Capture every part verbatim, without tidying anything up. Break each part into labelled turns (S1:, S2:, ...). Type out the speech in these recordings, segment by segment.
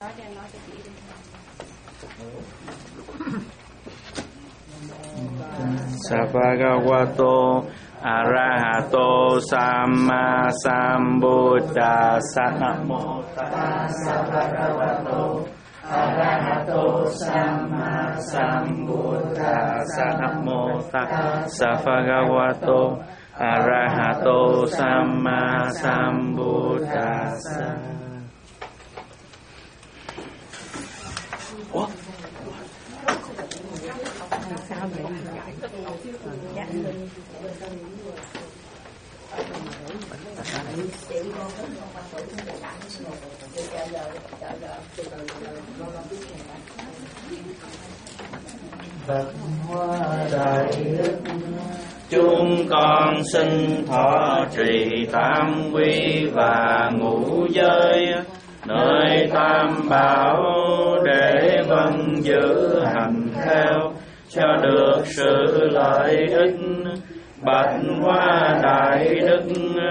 S1: Savagawato Arahato Samma Sambuddhassa. Namo Tassa Bhagavato Arahato Samma Sambuddhassa. Namo Tassa Bhagavato Arahato Samma Sambuddhassa. Ủa? Bạch Hoa Đại Đức, chúng con xin thọ trì tam quy và ngũ giới, nơi tam bảo để vâng giữ hành theo, cho được sự lợi ích. Bạch Hoa Đại Đức,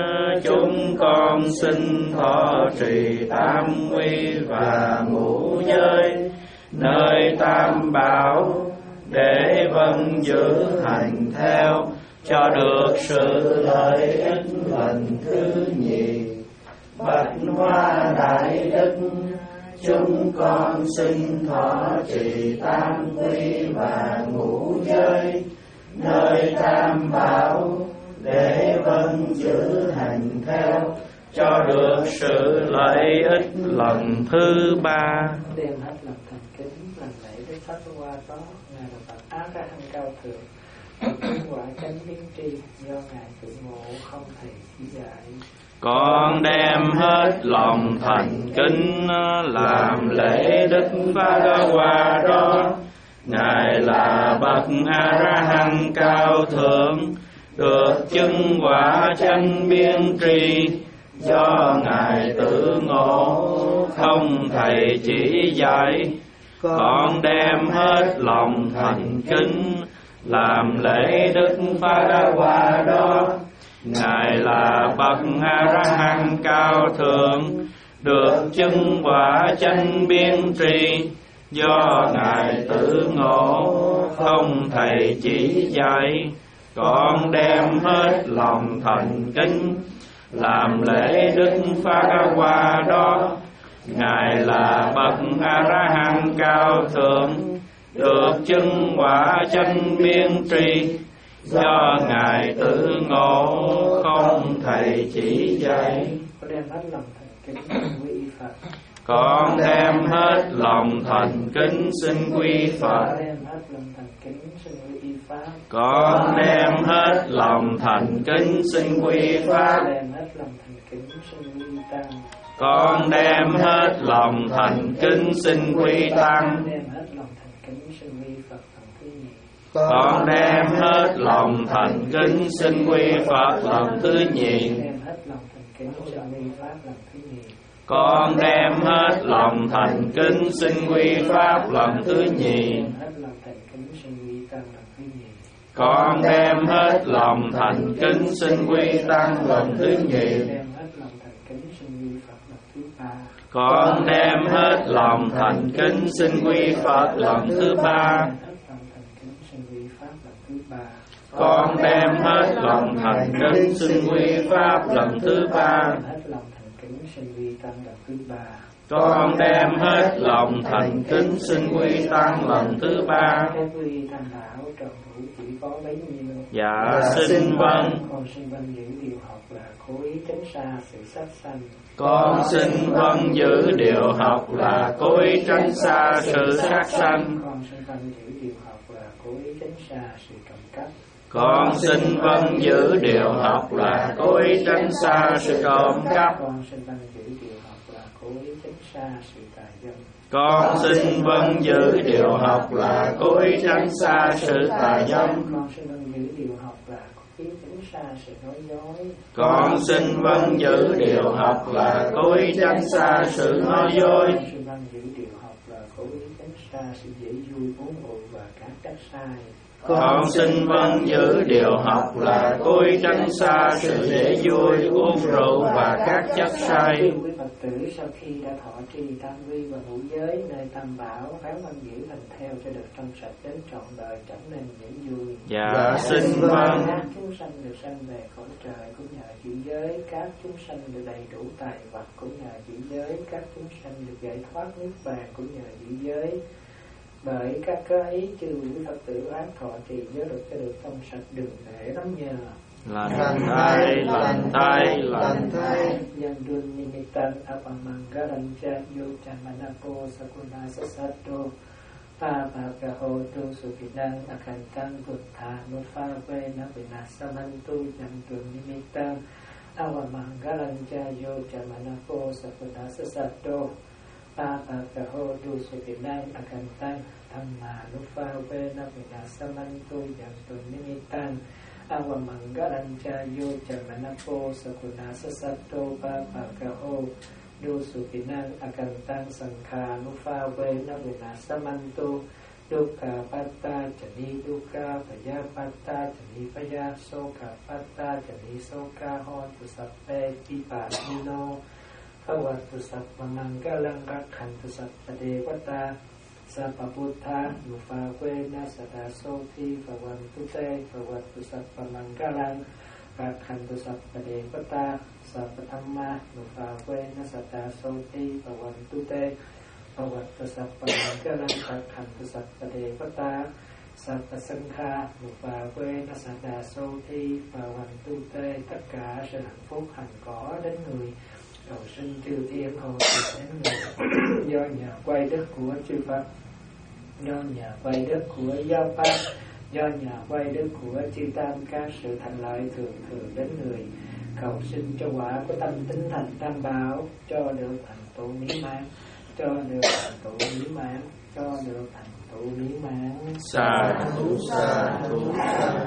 S1: chúng con xin thọ trì tam quy và ngũ giới, nơi tam bảo để vâng giữ hành theo, cho được sự lợi ích lần thứ nhì. Bạch Hoa Đại Đức, chúng con xin thọ trì tam quy và ngũ giới, nơi tam bảo để vâng giữ hành theo, cho được sự lợi ích lần thứ ba.
S2: Đem hết lòng thành kính làm lễ Đức Pháp Hoa Đó, ngài là Phật Á Ra Hăng cao thượng, kết quả chánh biến tri do ngài tự ngộ không thầy chỉ dạy.
S1: Con đem hết lòng thành kính làm lễ Đức Phật Hoa Đó, ngài là bậc A Ra Hăng cao thượng, được chứng quả chánh biên tri do ngài tự ngộ không thầy chỉ dạy. Con đem hết lòng thành kính làm lễ Đức Phật Hoa Đó, ngài là bậc A Ra Hăng cao thượng, được chứng quả chánh biên tri do ngài tự ngộ không thầy chỉ dạy. Con đem hết lòng thành kính làm lễ Đức Phật Hoa Đó, ngài là bậc A Ra Hăng cao thượng, được chứng quả chánh biên tri do ngài tự ngộ không thầy chỉ dạy. Con đem hết lòng thành kính xin quy Phật. Con đem hết lòng thành kính xin quy Pháp. Con đem hết lòng thành kính xin quy Tăng. Con đem hết lòng thành kính xin quy Phật lần thứ nhì. Con đem hết lòng thành kính xin quy Pháp lần thứ nhì. Con đem hết lòng thành kính xin quy Tăng lần thứ nhì. Con đem hết lòng thành kính xin quy Phật lần thứ ba. Con đem hết lòng thành kính xin quy Pháp lần thứ ba. Con đem hết lòng thành kính xin quy Tăng lần thứ ba. Dạ xin vâng.
S2: Con xin vâng giữ điều học là cố ý tránh xa sự sát sanh.
S1: Con xin vâng giữ điều học là cố ý tránh xa sự sát sanh.
S2: Con xin vâng giữ điều học là cố ý tránh xa sự trộm cắp.
S1: Con xin vâng giữ điều học là cố ý tránh xa sự trộm cắp.
S2: Con xin vâng giữ điều học là cố ý tránh xa sự tà dâm.
S1: Con xin vâng giữ điều học là cố ý tránh xa sự tà dâm.
S2: Con xin vâng giữ điều học là cố ý tránh xa sự nói dối.
S1: Con xin vâng giữ điều học là cố ý tránh xa sự nói dối.
S2: Con xin vâng giữ điều học là cố ý tránh xa sự dễ vui uống rượu và các cách sai.
S1: Con xin vâng giữ điều học là cối tránh xa sự dễ vui, uống rượu và các chất say.
S2: Quý Phật tử sau khi đã thọ trì tam vi và ngũ giới nơi tam bảo, ráng vâng giữ hành theo cho được trong sạch đến trọn đời trở nên dễ vui.
S1: Dạ xin vâng.
S2: Các chúng sanh được sanh về cõi trời cũng nhờ chữ giới, các chúng sanh được đầy đủ tài vật cũng nhờ chữ giới, các chúng sanh được giải thoát niết bàn cũng nhờ chữ giới. Bởi các cơ ấy chư quý Phật tử ác thọ trì giới được cho được trong sạch đường để lắm nhờ.
S1: Lành thay, lành thay, lành thay.
S2: Yang dun nimitan apamanggaran cha yucha manapo sakuna sasato papakaho tu sukidan akantang buddha nufa vena vinasamantu yang dun nimitan apamanggaran cha yucha manapo sakuna sasato papakaho tu sukidan akantang dhamma nufa vena vinasamantu yang dun nimitan Awamanggaran chayo chamanapo sakuna sasato papakaho dusukinan akantang sangkha nufa vena vinasamantu dukkha patta chani dukkha payapata chani paya soka patta chani soka hontu sappe pipamino phawatu sappamanggalang rakhantu sappadevata Sapaputtha nufa vena sada soti phavantu te phawatu sappamanggalang rakhantu sappadevata sappathamma nufa vena sada soti phavantu te phawatu sappamanggalang rakhantu sappadevata sappasankha nufa vena sada soti phavantu te. Tất cả sự hạnh phúc hạnh có đến người cầu sinh chư thiên hộ đến người do nhờ quay đức của chư Phật, do nhờ quay đức của giáo pháp, do nhờ quay đức của chư tam, các sự thành lợi thường thường đến người cầu sinh cho quả của tâm tính thành tam bảo, cho được thành tựu mỹ mãn, cho được thành tựu mỹ mãn, cho được thành tựu mỹ mãn.
S1: Sa thu sa thu sa.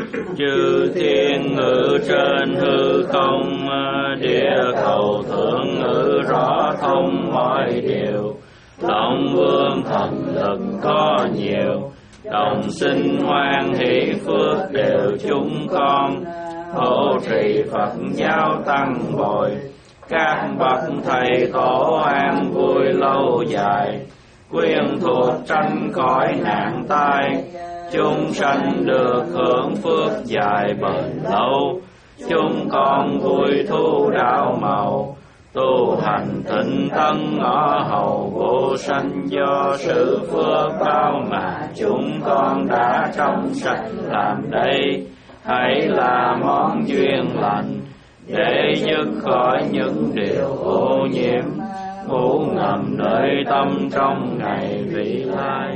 S1: Chư thiên ngự trên hư không, địa cầu thượng ngự rõ thông mọi điều. Long vương thần lực có nhiều, đồng sinh hoan hỷ phước đều chúng con. Hộ trì Phật giáo tăng bồi, các bậc thầy tổ an vui lâu dài. Quyên thuộc tránh khỏi nạn tai, chúng sanh được hưởng phước dài bền lâu. Chúng con vui thu đạo màu, tu hành thịnh tân ở hầu vô sanh. Do sự phước bao mà chúng con đã trong sạch làm đây, hãy là món duyên lành để dứt khỏi những điều ô nhiễm ngủ ngầm nơi tâm trong ngày vị lai.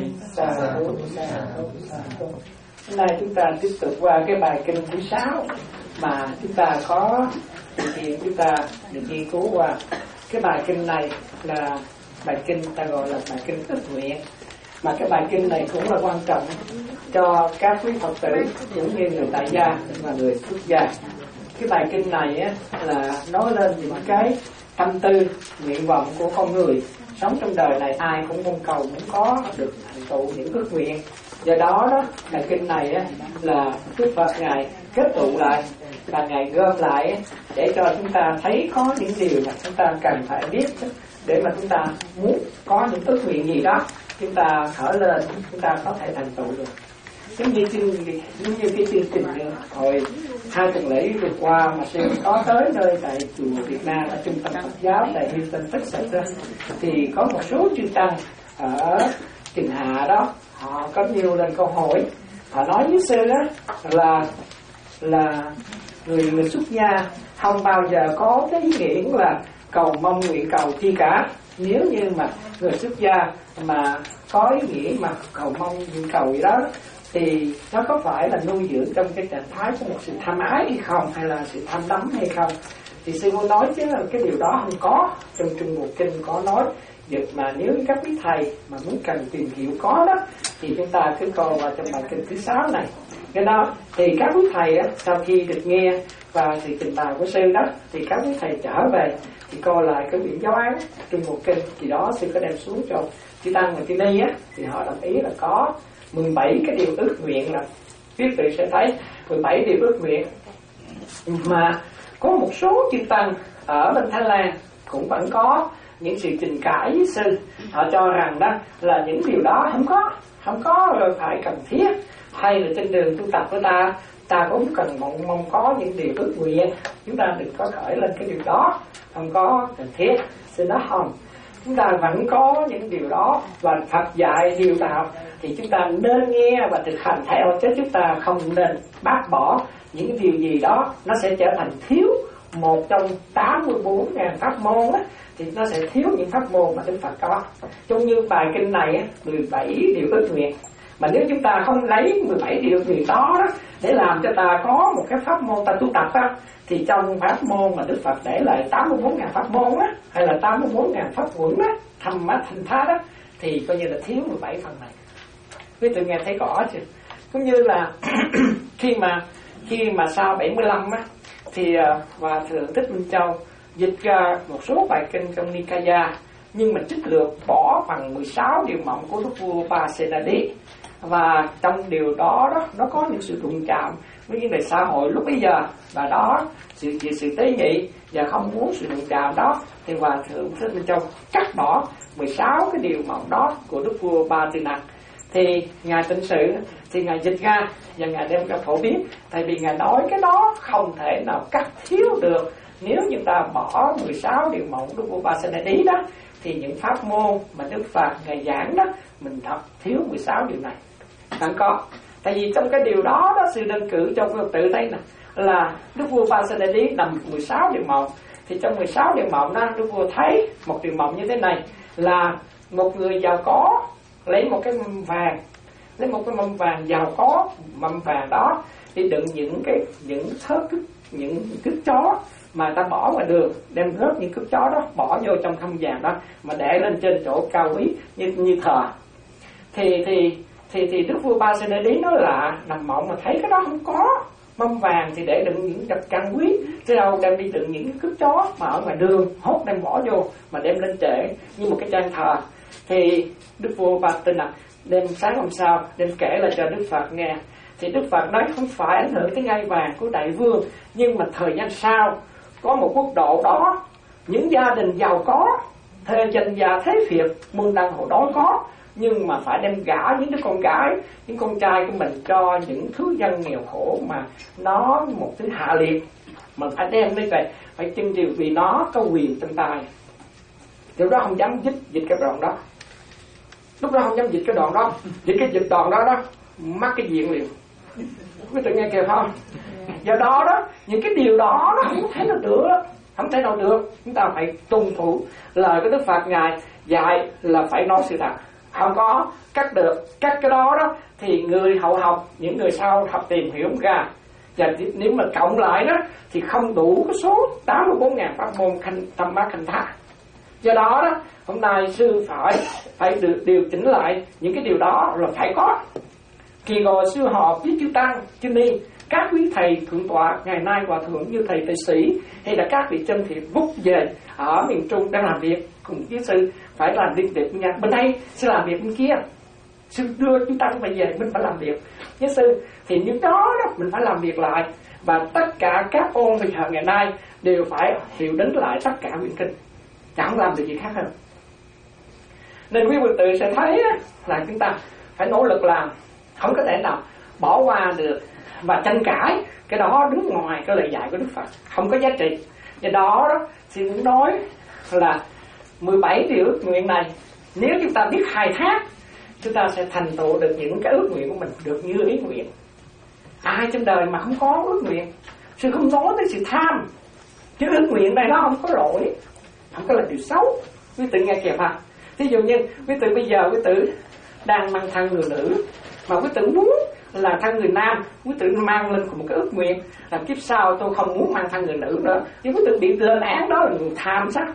S2: Hôm nay chúng ta tiếp tục qua cái bài kinh thứ sáu mà chúng ta có điều kiện chúng ta được nghiên cứu qua. Cái bài kinh này là bài kinh ta gọi là bài kinh ức nguyện, mà cái bài kinh này cũng là quan trọng cho các quý Phật tử cũng như người tại gia và người xuất gia. Cái bài kinh này á, là nói lên những cái tâm tư, nguyện vọng của con người sống trong đời này, ai cũng mong cầu muốn có được thành tựu những ước nguyện. Do đó đó, bài kinh này á, là Đức Phật Ngài kết tụ lại và Ngài gom lại để cho chúng ta thấy có những điều mà chúng ta cần phải biết để mà chúng ta muốn có những ước nguyện gì đó, chúng ta khởi lên, chúng ta có thể thành tựu được. Giống như, giống như cái chương trình hồi hai tuần lễ vừa qua mà sư có tới nơi tại chùa Việt Nam ở trung tâm Phật giáo tại Houston, Texas đó, thì có một số chư tăng ở Trình Hạ đó, họ có nhiều lần câu hỏi, họ nói với sư đó là là người người xuất gia không bao giờ có cái ý nghĩa là cầu mong nguyện cầu chi cả. Nếu như mà người xuất gia mà có ý nghĩa mà cầu mong nguyện cầu gì đó thì nó có phải là nuôi dưỡng trong cái trạng thái của một sự tham ái hay không, hay là sự tham đắm hay không? Thì sư muốn nói chứ là cái điều đó không có. Trong Trung Bộ Kinh có nói việc mà nếu các quý thầy mà muốn cần tìm hiểu có đó thì chúng ta cứ coi vào trong bài kinh thứ sáu này. Cái đó thì các quý thầy á, sau khi được nghe và sự trình bày của sư đó thì các quý thầy trở về thì coi lại cái quyển giáo án Trung Bộ Kinh, thì đó sư có đem xuống cho chư tăng và chư ni á, thì họ đồng ý là có mười bảy cái điều ước nguyện, là quý vị sẽ thấy mười bảy điều ước nguyện. Mà có một số chư tăng ở bên Thái Lan cũng vẫn có những sự trình cãi với sư, họ cho rằng đó là những điều đó không có không có phải cần thiết, hay là trên đường tu tập của ta ta cũng cần mong mong có những điều ước nguyện, chúng ta đừng có khởi lên cái điều đó, không có cần thiết. Xin nói không, chúng ta vẫn có những điều đó, và Phật dạy điều nào thì chúng ta nên nghe và thực hành theo, chứ chúng ta không nên bác bỏ những điều gì đó nó sẽ trở thành thiếu một trong tám mươi bốn ngàn pháp môn á, thì nó sẽ thiếu những pháp môn mà Đức Phật có. Trong như bài kinh này mười bảy điều ước nguyện, mà nếu chúng ta không lấy mười bảy điều ước nguyện đó, đó để làm cho ta có một cái pháp môn ta tu tập á, thì trong pháp môn mà Đức Phật để lại tám mươi bốn ngàn pháp môn á, hay là tám mươi bốn ngàn pháp quẩn á, thầm á, thành thá đó, thì coi như là thiếu mười bảy phần này. Quý vị nghe thấy rõ chưa? Cũng như là khi mà khi mà sau bảy mươi lăm á, thì Hòa Thượng Thích Minh Châu dịch ra một số bài kinh trong Nikaya, nhưng mà trích lược bỏ bằng mười sáu điều mộng của Đức Vua Pasenadi, và trong điều đó đó nó có những sự đụng chạm với những đời xã hội lúc bây giờ, và đó sự sự, sự tế nhị và không muốn sự đụng chạm đó, thì Hòa Thượng Thích Minh Châu cắt bỏ mười sáu cái điều mộng đó của Đức Vua Pasenadi. Thì ngài Tịnh Sự thì ngài dịch ra và ngài đem ra phổ biến, tại vì ngài nói cái đó không thể nào cắt thiếu được. Nếu chúng ta bỏ mười sáu điều mộng Đức Vua Pasenadi đó, thì những pháp môn mà Đức Phật ngài giảng đó, mình thật thiếu mười sáu điều này. Chẳng có, tại vì trong cái điều đó đó sư đơn cử cho quý Phật tử thấy nè, là Đức Vua Pasenadi nằm mười sáu điều mộng. Thì trong mười sáu điều mộng đó, Đức Vua thấy một điều mộng như thế này, là một người giàu có lấy một cái mâm vàng, lấy một cái mâm vàng giàu có, mâm vàng đó đi đựng những cái những thớt những cứt chó mà ta bỏ ngoài đường, đem rớt những cứt chó đó bỏ vô trong khâm vàng đó, mà để lên trên chỗ cao quý như như thờ. Thì thì thì thì Đức Vua Pasenadi nói là nằm mộng mà thấy cái đó không có, mâm vàng thì để đựng những vật trang quý, chứ đâu đem đi đựng những cứt chó mà ở ngoài đường hốt đem bỏ vô mà đem lên trễ như một cái trang thờ. Thì Đức Vua Pasenadi đem sáng hôm sau đem kể lại cho Đức Phật nghe. Thì Đức Phật nói không phải ảnh hưởng tới ngai vàng của đại vương, nhưng mà thời gian sau có một quốc độ đó, những gia đình giàu có, thề danh gia thế phiệt, muôn đăng hộ đói có, nhưng mà phải đem gả những đứa con gái, những con trai của mình cho những thứ dân nghèo khổ mà nó một thứ hạ liệt, mà phải đem đi về, phải chân điều vì nó có quyền trong tay. Điều đó không dám dịch dịch cái đoạn đó, lúc đó không dám dịch cái đoạn đó, dịch cái dịch đoạn đó đó mắc cái diện liền. Quý vị nghe kìa không? Do đó đó, những cái điều đó nó không thể nào được, không thể nào được. Chúng ta phải tuân thủ lời của Đức Phật ngài dạy là phải nói sự thật, không có cắt được. Cắt cái đó đó thì người hậu học, những người sau học tìm hiểu ra, và nếu mà cộng lại đó thì không đủ cái số tám mươi bốn ngàn pháp môn khanh tâm mát khanh tha. Do đó đó hôm nay sư phải phải được điều chỉnh lại những cái điều đó là phải có. Kỳ gọi sư họ với chư tăng chư ni, các quý thầy thượng tọa ngày nay hòa thượng như thầy tệ sĩ, hay là các vị chân thiện vút về ở miền Trung đang làm việc cùng với sư phải làm liên việc nha. Bên đây sư làm việc bên kia, sư đưa chúng ta phải về mình phải làm việc với sư, thì những đó đó mình phải làm việc lại, và tất cả các ôn bây giờ ngày nay đều phải hiểu đến lại tất cả quyển kinh, chẳng làm được gì khác hơn. Nên quý vị tự sẽ thấy là chúng ta phải nỗ lực làm, không có thể nào bỏ qua được và tranh cãi cái đó đứng ngoài cái lời dạy của Đức Phật, không có giá trị. Do đó đó thì muốn nói là mười bảy điều ước nguyện này, nếu chúng ta biết khai thác, chúng ta sẽ thành tựu được những cái ước nguyện của mình được như ý nguyện. Ai trong đời mà không có ước nguyện, sư không nói tới sự tham, chứ ước nguyện này nó không có lỗi, không có là điều xấu. Quý tử nghe kìa mà, thí dụ như quý tử bây giờ quý tử đang mang thân người nữ, mà quý tử muốn là thân người nam, quý tử mang lên một cái ước nguyện là kiếp sau tôi không muốn mang thân người nữ nữa, nhưng quý tử bị lên án đó là người tham sắc.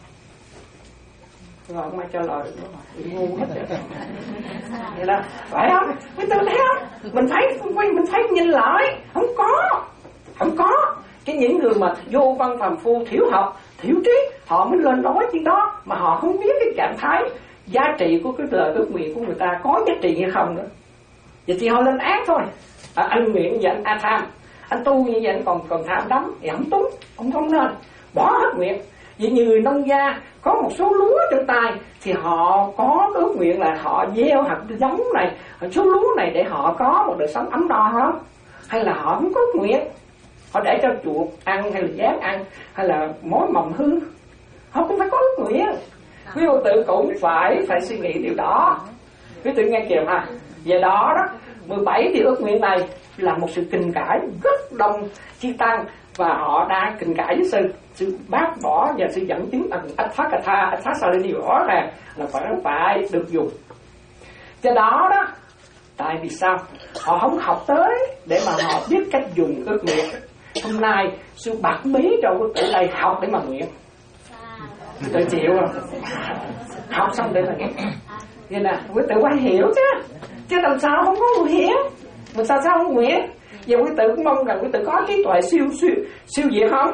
S2: Rồi không ai cho lời nữa mà bị ngu hết rồi. Vậy đó, phải không? Quý tử thấy không? Mình phải mình phải nhìn lại, không có, không có.
S3: Cái những người mà vô văn phàm phu, thiểu học, thiểu trí, họ mới lên nói chuyện đó, mà họ không biết cái trạng thái giá trị của cái lời ước nguyện của người ta có giá trị hay không nữa. Vậy thì họ lên ác thôi. À, anh nguyện như vậy anh a tham, anh tu như vậy anh còn còn tham đắm, thì không đúng, ông không nên bỏ hết nguyện. Vì như người nông gia có một số lúa trong tay thì họ có ước nguyện là họ gieo hạt giống này, số lúa này để họ có một đời sống ấm no không? Hay là họ không có ước nguyện, họ để cho chuột ăn hay là gián ăn hay là mối mầm hư, họ cũng phải có ước nguyện. Quý vô tự cũng phải phải suy nghĩ điều đó. Quý tự nghe kìa ha. Về đó đó mười bảy điều ước nguyện này là một sự kinh cãi rất đông chư tăng, và họ đang kinh cãi với sư sư bác bỏ và sư dẫn chứng bằng Atthakatha, Atthasali rõ ràng là phải phải được dùng. Do đó đó, tại vì sao họ không học tới để mà họ biết cách dùng ước nguyện. Hôm nay sư bạc bí cho quý tử đây học để mà nguyện, tự chịu không? Học xong để mà nguyện. Vậy nè, quý tử phải hiểu chứ, chứ làm sao không có người hiểu, mà sao sao không nguyện. Giờ quý tử cũng mong rằng quý tử có trí tuệ siêu siêu siêu việt không?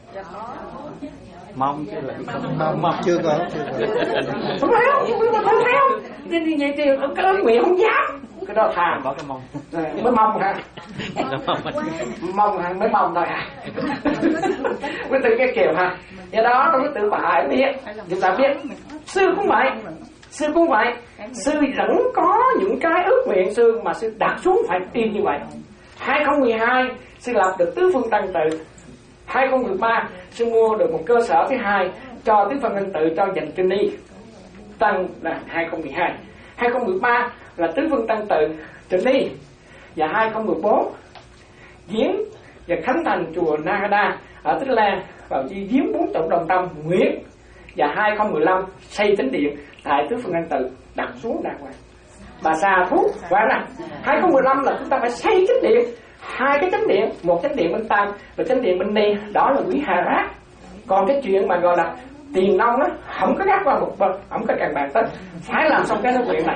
S1: Mong chứ lại không
S4: mong, mong chưa có, chưa có.
S3: Không phải không? Quý tử không thấy không? Nên như vậy thì cái ước nguyện không dám. Cái đó thà
S1: có cái mong
S3: mới mong hả? Mong hả? Mới mong thôi à? Quý tử cái kiểu hả? Do đó quý tử phải biết, chúng ta biết sư cũng vậy, sư cũng vậy, sư vẫn có những cái ước nguyện sư mà sư đặt xuống phải tin như vậy. Hai không một hai sư lập được tứ phương tăng tự. Hai không một ba sư mua được một cơ sở thứ hai cho tứ phương tăng tự cho dành kinh ni tăng là hai không một hai. Hai không một ba là tứ phương tăng tự kinh ni, và hai không một bốn viếng và khánh thành chùa Nagada ở Tích Lan vào chi viếng bốn tổng đồng tâm nguyện, và hai không một lăm xây chánh điện tại tứ phương tăng tự đặt xuống đàng hoàng. Bà xà thuốc và là hai không một lăm là chúng ta phải xây chánh điện, hai cái chánh điện, một chánh điện bên Tam và chánh điện bên Ni, đó là quý Hà Rát. Còn cái chuyện mà gọi là tiền nông á, không có gác qua một bên, không có càng bàn tới, phải làm xong cái nói chuyện này,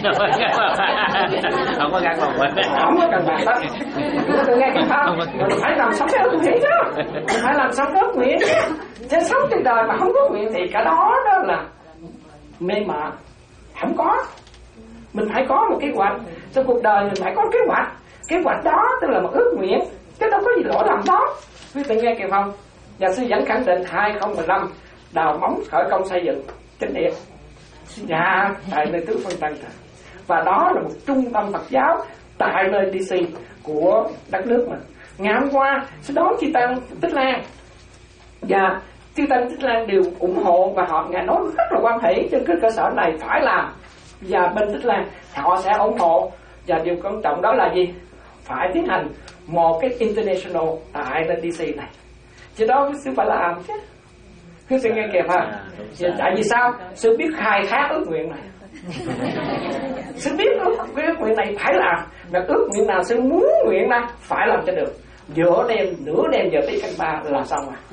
S1: không có gác qua một bên,
S3: không có càng bàn tới. Tôi nghe cái không, phải làm xong cái ước nguyện đó, phải làm xong cái ước nguyện. Chứ sống trên đời mà không có nguyện thì cả đó đó là mê mờ, không có. Mình phải có một kế hoạch trong cuộc đời, mình phải có kế hoạch. Kế hoạch đó tức là một ước nguyện, chứ đâu có gì lỗi lầm đó. Quý vị nghe kìa không? Nhà sư vẫn khẳng định hai không một lăm đào móng khởi công xây dựng chánh điện nhà tại nơi tứ phương tăng tự, và đó là một trung tâm Phật giáo tại nơi đê xê của đất nước mình. Ngày hôm qua sư đón chư tăng Tích Lan, và chư tăng Tích Lan đều ủng hộ, và họ ngài nói rất là quan hệ trên cái cơ sở này phải làm, và bên Tích Lan họ sẽ ủng hộ. Và điều quan trọng đó là gì? Phải tiến hành một cái international tại nơi đê xê này, chứ đó sư phải làm chứ. Cứ sư nghe kìa ha. Tại vì sao? Sư biết khai thác ước nguyện này. Sư biết ước, cái ước nguyện này phải làm, và ước nguyện nào sư muốn nguyện này phải làm cho được. Giữa đêm, nửa đêm giờ tí canh ba là xong à.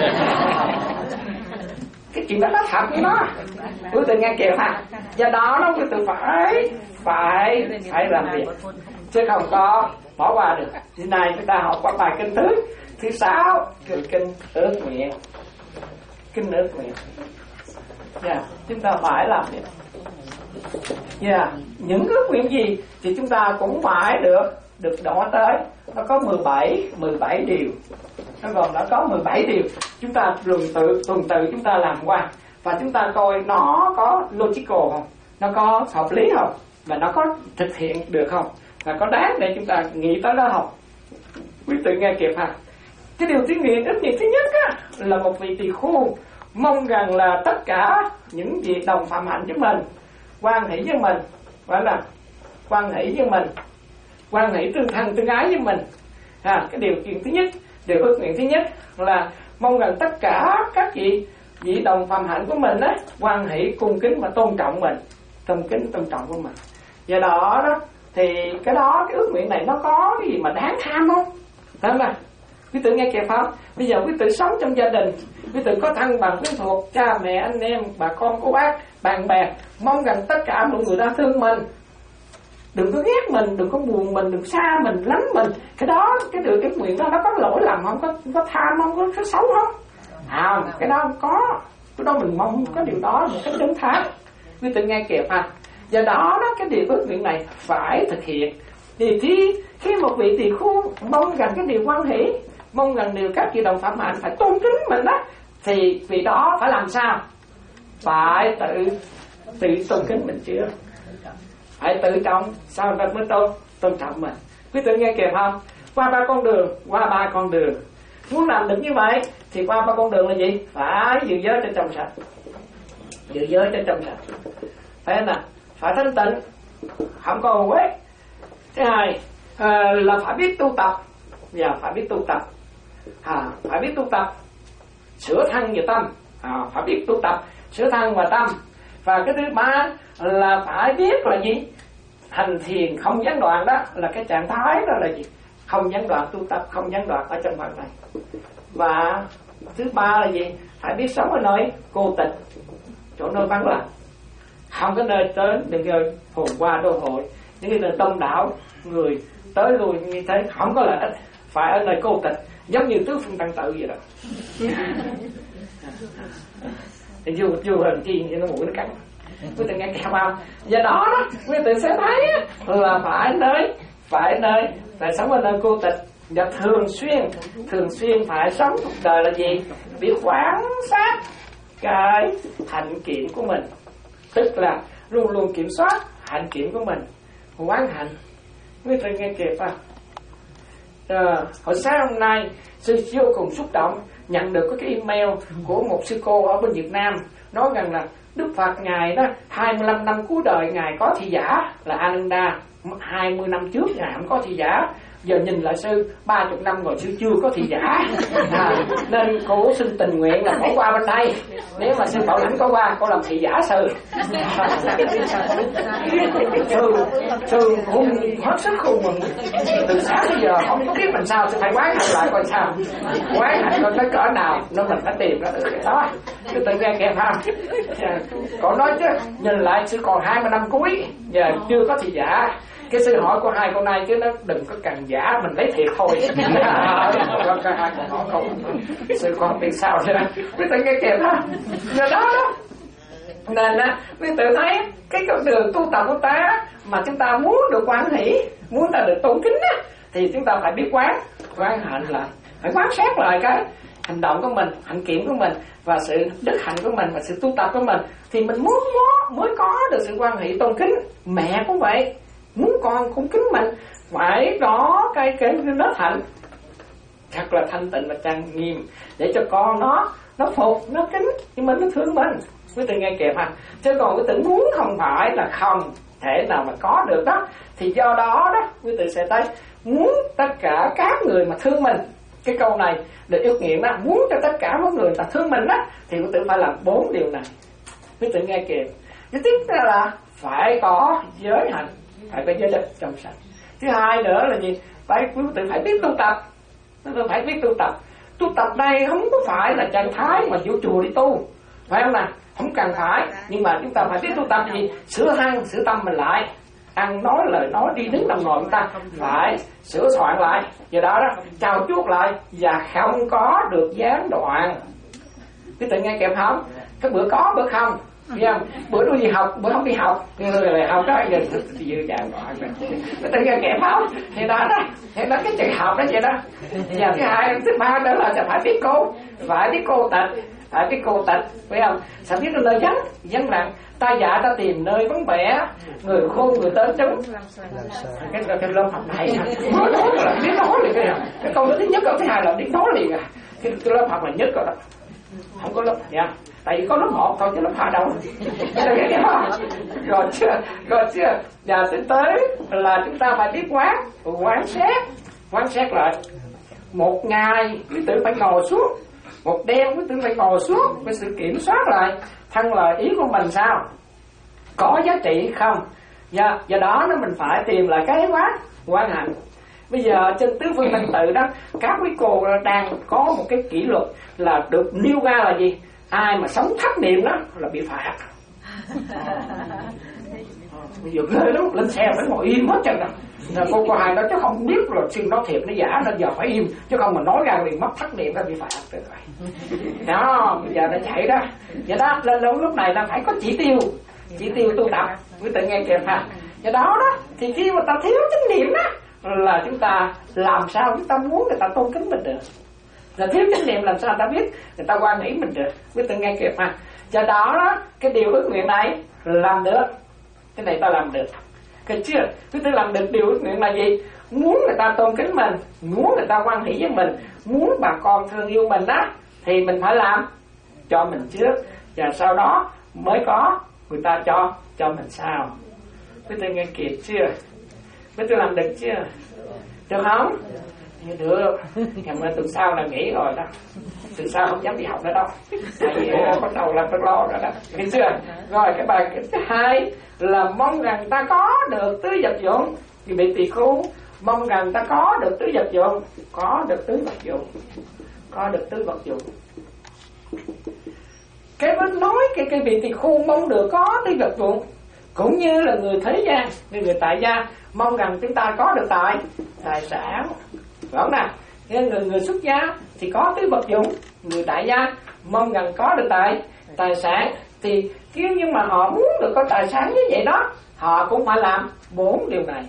S3: Cái chuyện đó nó thật với nó. Quý tự nghe kìa ha. Do đó nó quý tự phải phải phải làm việc, chứ không có bỏ qua được. Hôm nay chúng ta học qua bài kinh thứ thứ sáu, kinh kinh ước nguyện, kinh ước nguyện. Yeah, chúng ta phải làm việc. Yeah, những ước nguyện gì thì chúng ta cũng phải được được đo tới. Nó có mười bảy mười bảy điều. Nó gồm nó có mười bảy điều. Chúng ta tuần tự tuần tự chúng ta làm qua, và chúng ta coi nó có logical không, nó có hợp lý không, và nó có thực hiện được không, và có đáng để chúng ta nghĩ tới đó không. Quý vị nghe kịp ha. Cái điều thứ nguyện ước nguyện thứ nhất á, là một vị tỳ khưu mong rằng là tất cả những vị đồng phạm hạnh với mình, quan hỷ với mình, phải là quan hỷ với mình, quan hỷ tương thân tương ái với mình. À, cái điều kiện thứ nhất, điều ước nguyện thứ nhất là mong rằng tất cả các vị vị đồng phạm hạnh của mình á, quan hỷ cung kính và tôn trọng mình, tôn kính tôn trọng của mình. Do đó đó thì cái đó, cái ước nguyện này nó có cái gì mà đáng tham không? Thấy không? Quý tử nghe kìa pháp. Bây giờ quý tử sống trong gia đình, quý tử có thân bằng quyến thuộc, cha mẹ anh em, bà con cô bác, bạn bè, mong rằng tất cả mọi người đã thương mình, đừng có ghét mình, đừng có buồn mình, đừng xa mình, lánh mình. Cái đó, cái điều cái nguyện đó nó có lỗi lầm không, có, có tham không, có, có xấu không? À, cái đó không có. Cái đó mình mong có điều đó một cách chân thành. Quý tự nghe kịp à. Do đó đó, cái điều ước nguyện này phải thực hiện. Thì khi, khi một vị tỳ khu mong rằng cái điều quan hỷ, mong rằng điều các vị đồng phạm hạnh phải tôn kính mình đó, thì vị đó phải làm sao? Phải tự tự tôn kính mình chưa? Phải tự trọng, sao ta mới tôn tôn trọng mình? Quý tự nghe kịp không? Qua ba con đường, qua ba con đường. Muốn làm được như vậy thì qua ba con đường là gì? Phải giữ giới cho trong sạch, giữ giới cho trong sạch. Phải nè, phải thanh tịnh, không có hồ quế. Thứ hai à, là phải biết tu tập, và phải biết tu tập, à, phải biết tu tập, sửa thân và tâm, à, phải biết tu tập, sửa thân và tâm. Và cái thứ ba là phải biết là gì? Hành thiền không gián đoạn, đó là cái trạng thái đó là gì? Không gián đoạn tu tập, không gián đoạn ở trong phần này. Và thứ ba là gì? Phải biết sống ở nơi cô tịch, chỗ nơi vắng lặng, không có nơi tới đừng rồi hồn qua đô hội. Những cái nơi đông đảo người tới lui như thế không có lợi ích, phải ở nơi cô tịch, giống như tứ phương tăng tự vậy đó. Thì dù dù hình chi thì nó mũi nó cắn. Quý tự nghe kèm vào. Do đó đó, quý tự sẽ thấy là phải nơi phải nơi phải sống ở nơi cô tịch, và thường xuyên thường xuyên phải sống cuộc đời là gì? Biết quan sát cái hạnh kiểm của mình, tức là luôn luôn kiểm soát hạnh kiểm của mình, quán hạnh. Quý tự nghe kịp à? À, hồi sáng hôm nay sư vô cùng xúc động nhận được cái email của một sư cô ở bên Việt Nam nói rằng là Đức Phật ngài đó hai mươi lăm năm cuối đời ngài có thị giả là Ananda, hai mươi năm trước ngài không có thị giả, giờ nhìn lại sư ba mươi năm rồi sư chưa có thị giả, à, nên cô xin tình nguyện là bỏ qua bên đây. Nếu mà sư Bảo Lãnh có qua, cô làm thị giả sư. Sư sư cũng hết sức khùng mình. Từ sáng tới giờ không có biết làm sao, sư phải quán hành lại coi sao, quán hành coi tới cỡ nào, nên mình phải tìm ra được cái đó. Sư tự nghe kèm không? Cô nói chứ nhìn lại sư còn hai mươi năm cuối, giờ chưa có thị giả. Cái sư hỏi của hai con này chứ nó đừng có cần giả, mình lấy thiệt thôi. Có cả hai con hỏi không, sư con biết sao nữa. Quý tự nghe kịp ha. Giờ đó đó, nên á, quý tự thấy cái con đường tu tập của ta mà chúng ta muốn được quan hỷ, muốn ta được tôn kính á, thì chúng ta phải biết quán, quán hạnh lại, phải quán xét lại cái hành động của mình, hạnh kiểm của mình và sự đức hạnh của mình và sự tu tập của mình, thì mình muốn có mới có được sự quan hỷ tôn kính. Mẹ cũng vậy, muốn con cũng kính mình phải có cái cái nết hạnh thật là thanh tịnh và trang nghiêm để cho con nó nó phục, nó kính, nhưng mà nó thương mình. Quý tự nghe kịp ha. Chứ còn quý tự muốn không phải là không thể nào mà có được đó. Thì do đó đó quý tự sẽ thấy muốn tất cả các người mà thương mình. Cái câu này được ước nguyện đó, muốn cho tất cả mọi người ta thương mình đó, thì quý tự phải làm bốn điều này. Quý tự nghe kịp. Thứ tiếp theo là phải có giới hạnh, phải có giới đức trong sạch. Thứ hai nữa là gì? Phải quý tự phải biết tu tập. Quý tự phải biết tu tập. Tu tập đây không có phải là trạng thái mà vô chùa đi tu, phải không nào? Không cần phải, nhưng mà chúng ta phải biết tu tập gì? Sửa thân, sửa tâm mình lại, ăn nói lời nói đi đứng nằm ngồi chúng ta phải sửa soạn lại. Do đó đó trao chuốt lại và không có được gián đoạn. Quý tự nghe kèm không? Cái bữa có bữa không, biết không? Bữa tôi đi học, bữa không đi học, người lại học đó, giờ thì dư gián đoạn. Quý tự nghe kèm không? Thì đó đó, thì đó cái trường học đó vậy đó. Và thứ hai, thứ ba đó là phải biết cô, phải biết cô tịch. Phải biết cô tịch, phải không? Sẽ biết nơi vắng, vắng lặng. Ta dạ ta tìm nơi vắng vẻ, người khôn người tới chúng. Cái, cái lớp học này mới nói là biết nói liền cái này. Cái câu thứ nhất, câu thứ hai là biết nói liền à. Cái, cái lớp học là nhất rồi đó. Không có lớp, dạ. Tại vì có lớp một thôi chứ lớp hai đâu. Rồi chưa, rồi chưa. Và tới tới là chúng ta phải biết quán, quán xét, quán xét lại. Một ngày quý tự phải ngồi xuống, một đêm quý tự phải ngồi xuống với sự kiểm soát lại thân lời ý của mình sao, có giá trị không. Và do đó nó mình phải tìm lại cái quán quan hạnh. Bây giờ trên tứ phương tăng tự đó, các quý cô đang có một cái kỷ luật là được nêu ra là gì? Ai mà sống thất niệm đó là bị phạt. bây giờ ghê lắm, lên xe phải ngồi im hết trơn rồi. Rồi cô cô hai đó chứ không biết là xin nó thiệt nó giả nên giờ phải im, chứ không mà nói ra liền mất thất niệm ra bị phạt rồi. Đó, bây giờ nó chạy đó. Vậy đó, lên lúc lúc này là phải có chỉ tiêu, chỉ tiêu tu tập, quý tự nghe kịp ha. Do đó đó, thì khi mà ta thiếu chánh niệm đó, là chúng ta làm sao chúng ta muốn người ta tôn kính mình được. Là thiếu chánh niệm làm sao ta biết người ta quan nghĩ mình được, quý tự nghe kịp ha. Do đó đó, cái điều ước nguyện này làm được, cái này ta làm được. Cái chưa, quý tự làm được điều ước nguyện là gì? Muốn người ta tôn kính mình, muốn người ta quan hỷ với mình, muốn bà con thương yêu mình đó, thì mình phải làm cho mình trước, và sau đó mới có người ta cho cho mình sau. Quý tự nghe kịp chưa? Quý tự làm được chưa? Được không? Được. Ngày mai tuần sau là nghỉ rồi đó, tuần sau không dám đi học nữa đâu, tại vì bắt đầu là phải lo rồi đó, hiểu chưa? Rồi cái bài thứ hai là mong rằng ta có được tứ vật dụng. Thì bị tỳ khưu mong rằng ta có được tứ vật dụng, có được tứ vật dụng, có được tứ vật dụng. Cái mới nói cái cái vị tỳ khưu mong được có tứ vật dụng, cũng như là người thế gian, người, người tại gia mong rằng chúng ta có được tài tài sản, phải không nào? Người người xuất gia thì có tứ vật dụng, người tại gia mong rằng có được tài tài sản. Thì nếu như mà họ muốn được có tài sản như vậy đó, họ cũng phải làm bốn điều này,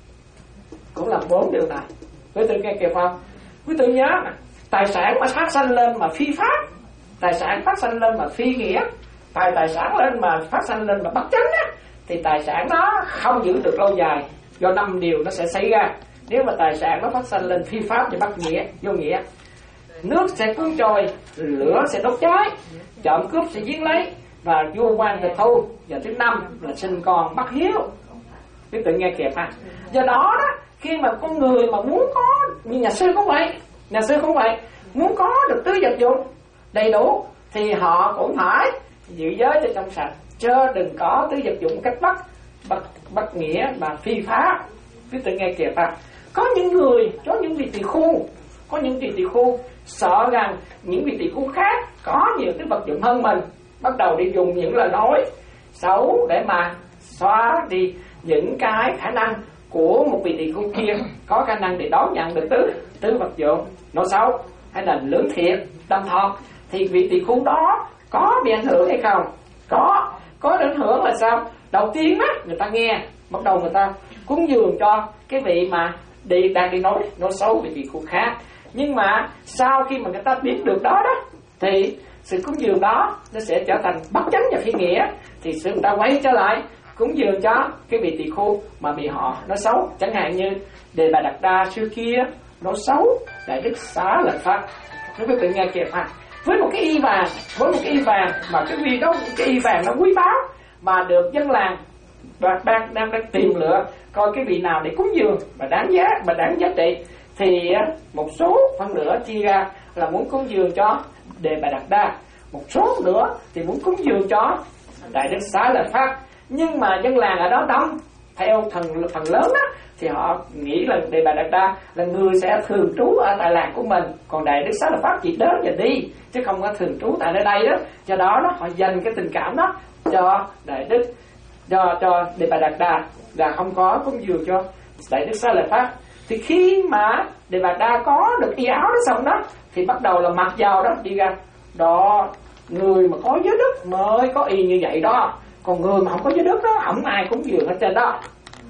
S3: cũng làm bốn điều này. Quý tự nghe kịp không? Quý tự nhớ nè, tài sản mà phát sanh lên mà phi pháp, tài sản phát sanh lên mà phi nghĩa, tài tài sản lên mà phát sanh lên mà bất chánh á, thì tài sản nó không giữ được lâu dài, do năm điều nó sẽ xảy ra. Nếu mà tài sản nó phát sanh lên phi pháp thì bất nghĩa, vô nghĩa. Nước sẽ cuốn trôi, lửa sẽ đốt cháy, trộm cướp sẽ giết lấy, và vua quan tịch thu. Và thứ năm là sinh con bất hiếu. Quý tự nghe kịp ha. Do đó đó, khi mà con người mà muốn có, như nhà sư cũng vậy, nhà sư cũng vậy, muốn có được tứ vật dụng đầy đủ thì họ cũng phải giữ giới cho trong sạch, chứ đừng có tứ vật dụng cách bất bất, bất nghĩa mà phi pháp. Quý tự nghe kịp ha. Có những người, có những vị tỳ khưu, có những vị tỳ khưu sợ rằng những vị tỳ khưu khác có nhiều tứ vật dụng hơn mình, bắt đầu đi dùng những lời nói xấu để mà xóa đi những cái khả năng của một vị tỳ khưu kia có khả năng để đón nhận được tứ tứ vật dụng, nói xấu hay là lưỡng thiện tâm thọ. Thì vị tỳ khưu đó có bị ảnh hưởng hay không? Có, có ảnh hưởng là sao? Đầu tiên á, người ta nghe, bắt đầu người ta cúng dường cho cái vị mà đi đang đi nói nói xấu về vị khưu khác. Nhưng mà sau khi mà người ta biết được đó đó, thì sự cúng dường đó nó sẽ trở thành bất chánh và phi nghĩa. Thì sự người ta quay trở lại cúng dường cho cái vị tỳ khưu mà bị họ nói xấu. Chẳng hạn như Đề Bà Đạt Đa xưa kia nói xấu Đại Đức Xá Lợi Phất. Nếu quý vị nghe kịp ha, với một cái y vàng, với một cái y vàng mà cái y đó, cái y vàng nó quý báu mà được dân làng và đang đang đang tìm lựa coi cái vị nào để cúng dường mà đáng giá, mà đáng giá trị, thì một số phân nửa chia ra là muốn cúng dường cho Đề Bà Đạt Đa, một số nữa thì muốn cúng dường cho Đại Đức Xá Lợi Phất. Nhưng mà dân làng ở đó đông, theo phần phần lớn đó, thì họ nghĩ là Đề Bà Đạt Đa là người sẽ thường trú ở tại làng của mình, còn Đại Đức Xá Lợi Phất chỉ đến và đi chứ không có thường trú tại nơi đây đó. Do đó đó họ dành cái tình cảm đó cho Đại Đức, cho cho Đề Bà Đạt Đa, là không có cúng dường cho Đại Đức Xá Lợi Phất. Thì khi mà Đề Bà Đạt Đa có được y áo đó xong đó, thì bắt đầu là mặc vào đó đi ra đó, người mà có giới đức mới có y như vậy đó, còn người mà không có giới đức đó không ai cúng dường hết trên đó.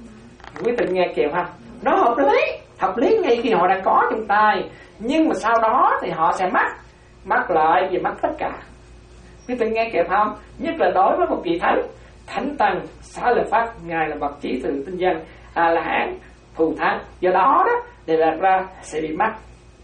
S3: Quý vị nghe kịp ha, nó hợp lý, hợp lý ngay khi họ đang có trong tay, nhưng mà sau đó thì họ sẽ mất mất lại vì mất tất cả. Quý vị nghe kịp không? Nhất là đối với một vị thánh, Thánh Tăng Xá Lợi Phất, ngài là bậc trí từ tinh dân, a la hán, phù thánh. Do đó đó Đề Bà Đạt Đa sẽ bị mất.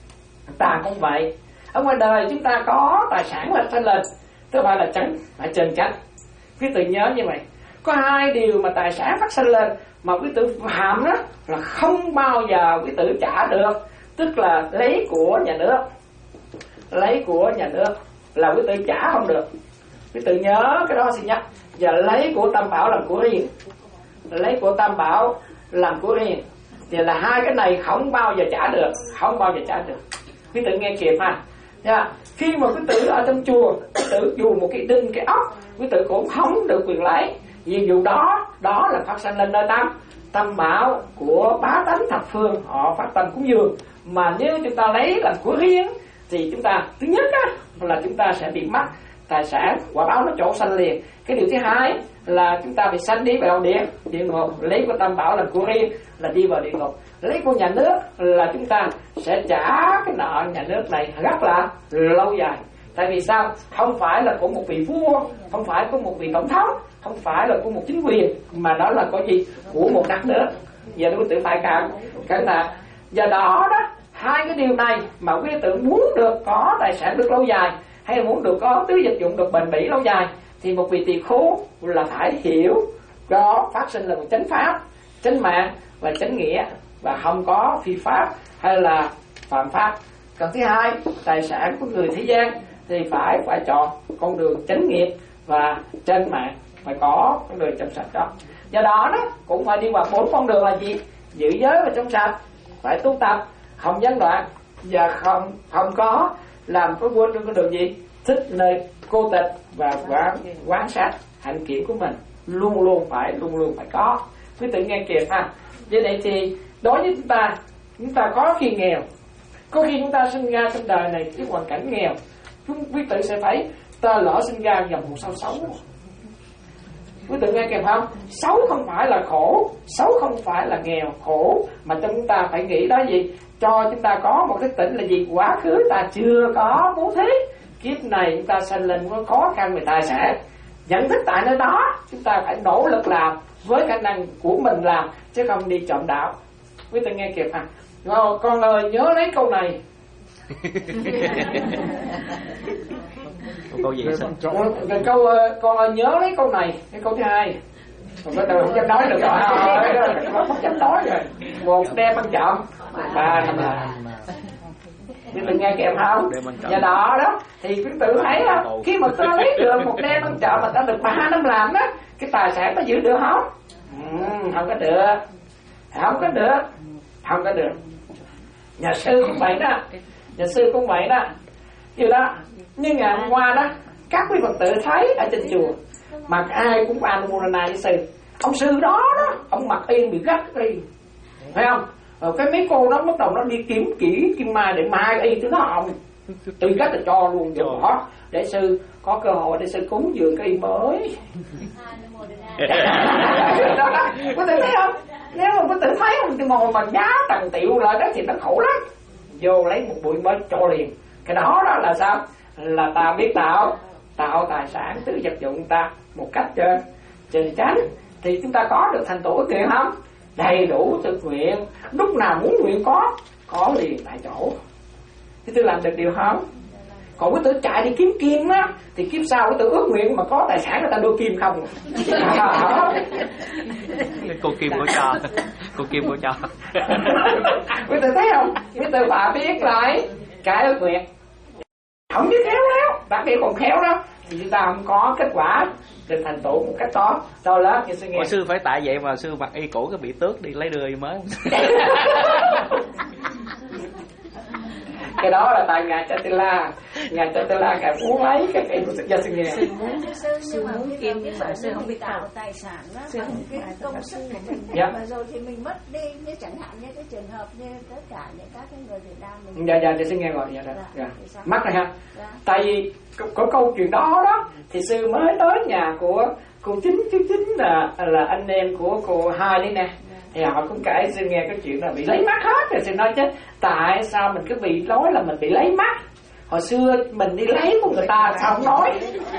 S3: Ta cũng vậy, ở ngoài đời chúng ta có tài sản là thanh lịch, tức phải là chánh, phải chân chánh. Quý tử nhớ như vậy, có hai điều mà tài sản phát sinh lên mà quý tử phạm đó là không bao giờ quý tử trả được, tức là lấy của nhà nước, lấy của nhà nước là quý tử trả không được. Quý tử nhớ cái đó xin nhắc. Và lấy của Tam Bảo làm của riêng, lấy của Tam Bảo làm của riêng, thì là hai cái này không bao giờ trả được, không bao giờ trả được. Quý tử nghe kịp ha. Yeah. Khi mà quý tử ở trong chùa, quý tử dù một cái đinh, cái ốc, quý tử cũng không được quyền lấy. Vì dù đó đó là phát sanh lên nơi tâm tâm bảo của bá tánh thập phương, họ phát tâm cúng dường. Mà nếu chúng ta lấy làm của riêng thì chúng ta thứ nhất á, là chúng ta sẽ bị mất tài sản, quả báo nó chỗ sanh liền. Cái điều thứ hai là chúng ta bị sanh đi vào địa địa ngục. Lấy của tam bảo làm của riêng là đi vào địa ngục. Lấy của nhà nước là chúng ta sẽ trả cái nợ nhà nước này rất là lâu dài. Tại vì sao? Không phải là của một vị vua, không phải của một vị tổng thống, không phải là của một chính quyền, mà đó là có gì? Của một đất nước. Giờ quý tử phải cẩn cẩn thận. Do đó đó, hai cái điều này mà quý tử muốn được có tài sản được lâu dài, hay là muốn được có tứ vật dụng được bền bỉ lâu dài, thì một vị tỳ khưu là phải hiểu có phát sinh là một chánh pháp, chánh mạng và chánh nghĩa, và không có phi pháp hay là phạm pháp. Còn thứ hai, tài sản của người thế gian thì phải phải chọn con đường chánh nghiệp và chánh mạng, phải có con đường trong sạch đó. Do đó đó cũng phải đi qua bốn con đường là gì? Giữ giới và trong sạch, phải tu tập, không gián đoạn, và không không có làm có quên trong cái đường gì? Thích nơi cô tịch và quán quán sát hạnh kiểm của mình, luôn luôn phải luôn luôn phải có. Quý tự nghe kịp ha. Vậy đây thì đối với chúng ta, chúng ta có khi nghèo, có khi chúng ta sinh ra trên đời này cái hoàn cảnh nghèo, chúng quý tự sẽ phải ta lỡ sinh ra dòng một sao xấu. Quý tự nghe kịp không? Xấu không phải là khổ, xấu không phải là nghèo khổ, mà chúng ta phải nghĩ đó gì? Cho chúng ta có một cái tỉnh là gì? Quá khứ ta chưa có bố thí, kiếp này chúng ta sanh lên có khó khăn về tài sản, nhận thức tại nơi đó chúng ta phải nỗ lực làm với khả năng của mình làm, chứ không đi trộm đạo. Quý vị nghe kịp à? Rồi, con ơi nhớ lấy câu này.
S1: Câu gì vậy?
S3: Câu con ơi nhớ lấy câu này. Cái câu thứ hai, còn cái từ không dám nói được rồi, không dám nói rồi. Một đem ăn trộm, ba năm là. Nhưng mình nghe kèm không? Và đó đó thì quý tự thấy đó, khi mà ta lấy được một đêm ăn trộm mà ta được ba năm làm đó, cái tài sản ta giữ được không? Ừ, không có được, không có được, không có được. Nhà sư cũng vậy đó, nhà sư cũng vậy đó, như đó. Nhưng ngày hôm qua đó, các quý Phật tử thấy ở trên chùa mà ai cũng Anumodana với sư, ông sư đó đó, ông mặc y bị gắt đi, phải không? Rồi cái mấy cô đó bắt đầu nó đi kiếm kỹ kim mai để mai y cho nó ông tự cách là cho luôn cho bỏ để sư có cơ hội để sư cúng dường cái y mới. Có thể thấy không? Nếu mà có thể thấy không, thì ngồi mà giá tầng tiệu lại đó thì nó khổ lắm. Vô lấy một bụi mới cho liền. Cái đó đó là sao? Là ta biết tạo tạo tài sản tứ vật dụng ta một cách trên trên chánh, thì chúng ta có được thành tựu ước nguyện không? Đầy đủ thực nguyện, lúc nào muốn nguyện có có liền tại chỗ. Thì tôi làm được điều không? Còn cái tử chạy đi kiếm kim á, thì kiếp sau cái tử ước nguyện mà có tài sản người ta đưa kim không?
S1: Cô kim của cho, cô kim của cho.
S3: Quý tử thấy không? Quý tử bà biết lại cái ước nguyện, không biết khéo léo, đặc biệt còn khéo đó thì chúng ta không có kết quả được thành tựu một cách to to lớn như sư nghe.
S1: Mà sư phải tại vậy mà sư mặc y cũ cái bị tước đi lấy đưa y mới.
S3: Cái đó là tại ngài Chatila, ngài Chatila ngài muốn lấy cái cây của gia sư nghe.
S4: Sư muốn sư nhưng mà biết kim nhưng mà sư không biết tạo tài sản đó, sư không cái công sức của mình.
S3: Dạ.
S4: Mà rồi thì mình mất đi, như chẳng hạn như cái trường hợp như tất cả những các cái người Việt Nam mình.
S3: Dạ dạ, dạ sư nghe rồi, dạ dạ.
S4: Dạ.
S3: Dạ. Mất rồi ha.
S4: Dạ.
S3: Tại vì có, có câu chuyện đó đó thì sư mới tới nhà của cô chính chứ chính là là anh em của cô hai đấy nè. Thì họ cũng kể sư nghe cái chuyện là bị lấy mắt hết rồi. Sư nói chứ tại sao mình cứ bị nói là mình bị lấy mắt, hồi xưa mình đi lấy của người ta sao không nói?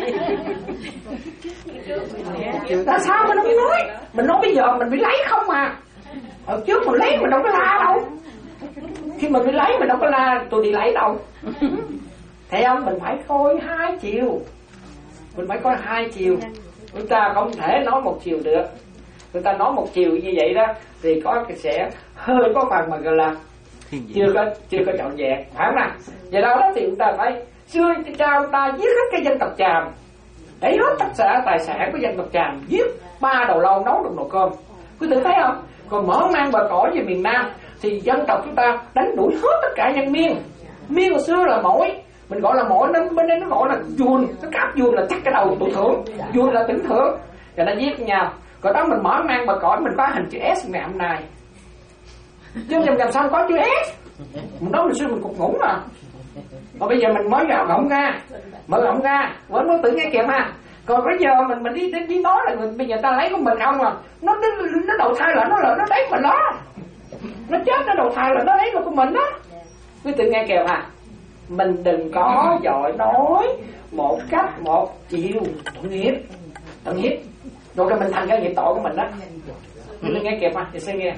S3: Tại sao mình không nói? Mình nói bây giờ mình bị lấy không à? Hồi trước mình lấy mình đâu có la đâu. Khi mình bị lấy mình đâu có la tôi đi lấy đâu. Thấy không? Mình phải coi hai chiều, mình phải coi hai chiều. Chúng ta không thể nói một chiều được. Người ta nói một chiều như vậy đó thì có cái sẽ hơi có phần mà gọi là chưa có chưa có trọn vẹn, phải không nào? Vậy đó đó thì chúng ta phải xưa cha ông ta giết hết cái dân tộc Tràm, lấy hết tất cả tài sản của dân tộc Tràm, giết ba đầu lâu nấu được nồi cơm. Quý vị thấy không? Còn mở mang bờ cõi về miền Nam thì dân tộc chúng ta đánh đuổi hết tất cả nhân Miên. Miên hồi xưa là mỗi, mình gọi là mỗi, bên đây nó gọi là vuông, nó cáp vuông là chắc cái đầu tụi thưởng, vuông là tỉnh thưởng, rồi nó giết nhau. Còn đó mình mở mang bờ cõi mình có hình chữ S ngày hôm nay, chứ dòng dòng xong có chữ S. Mình nói mình xưa mình cục ngủ mà. Còn bây giờ mình mới gạo rộng ra, mở rộng ra, vẫn mới tự nghe kịp ha. Còn bây giờ mình mình đi đi nói là mình, bây giờ ta lấy của mình không à, nó nó, nó đầu thai là nó là nó đấy mình đó, nó chết nó đầu thai là nó lấy là của mình đó. Quý tự nghe kịp ha. Mình đừng có giỏi nói một cách một chiều tội nghiệp, tội nghiệp, rồi rồi mình thành cái nghiệp tội của mình đó. Mình đừng nghe kịp ha, thì sẽ nghe.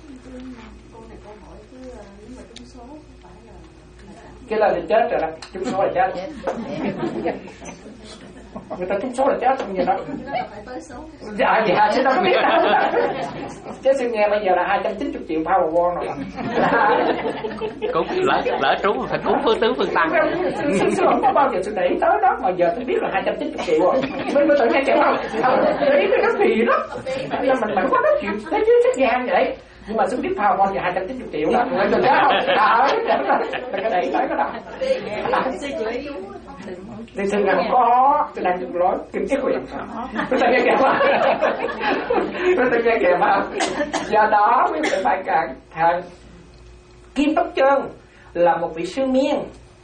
S3: Cái là thì chết rồi đó, trúng số là chết. Người ta trúng số là chết không như đó. Dạ vậy hả, chứ đâu có biết đâu. Chứ xin nghe bây giờ là hai trăm chín mươi triệu Powerball rồi.
S1: Cũng lỡ lỡ trúng phải cúng phương tướng phương tăng.
S3: Sư không có bao giờ tôi để ý tới đó, mà giờ tôi biết là hai trăm chín mươi triệu rồi. Mình mới tự nghe kịp không? Để ý tới nó kỳ đó. Là mình mình có nói chuyện thế chứ chắc gan vậy. Nhưng mà xin biết Powerball giờ hai trăm chín mươi triệu đó. Người tôi chết không? Đợi, đừng có để ý tới cái đó. Thì xin rằng có, tôi đang dùng lối kinh chức quyền. Tôi tự nghe kịp không? Tôi tự nghe kịp không? Do đó quý vị phải cẩn thận. Kim Túc Chân là một vị sư miên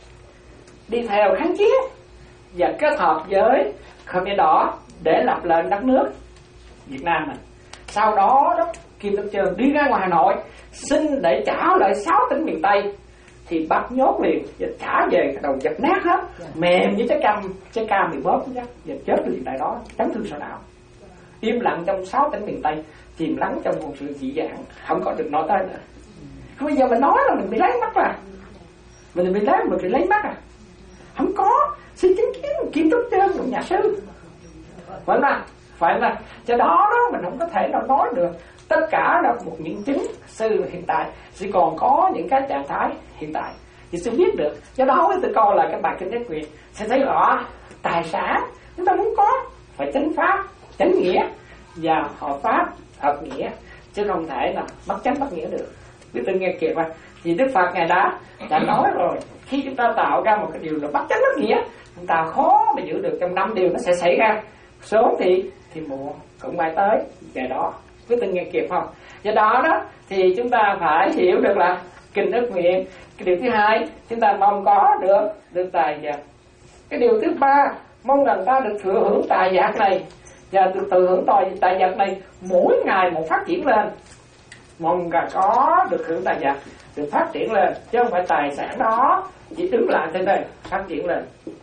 S3: đi theo kháng chiến và kết hợp với Khmer Đỏ để lập lên đất nước Việt Nam này. Sau đó đó Kim Túc Chân đi ra ngoài Hà Nội xin để trả lại sáu tỉnh miền Tây, thì bắt nhốt liền và trả về đầu dập nát hết, mềm như trái cam trái cam bị bóp nhá, và chết liền tại đó, chấn thương sọ não, im lặng trong sáu tỉnh miền Tây, chìm lắng trong một sự dị dạng, không có được nói tới nữa. Bây giờ mình nói là mình bị lấy mắt à, mình bị lấy mình bị lấy mắt à, không có. Xin chứng kiến Kim Túc Chân của nhà sư, phải không? Phải không? Cho đó đó mình không có thể nào nói được tất cả là một những chứng sư hiện tại, chỉ còn có những cái trạng thái hiện tại thì sư biết được. Do đó tôi coi là cái bài kinh tế quyền sẽ thấy rõ tài sản chúng ta muốn có phải chánh pháp, chánh nghĩa và hợp pháp, hợp nghĩa, chứ không thể là bất chánh bất nghĩa được. Quý vị nghe kịp à? Thì Đức Phật ngài đã đã nói rồi, khi chúng ta tạo ra một cái điều là bất chánh bất nghĩa, chúng ta khó mà giữ được. Trong năm điều nó sẽ xảy ra, sớm thì thì muộn cũng ai tới ngày đó. Quý vị nghe kịp không? Do đó đó thì chúng ta phải hiểu được là kinh ức nguyện. Cái điều thứ hai, chúng ta mong có được được tài vật. Cái điều thứ ba, mong rằng ta được thừa hưởng tài vật này và được thừa hưởng tài tài vật này mỗi ngày một phát triển lên. Mong rằng có được hưởng tài vật được phát triển lên, chứ không phải tài sản đó chỉ đứng lại trên đây phát triển lên.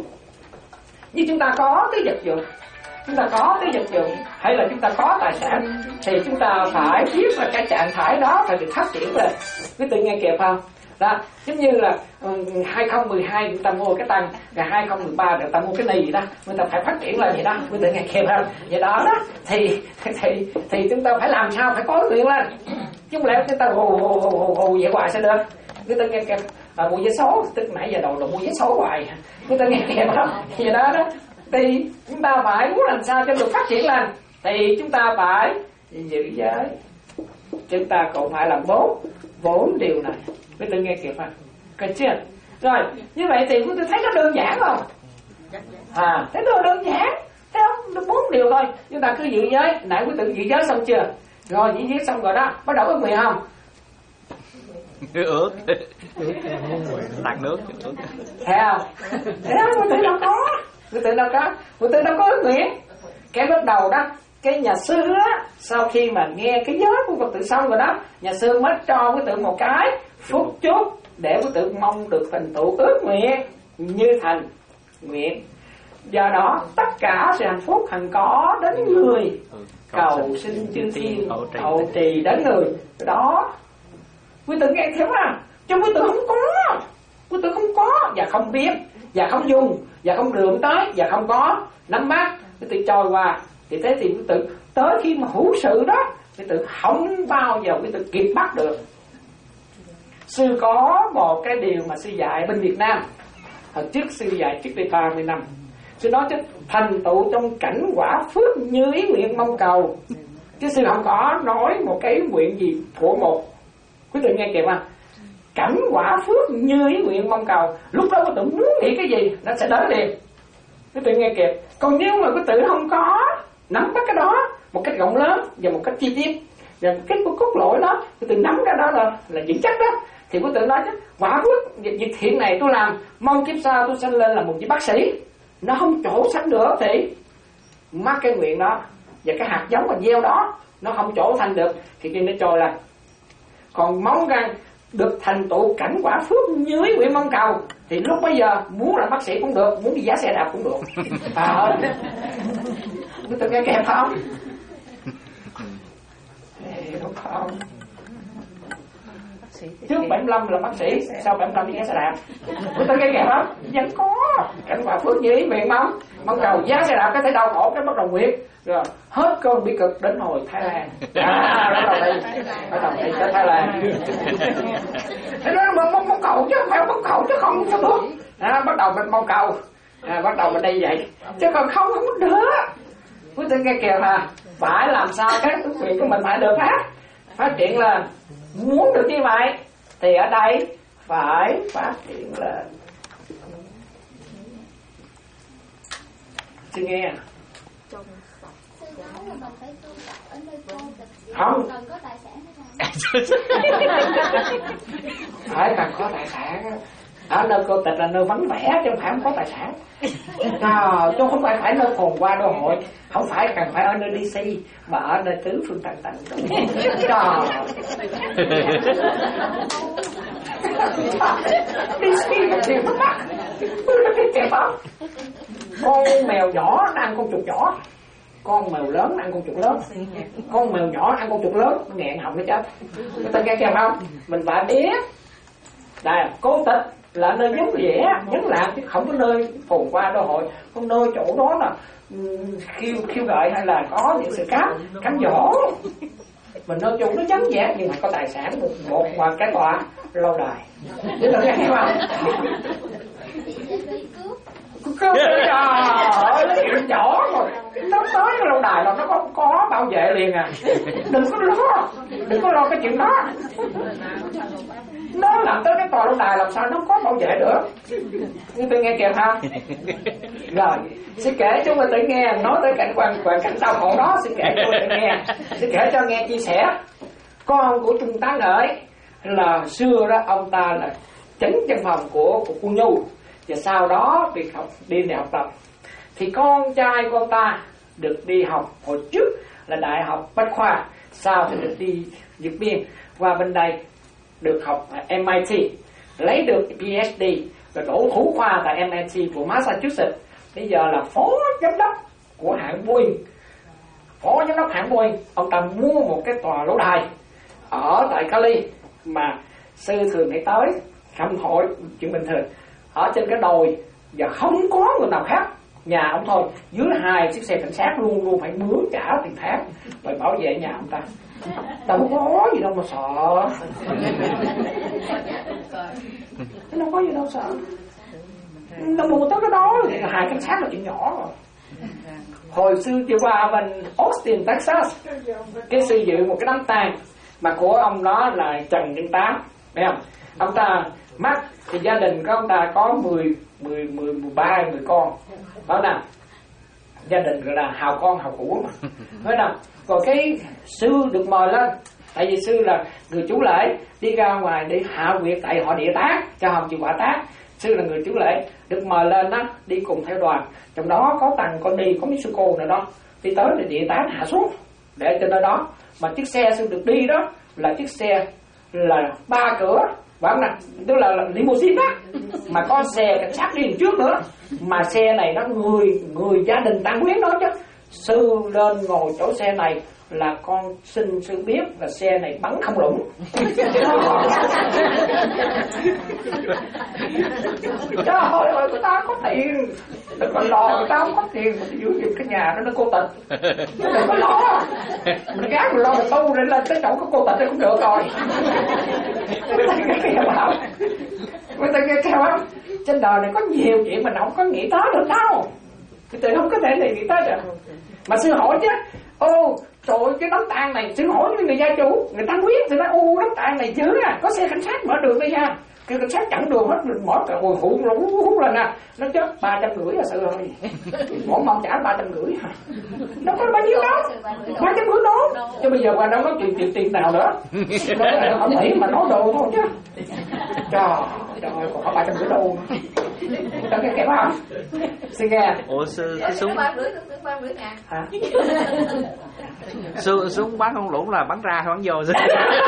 S3: Như chúng ta có cái vật dụng, chúng ta có cái vật dụng hay là chúng ta có tài sản thì chúng ta phải biết là cái trạng thái đó phải được phát triển lên. Quý vị nghe kịp không? Đó, giống như là hai không một hai chúng ta mua cái tăng, và hai không một ba người ta mua cái này đó, người ta phải phát triển lên vậy đó. Quý vị nghe kịp không? Vậy đó đó thì thì thì chúng ta phải làm sao phải có nguyện lên, chứ không lẽ chúng ta hù hù hù hù hù vậy hoài sao được? Quý vị nghe kịp? À, mua vé số, tức nãy giờ đầu là mua vé số hoài. Quý vị nghe kịp không? Vậy đó đó thì chúng ta phải muốn làm sao cho được phát triển lên thì chúng ta phải giữ giới. Chúng ta cũng phải làm bốn bốn điều này. Quý vị nghe kịp không? Được chưa? Rồi như vậy thì quý vị thấy nó đơn giản không? À, thấy nó đơn giản, thấy không? Bốn điều thôi. Chúng ta cứ giữ giới. Nãy quý vị giữ giới xong chưa? Rồi giữ giới xong rồi đó, bắt đầu có nguyện không?
S1: Ướt tạt nước ướt.
S3: Thấy không? Thấy không? Quý vị đâu có, quý vị đâu có, quý vị đâu có ước nguyện. Cái bắt đầu đó, cái nhà sư á, sau khi mà nghe cái giới của Phật tử xong rồi đó, nhà sư mới cho quý tử một cái phúc chúc để quý tử mong được thành tựu ước nguyện như thành nguyện. Do đó tất cả sự hạnh phúc hằng có đến người, cầu xin chư thiên hậu trì đến người. Đó quý tử nghe thiếu à, chứ quý tử không có, quý tử không có và không biết và không dùng và không lượm tới và không có nắm bắt, quý tử trôi qua. Thì thế thì quý tử tới khi mà hữu sự đó, quý tử không bao giờ quý tử kịp bắt được. Sư có một cái điều mà sư dạy bên Việt Nam, hồi trước sư dạy trước đây ba mươi năm. Sư nói chứ thành tựu trong cảnh quả phước như ý nguyện mong cầu, chứ sư không có nói một cái nguyện gì của một. Quý vị nghe kịp không? Cảnh quả phước như ý nguyện mong cầu, lúc đó quý tử muốn nghĩ cái gì nó sẽ đến liền. Quý vị nghe kịp. Còn nếu mà quý tử không có nắm bắt cái đó một cách rộng lớn và một cách chi tiết, và một cách của cốt lõi đó quý tự nắm ra đó là là vững chắc đó. Thì quý tự nói chứ quả phước việc thiện này tôi làm, mong kiếp sau tôi sanh lên là một vị bác sĩ. Nó không chỗ sanh được thì mắc cái nguyện đó và cái hạt giống mà gieo đó nó không chỗ thành được thì kia nó trôi là. Còn mong rằng được thành tựu cảnh quả phước dưới nguyện mong cầu thì lúc bây giờ muốn làm bác sĩ cũng được, muốn đi giá xe đạp cũng được. À, quý tự nghe kèm không? Đúng không? Trước bảy mươi lăm là bác sĩ, sau bảy mươi lăm đi giá xe đạp. Quý tự nghe kèm không? Vẫn có cảnh quả phước như ý nguyện mong mong cầu giá xe đạp có thể đau khổ cái bắt đầu nguyện rồi hết cơn bi cực đến hồi Thái Lan. À, bắt đầu đi, bắt đầu đi tới Thái Lan. Thế đó là mong mong cầu chứ không phải mong cầu chứ không có được. À, bắt đầu mình mong cầu, à, bắt đầu mình đi vậy, chứ còn không không có được. Quý tự nghe kìa mà phải làm sao các ước nguyện của mình phải được phát phát triển lên. Muốn được như vậy thì ở đây phải phát triển lên. Chị nghe không phải cần có tài sản. Ở nơi cô tịch là nơi vắng vẻ chứ không phải không có tài sản. À, chứ không phải phải nơi phồn hoa đô hội, không phải cần phải ở nơi đê xê mà ở nơi tứ phương tận tận. đê xê là điều mất mắt. Kẹp không? Con mèo nhỏ nó ăn con chuột nhỏ, con mèo lớn nó ăn con chuột lớn. Con mèo nhỏ ăn con chuột lớn nó nghẹn họng nó chết. Người ta nghe kèm không? Mình phải biết đây cố tịch là nơi vắng vẻ vắng lặng chứ không có nơi phồn hoa đô hội. Không nơi chỗ đó là khiêu khiêu gợi hay là có những sự cám cám dỗ. Mình nơi chỗ nó vắng vẻ nhưng mà có tài sản một một và cái tòa lâu đài. Chứ đừng nghe không? Cứ trời ơi, nó chuyện nhỏ rồi. Nó tới cái lâu đài là nó có, có bảo vệ liền à. Đừng có lo, đừng có lo cái chuyện đó. Nó làm tới cái tòa lâu đài làm sao nó có bảo vệ được. Nhưng tôi nghe kìa không? Rồi, sẽ kể cho người tự nghe, nói tới cảnh quan hoàn cảnh đau khổ đó, sẽ kể cho người tự nghe, sẽ kể cho nghe chia sẻ. Con của Trung tá Ngợi là xưa đó ông ta là chánh văn phòng của của Quân Nhu. Và sau đó việc học đi đại học tập thì con trai của ông ta được đi học hồi trước là Đại học Bách Khoa, sau thì được đi Dược Biên, qua bên đây được học ở em ai ti, lấy được pê hát đê và đỗ thủ khoa tại em ai ti của Massachusetts. Bây giờ là phó giám đốc của hãng Boeing. Phó giám đốc hãng Boeing, ông ta mua một cái tòa lâu đài ở tại Cali mà sư thường hay tới thăm hỏi chuyện bình thường. Ở trên cái đồi và không có người nào khác, nhà ông thôi, dưới hai chiếc xe cảnh sát luôn luôn phải mướn trả tiền tháng phải bảo vệ nhà ông ta. Đâu có gì đâu mà sợ. Đâu có gì đâu sợ. Đâu mua tới cái đó thì hai cảnh sát là chuyện nhỏ rồi. Hồi xưa chiều qua bên Austin, Texas, cái xây dựng một cái đám tang mà của ông đó là Trần Nhân Tám, thấy không? Ông ta mắc thì gia đình của ông ta có mười, mười, mười, mười ba người con, đó nè, gia đình gọi là hào con hào của mà, nói nè. Còn cái sư được mời lên, tại vì sư là người chủ lễ đi ra ngoài để hạ quyệt tại họ địa tác cho hồng chịu quả tác. Sư là người chủ lễ được mời lên đó đi cùng theo đoàn, trong đó có Tằng con đi, có Mitsuko nữa đó, đi tới để địa tác hạ xuống để trên nơi đó. Mà chiếc xe sư được đi đó là chiếc xe là ba cửa, phải nè, tức là limousine đó, mà có xe cảnh sát đi trước nữa, mà xe này nó người người gia đình Tăng Quyến đó chứ. Sư lên ngồi chỗ xe này là con xin sư biết là xe này bắn không lũng. Trời ơi, người ta có tiền, đừng có lo, người ta không có tiền mà giữ giùm cái nhà đó nó cô tịch. Đừng có lo, mình gác mình lo mình tu lên lên tới chỗ có cô tịch thì cũng được rồi. Người ta nghe theo bảo, người ta nghe theo không? Trên đời này có nhiều chuyện mình không có nghĩ tới được đâu. Cái từ không có thể để nghĩ tới được. Mà sư hỏi chứ ô trời ơi, cái đống tàn này, xin hỏi với người gia chủ, người ta biết thì nói ô đống tàn này dữ à, có xe cảnh sát mở đường đây nha. Cái cảnh sát chặn đường hết, mở cả hồi hụ lũ hú lên nè, nó chết ba trăm rưỡi là sự rồi, mỗi mong trả ba trăm rưỡi, nó có bao nhiêu đó, ba trăm rưỡi đó, chứ bây giờ qua đâu có chuyện chuyện tiền nào nữa, nó không nghĩ mà nói đồ thôi chứ, trời trời còn có ba trăm rưỡi đâu, tao nghe kẹp không? Xin nghe.
S1: Ủa sư cái súng
S5: ba rưỡi tưởng ba rưỡi ngàn.
S3: Hả?
S1: Súng súng bắn không lũng là bắn ra hay bắn vô sư?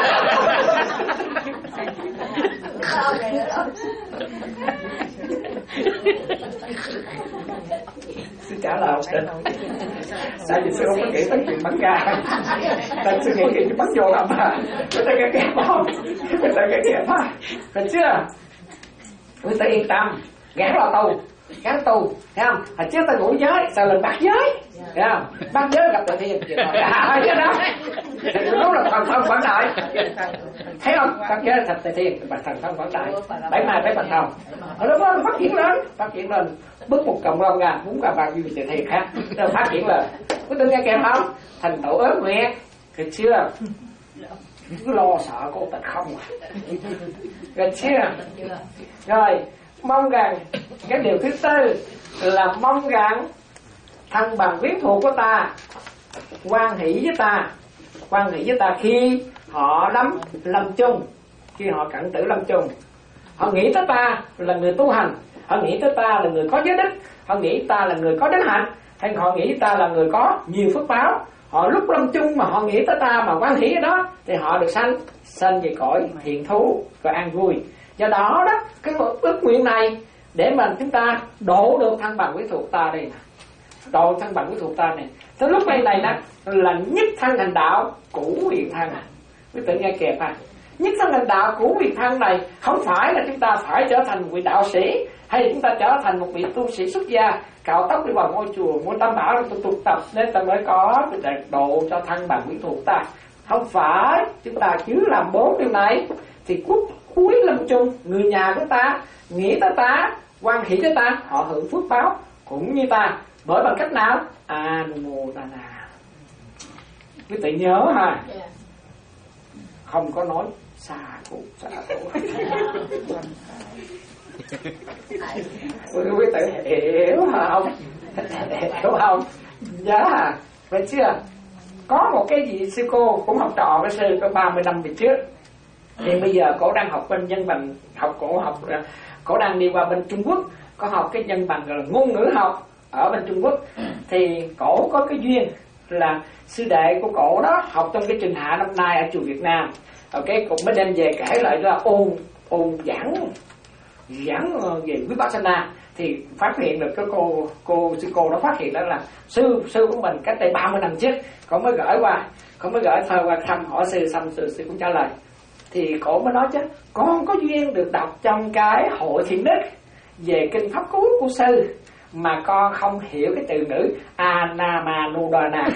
S3: Xin trả lời xin. Sao vì sư không có kỹ tới chuyện bắn ra? Tại sư nghĩ chuyện bắn vô làm mà. Người ta nghe kẹp không? Người ta nghe kẹp ha. Được chưa? Người ta yên tâm. Gán vào tù. Gán tù. Thấy không? Hồi trước ta ngủ giới. Sao lần bắt giới? Thấy không? Bắt giới gặp Đại Thiên. À, chứ đó. Thì lúc là thần thông quảng đại. Thấy không? Bắt giới là thật Đại Thiên. Và thần thông quảng đại. Bảy mai bảy phần thông. Ở đó nó phát triển lên. Phát triển lên. Bước một cộng rong ra. Muốn cả bao nhiêu Đại Thiên khác. Nó phát triển lên. Có từng nghe kèm không? Thành tổ ớt nguyện. Được chưa? Cứ lo sợ cô tịch không à. Được chưa? Rồi. Mong rằng cái điều thứ tư là mong rằng thân bằng quyến thuộc của ta hoan hỷ với ta, hoan hỷ với ta khi họ lâm lâm chung, khi họ cận tử lâm chung, họ nghĩ tới ta là người tu hành, họ nghĩ tới ta là người có giới đức, họ nghĩ ta là người có đức hạnh, hay họ nghĩ ta là người có nhiều phước báo. Họ lúc lâm chung mà họ nghĩ tới ta mà hoan hỷ ở đó thì họ được sanh sanh về cõi thiện thú và an vui. Do đó đó cái ước nguyện này để mà chúng ta độ được thân bằng quyến thuộc ta đây nè, độ thân bằng quyến thuộc ta này. Tới lúc này này nè là nhất thân thành đạo cũ huyền thân. Quý tự nghe kẹp à, nhất thân thành đạo cũ huyền thân này không phải là chúng ta phải trở thành một vị đạo sĩ hay chúng ta trở thành một vị tu sĩ xuất gia cạo tóc đi vào ngôi chùa mua tam bảo tu tu tập nên ta mới có cái độ cho thân bằng quyến thuộc ta. Không phải, chúng ta cứ làm bốn điều này thì cuối cuối lâm chung người nhà của ta nghĩ tới ta, hoan hỷ với ta, họ hưởng phước báo cũng như ta. Bởi bằng cách nào? Anumodana. Quý vị nhớ ha, không có nói xa cụ xa cụ. Quý vị hiểu không? Hiểu không? Dạ, phải chưa? Có một cái gì sư cô cũng học trò với sư có ba mươi năm về trước. Thì bây giờ cổ đang học bên nhân bằng, học cổ học cổ đang đi qua bên Trung Quốc, có học cái nhân bằng gọi là ngôn ngữ học ở bên Trung Quốc. Thì cổ có cái duyên là sư đệ của cổ đó học trong cái trình hạ năm nay ở chùa Việt Nam. Ok, cũng mới đem về kể lại là ôn ôn giảng giảng về Vipassana thì phát hiện được cái cô cô sư cô đó phát hiện đó là sư sư của mình cách đây ba mươi năm trước, cổ mới gửi qua, cổ mới gửi thơ qua thăm hỏi sư, xong sư sư cũng trả lời. Thì cổ mới nói chứ con có duyên được đọc trong cái hội thiền đức về kinh pháp cú của sư mà con không hiểu cái từ ngữ Anamanodana.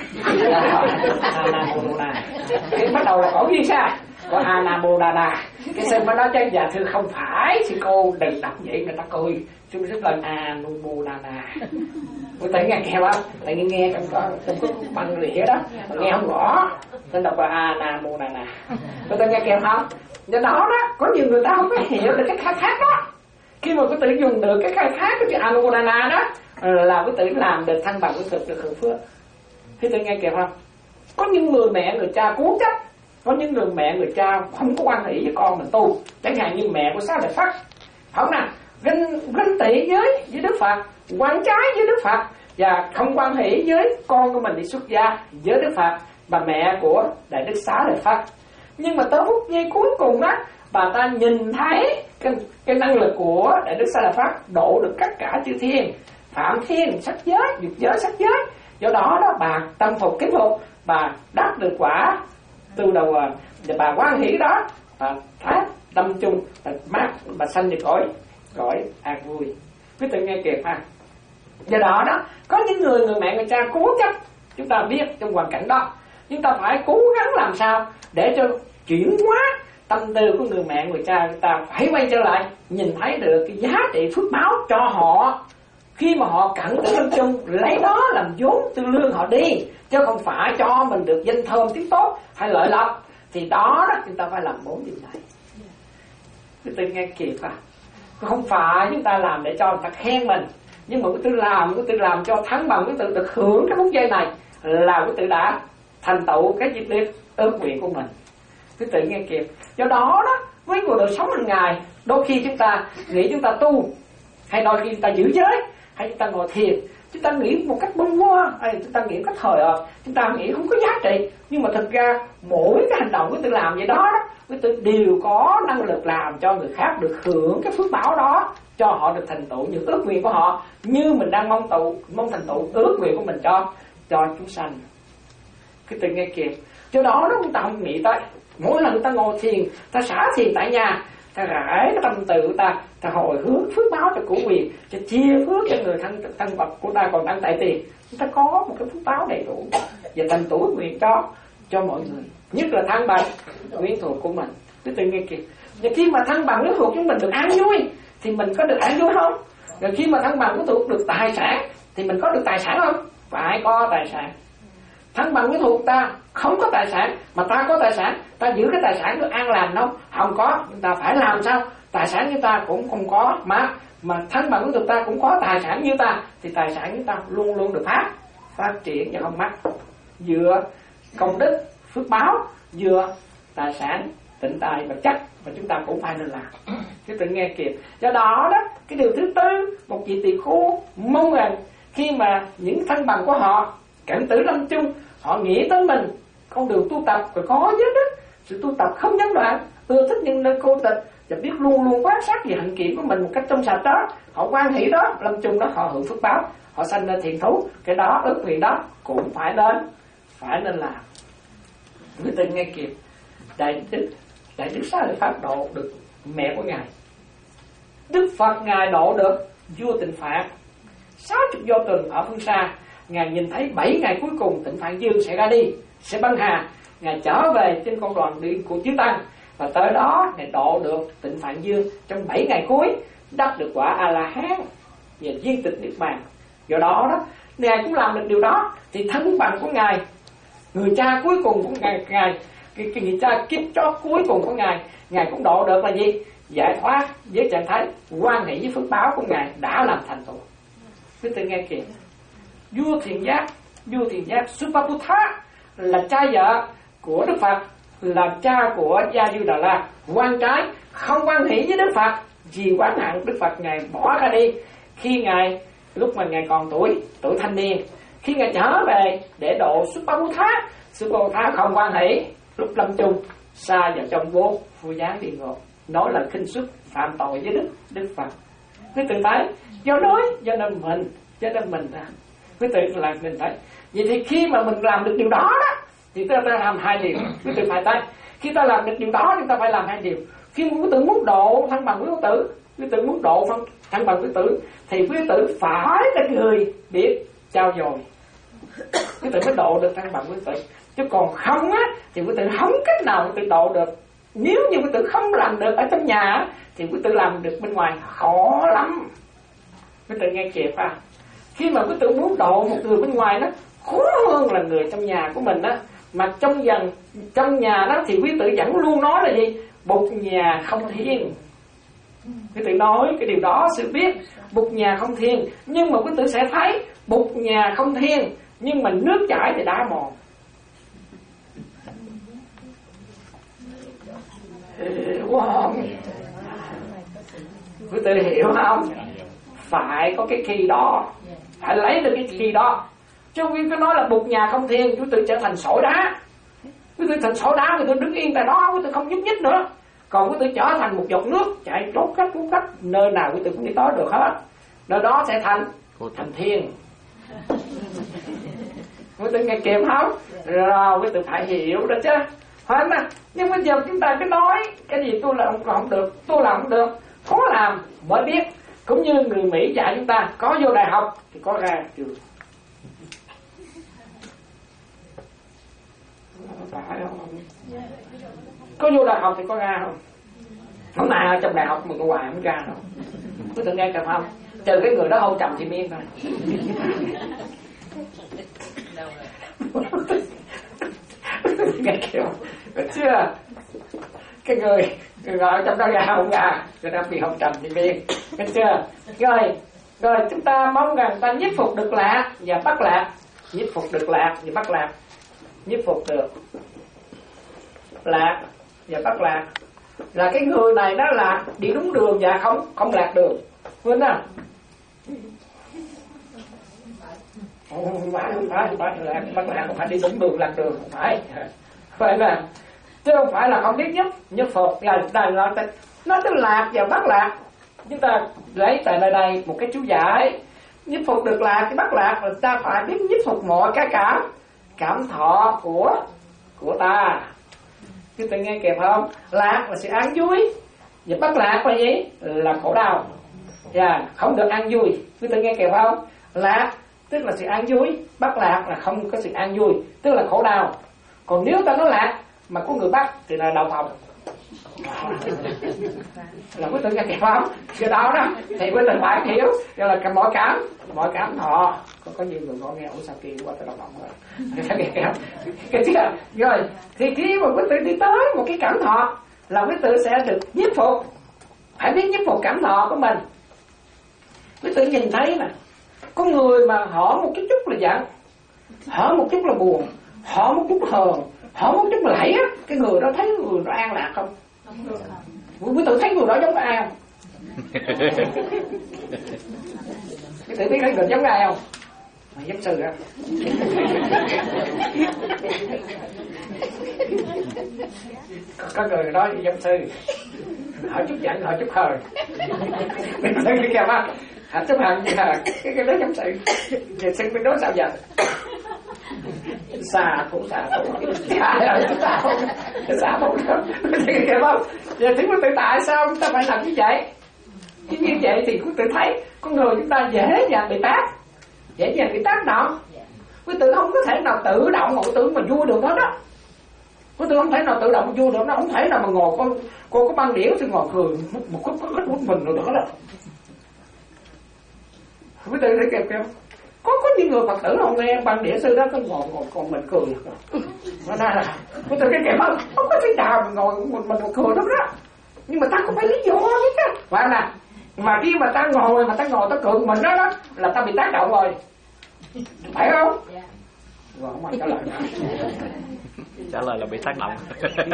S3: Anamanodana cái bắt đầu là cổ duyên sao có Anamanodana. Cái sư mới nói chứ dạ thưa không phải, sư cô đừng đọc vậy người ta cười. Chúng rất là Anamanodana. Cô tự nghe kèo không? Tại nghe nghe trong đó trong có bằng lịa đó mà nghe không rõ nên đọc là Anamanodana. Cô tự nghe kèo không? Do đó đó có nhiều người ta không có hiểu được cái khai thác đó. Khi mà quý tử dùng được cái khai thác của chữ Anumodana đó là quý tử làm được thân bằng quý tử được hưởng phước. Quý tử nghe kịp không? Có những người mẹ người cha cố chấp, có những người mẹ người cha không có quan hệ với con mình tu. Chẳng hạn như mẹ của Xá Lợi Phất, không nè, ganh ganh tị với với Đức Phật, quan trái với Đức Phật và không quan hệ với con của mình đi xuất gia với Đức Phật, bà mẹ của Đại Đức Xá Lợi Phất. Nhưng mà tới phút giây cuối cùng đó bà ta nhìn thấy cái, cái năng lực của Đại Đức Xá Lợi Phất độ được tất cả chư thiên, phạm thiên, sắc giới, dục giới, sắc giới. Do đó đó bà tâm phục kính phục, bà đắc được quả từ đầu và bà hoan hỷ đó, bà phát tâm chung, bà mát, bà sanh được cõi cõi an vui. Quý tự nghe kịp ha. Do đó đó có những người người mẹ người cha cố chấp, chúng ta biết trong hoàn cảnh đó chúng ta phải cố gắng làm sao để cho chuyển hóa tâm tư của người mẹ người cha, người ta phải quay trở lại nhìn thấy được cái giá trị phước báo cho họ Khi mà họ cận tử lâm chung, lấy đó làm vốn tư lương họ đi, chứ không phải cho mình được danh thơm tiếng tốt hay lợi lộc. Thì đó đó chúng ta phải làm bốn điều này. Quý vị nghe kịp à? Không phải chúng ta làm để cho người ta khen mình, nhưng mà quý vị làm, quý vị làm cho thắng bằng quý vị được hưởng cái phút giây này, là quý vị đã thành tựu cái dịp liệt ước nguyện của mình. Quý vị nghe kịp. Do đó đó, với cuộc đời sống hàng ngày, đôi khi chúng ta nghĩ chúng ta tu, hay đôi khi chúng ta giữ giới, hay chúng ta ngồi thiền, chúng ta nghĩ một cách bâng quơ, hay chúng ta nghĩ cách thời hợp, chúng ta nghĩ không có giá trị. Nhưng mà thực ra mỗi cái hành động của tự làm vậy đó, đó quý tự đều có năng lực làm cho người khác được hưởng cái phước báo đó, cho họ được thành tựu những ước nguyện của họ, như mình đang mong tụ mong thành tựu ước nguyện của mình cho cho chúng sanh. Cái tự nghe kịp. Do đó đó chúng ta không nghĩ tới mỗi lần ta ngồi thiền, ta xả thiền tại nhà, ta rải cái tâm tự ta, ta hồi hướng phước báo cho của quyền, cho chia phước cho người thân thân vật của ta còn đang tại tiền, chúng ta có một cái phước báo đầy đủ và thành tựu nguyện cho cho mọi người, nhất là thăng bằng quyến thuộc của mình. Cứ tự nghe kìa. Và khi mà thăng bằng quyến thuộc chúng mình được an vui, thì mình có được an vui không? Rồi khi mà thăng bằng quyến thuộc được tài sản, thì mình có được tài sản không? Phải có tài sản. Thăng bằng quyến thuộc ta không có tài sản, mà ta có tài sản, ta giữ cái tài sản được an lành không? Không có, chúng ta phải làm sao? Tài sản như ta cũng không có, mà mà thăng bằng quyến thuộc ta cũng có tài sản như ta, thì tài sản như ta luôn luôn được phát phát triển và không mất. Dựa công đức phước báo, vừa tài sản tịnh tài vật chất, và chúng ta cũng phải nên làm. Cái tự nghe kịp. Do đó đó, cái điều thứ tư, một vị tỳ khưu mong rằng khi mà những thân bằng của họ cận tử lâm chung, họ nghĩ tới mình con đường tu tập phải có giới đức, sự tu tập không gián đoạn, ưa thích những nơi cô tịch và biết luôn luôn quan sát về hạnh kiểm của mình một cách trong sạch đó, họ quan hỷ đó, lâm chung đó, họ hưởng phước báo, họ sanh lên thiện thú. Cái đó ước nguyện đó cũng phải nên phải nên làm. Người ta nghe kịp. Đại đức Đại đức Xá Lợi Pháp độ được mẹ của ngài, Đức Phật ngài độ được vua Tịnh Phạn. Sáu chục vô tuần ở phương xa, ngài nhìn thấy bảy ngày cuối cùng Tịnh Phạn Dương sẽ ra đi, sẽ băng hà. Ngài trở về trên con đoàn đi của chư tăng, và tới đó ngài độ được Tịnh Phạn Dương trong bảy ngày cuối, đắc được quả A La Hán và viên tịch niết bàn. Do đó đó, ngài cũng làm được điều đó, thì thân bằng của ngài, người cha cuối cùng của ngài, ngài cái, cái người cha kiếp chót cuối cùng của ngài, ngài cũng độ được là gì? Giải thoát với trạng thái quan hệ với phước báo của ngài đã làm thành tựu. Quý vị nghe kìa. Vua Thiện Giác, vua Thiện Giác Supaputta là cha vợ của Đức Phật, là cha của Gia Du Đà La, quan trái không quan hệ với Đức Phật, vì quán hận Đức Phật ngài bỏ ra đi khi ngài lúc mà ngài còn tuổi tuổi thanh niên. Khi ngài trở về để độ Supaputta, Supaputta không quan hệ, lúc lâm chung xa vào trong vô phu gián địa ngục, nói là khinh suất phạm tội với Đức Đức Phật. Quý tự thấy do nói do nên mình cho nên mình ra quý tự là mình thấy. Vậy thì khi mà mình làm được điều đó đó, thì ta ta làm hai điều. Quý tự phải thấy khi ta làm được điều đó thì ta phải làm hai điều. Khi quý tự muốn độ thăng bằng quý tử, quý tự muốn độ thăng bằng quý tử, thì quý tử phải là người biết trao dồi, quý tự mới độ được thăng bằng quý tử. Chứ còn không á thì quý tử không cách nào quý tử độ được. Nếu như quý tử không làm được ở trong nhà thì quý tử làm được bên ngoài khó lắm. Quý tử nghe kịp à? Khi mà quý tử muốn độ một người bên ngoài đó khó hơn là người trong nhà của mình á. Mà trong dần trong nhà đó thì quý tử vẫn luôn nói là gì? Bụt nhà không thiên. Quý tử nói cái điều đó sự biết bụt nhà không thiên, nhưng mà quý tử sẽ thấy bụt nhà không thiên, nhưng mà nước chảy thì đá mòn. Hiểu không? Quý tử hiểu không? Phải có cái khi đó, phải lấy được cái khi đó. Chứ quý cứ nói là bụt nhà không thiên, quý tử trở thành sỏi đá. Quý tử thành sỏi đá, quý tử đứng yên tại đó, quý tử không nhúc nhích nữa. Còn quý tử trở thành một giọt nước chạy trốn cách trốn cách, nơi nào quý tử cũng đi tới được hết. Nơi đó sẽ thành thành thiên. Quý tử nghe kịp không? Rồi quý tử phải hiểu đó chứ. Phải mà. Nhưng bây giờ chúng ta cứ nói cái gì tôi làm không được, tôi làm không được, khó làm mới biết. Cũng như người Mỹ dạy chúng ta, có vô đại học thì có ra trường. Phải không? Có vô đại học thì có ra không? Không nào trong đại học mà có hoài không ra đâu. Có từng nghe kịp không? trừ cái người đó hôn trầm thì miên thôi. Nghe kiểu được chưa? Cái người người ngồi trong đó gà hông gà, người ta bị hôn trầm thì miên, nghe chưa? Rồi rồi chúng ta mong rằng ta nhiếp phục được lạc và bắt lạc, nhiếp phục được lạc và bắt lạc, nhiếp phục được lạc và bắt lạc là cái người này đó là đi đúng đường và không không lạc đường, quên không? Không phải không phải không phải là bắt lạc, không phải đi đúng đường lạc đường, không phải phải là chứ không phải là không biết nhất nhất phục là là nó nó tức lạc và bắt lạc. Chúng ta lấy tại nơi đây một cái chú giải nhiếp phục được lạc cái bắt lạc là ta phải biết nhiếp phục mọi cái cảm cảm thọ của của ta. Chúng ta nghe kịp không? Lạc là sự an vui và bắt lạc là gì? Là khổ đau. Yeah, không được an vui. Chúng ta nghe kịp không? Lạc tức là sự an vui, bắt lạc là không có sự an vui, tức là khổ đau. Còn nếu ta nói lạc mà có người bắt thì là đau phòng. Là quý tử nghe kịp không? Cái đó đó thì quý tử phải hiểu là là mọi cảm mọi cảm thọ. Có có nhiều người có nghe ủa sao kia qua tới đau phòng rồi. Cái chứ rồi thì khi mà quý tử đi tới một cái cảm thọ là quý tử sẽ được nhiếp phục, phải biết nhiếp phục cảm thọ của mình. Quý tử nhìn thấy nè, có người mà họ một cái chút là giận, họ một chút là buồn, họ một chút hờn, họ một chút là lẫy á, cái người đó thấy người đó an lạc không? Quý tử thấy người đó giống ai không? Quý tử biết thấy người giống ai không? Mà giám sư á. Có người đó giám sư, họ chút giận, họ chút hờn. Mình thấy cái kìa mà, họ chút hờn như là cái cái đó giám sư. Giám sư bên đó sao giờ? Xà cũng xà cũng xà rồi chúng ta không xà không hiểu không? Giờ chúng ta tự tại sao chúng ta phải làm như vậy? Chứ như vậy thì chúng ta thấy con người chúng ta dễ dàng bị tác, dễ dàng bị tác động. Quý tử không có thể nào tự động ngồi tự mà vui được hết đó. Quý tử không thể nào tự động vui được, nó không thể nào mà ngồi con cô có băng điểu thì ngồi cười một khúc khúc hút mình rồi đó. Quý tử thấy kịp kịp có có những người Phật tử không nghe bằng địa sư đó cứ ngồi ngồi còn mình cười nó ra là tôi từ cái kẹp không không có cái nào mình ngồi mình mình cười lắm đó, nhưng mà ta cũng phải lý do chứ chứ phải nè, mà khi mà ta ngồi mà ta ngồi ta cười mình đó, đó là ta bị tác động rồi, phải không? Rồi không ai trả lời
S1: trả lời là bị tác động.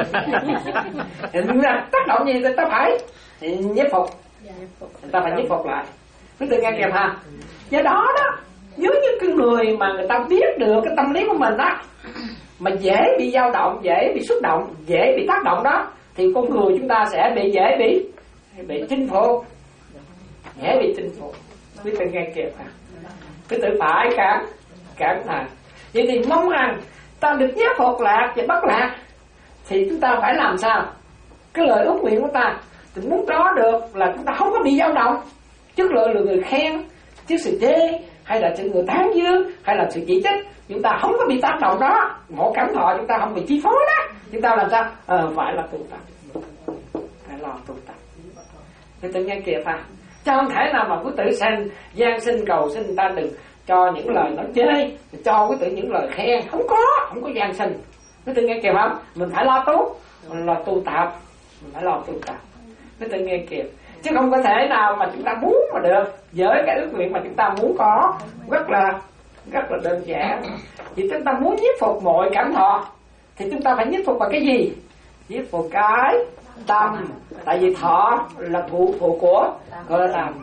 S3: Tác động gì thì ta phải nhiếp phục, ta phải nhiếp phục lại. Quý vị nghe kịp ha? Do đó đó, nếu như cái người mà người ta biết được cái tâm lý của mình đó, mà dễ bị dao động, dễ bị xúc động, dễ bị tác động đó, thì con người chúng ta sẽ bị dễ bị bị chinh phục, dễ bị chinh phục. Quý vị nghe kịp ha? Quý vị phải cảm cảm thà. Vậy thì mong rằng ta được nhiếp phục lạc và bắt lạc, thì chúng ta phải làm sao? Cái lời ước nguyện của ta thì muốn có được là chúng ta không có bị dao động trước lời là người khen, trước sự chê, hay là sự người tán dương, hay là sự chỉ trích. Chúng ta không có bị tác động đó, mỗi cảm thọ chúng ta không bị chi phối đó. Chúng ta làm sao? Ờ, phải là tu tập, phải lo tu tập. Quý tự nghe kịp à? Chứ không thể nào mà quý tử sinh gian sinh cầu xin ta đừng cho những lời nói chê, cho quý tử những lời khen, không có, không có gian sinh. Quý tử nghe kịp không? Mình phải lo tu, mình lo tu tập, mình phải lo tu tập. Quý tử nghe kịp. Chứ không có thể nào mà chúng ta muốn mà được với cái ước nguyện mà chúng ta muốn có, rất là rất là đơn giản. Vì chúng ta muốn nhiếp phục mọi cảm thọ thì chúng ta phải nhiếp phục bằng cái gì? Nhiếp phục cái tâm. Tại vì thọ là phụ phụ của gọi là tâm.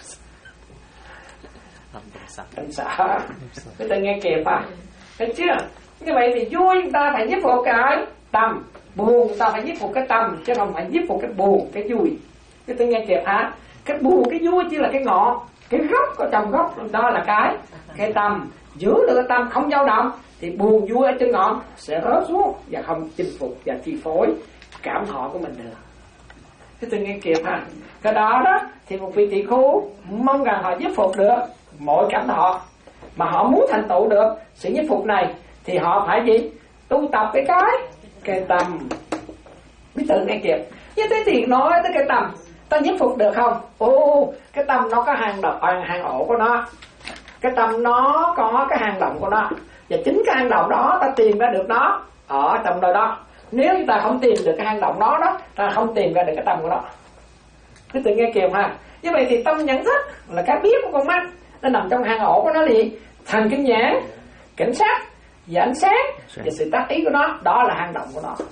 S3: Tâm sợ. Chúng ta nghe kịp à? Thấy chưa? Như vậy thì vui chúng ta phải nhiếp phục cái tâm, buồn chúng ta phải nhiếp phục cái tâm, chứ không phải nhiếp phục cái buồn, cái vui. Cái tôi nghe kịp hả? Cái buồn cái vui chỉ là cái ngọn, cái gốc ở trong gốc đó là cái cái tâm. Giữ được cái tâm không dao động thì buồn vui ở trên ngọn sẽ rớt xuống và không chinh phục và chi phối cảm thọ của mình được. Cái tôi nghe kịp hả? Cái đó đó thì một vị tỷ khưu mong rằng họ nhiếp phục được mọi cảm thọ, mà họ muốn thành tựu được sự nhiếp phục này thì họ phải gì? Tu tập cái cái cái tâm. Biết tự nghe kịp. Như thế thì nói tới cái tâm Ta nhiếp phục được không? Ô, cái tâm nó có hang động, hang ổ của nó. Cái tâm nó có cái hang động của nó. Và chính cái hang động đó ta tìm ra được nó ở trong đời đó. Nếu chúng ta không tìm được cái hang động đó đó, ta không tìm ra được cái tâm của nó. Cứ tự nghe kìa ha. Như vậy thì tâm nhận thức là cái biết của con mắt, nó nằm trong hang ổ của nó gì? Thần kinh nhãn, cảnh sát và ánh sáng và sự tác ý của nó, đó là hang động của nó.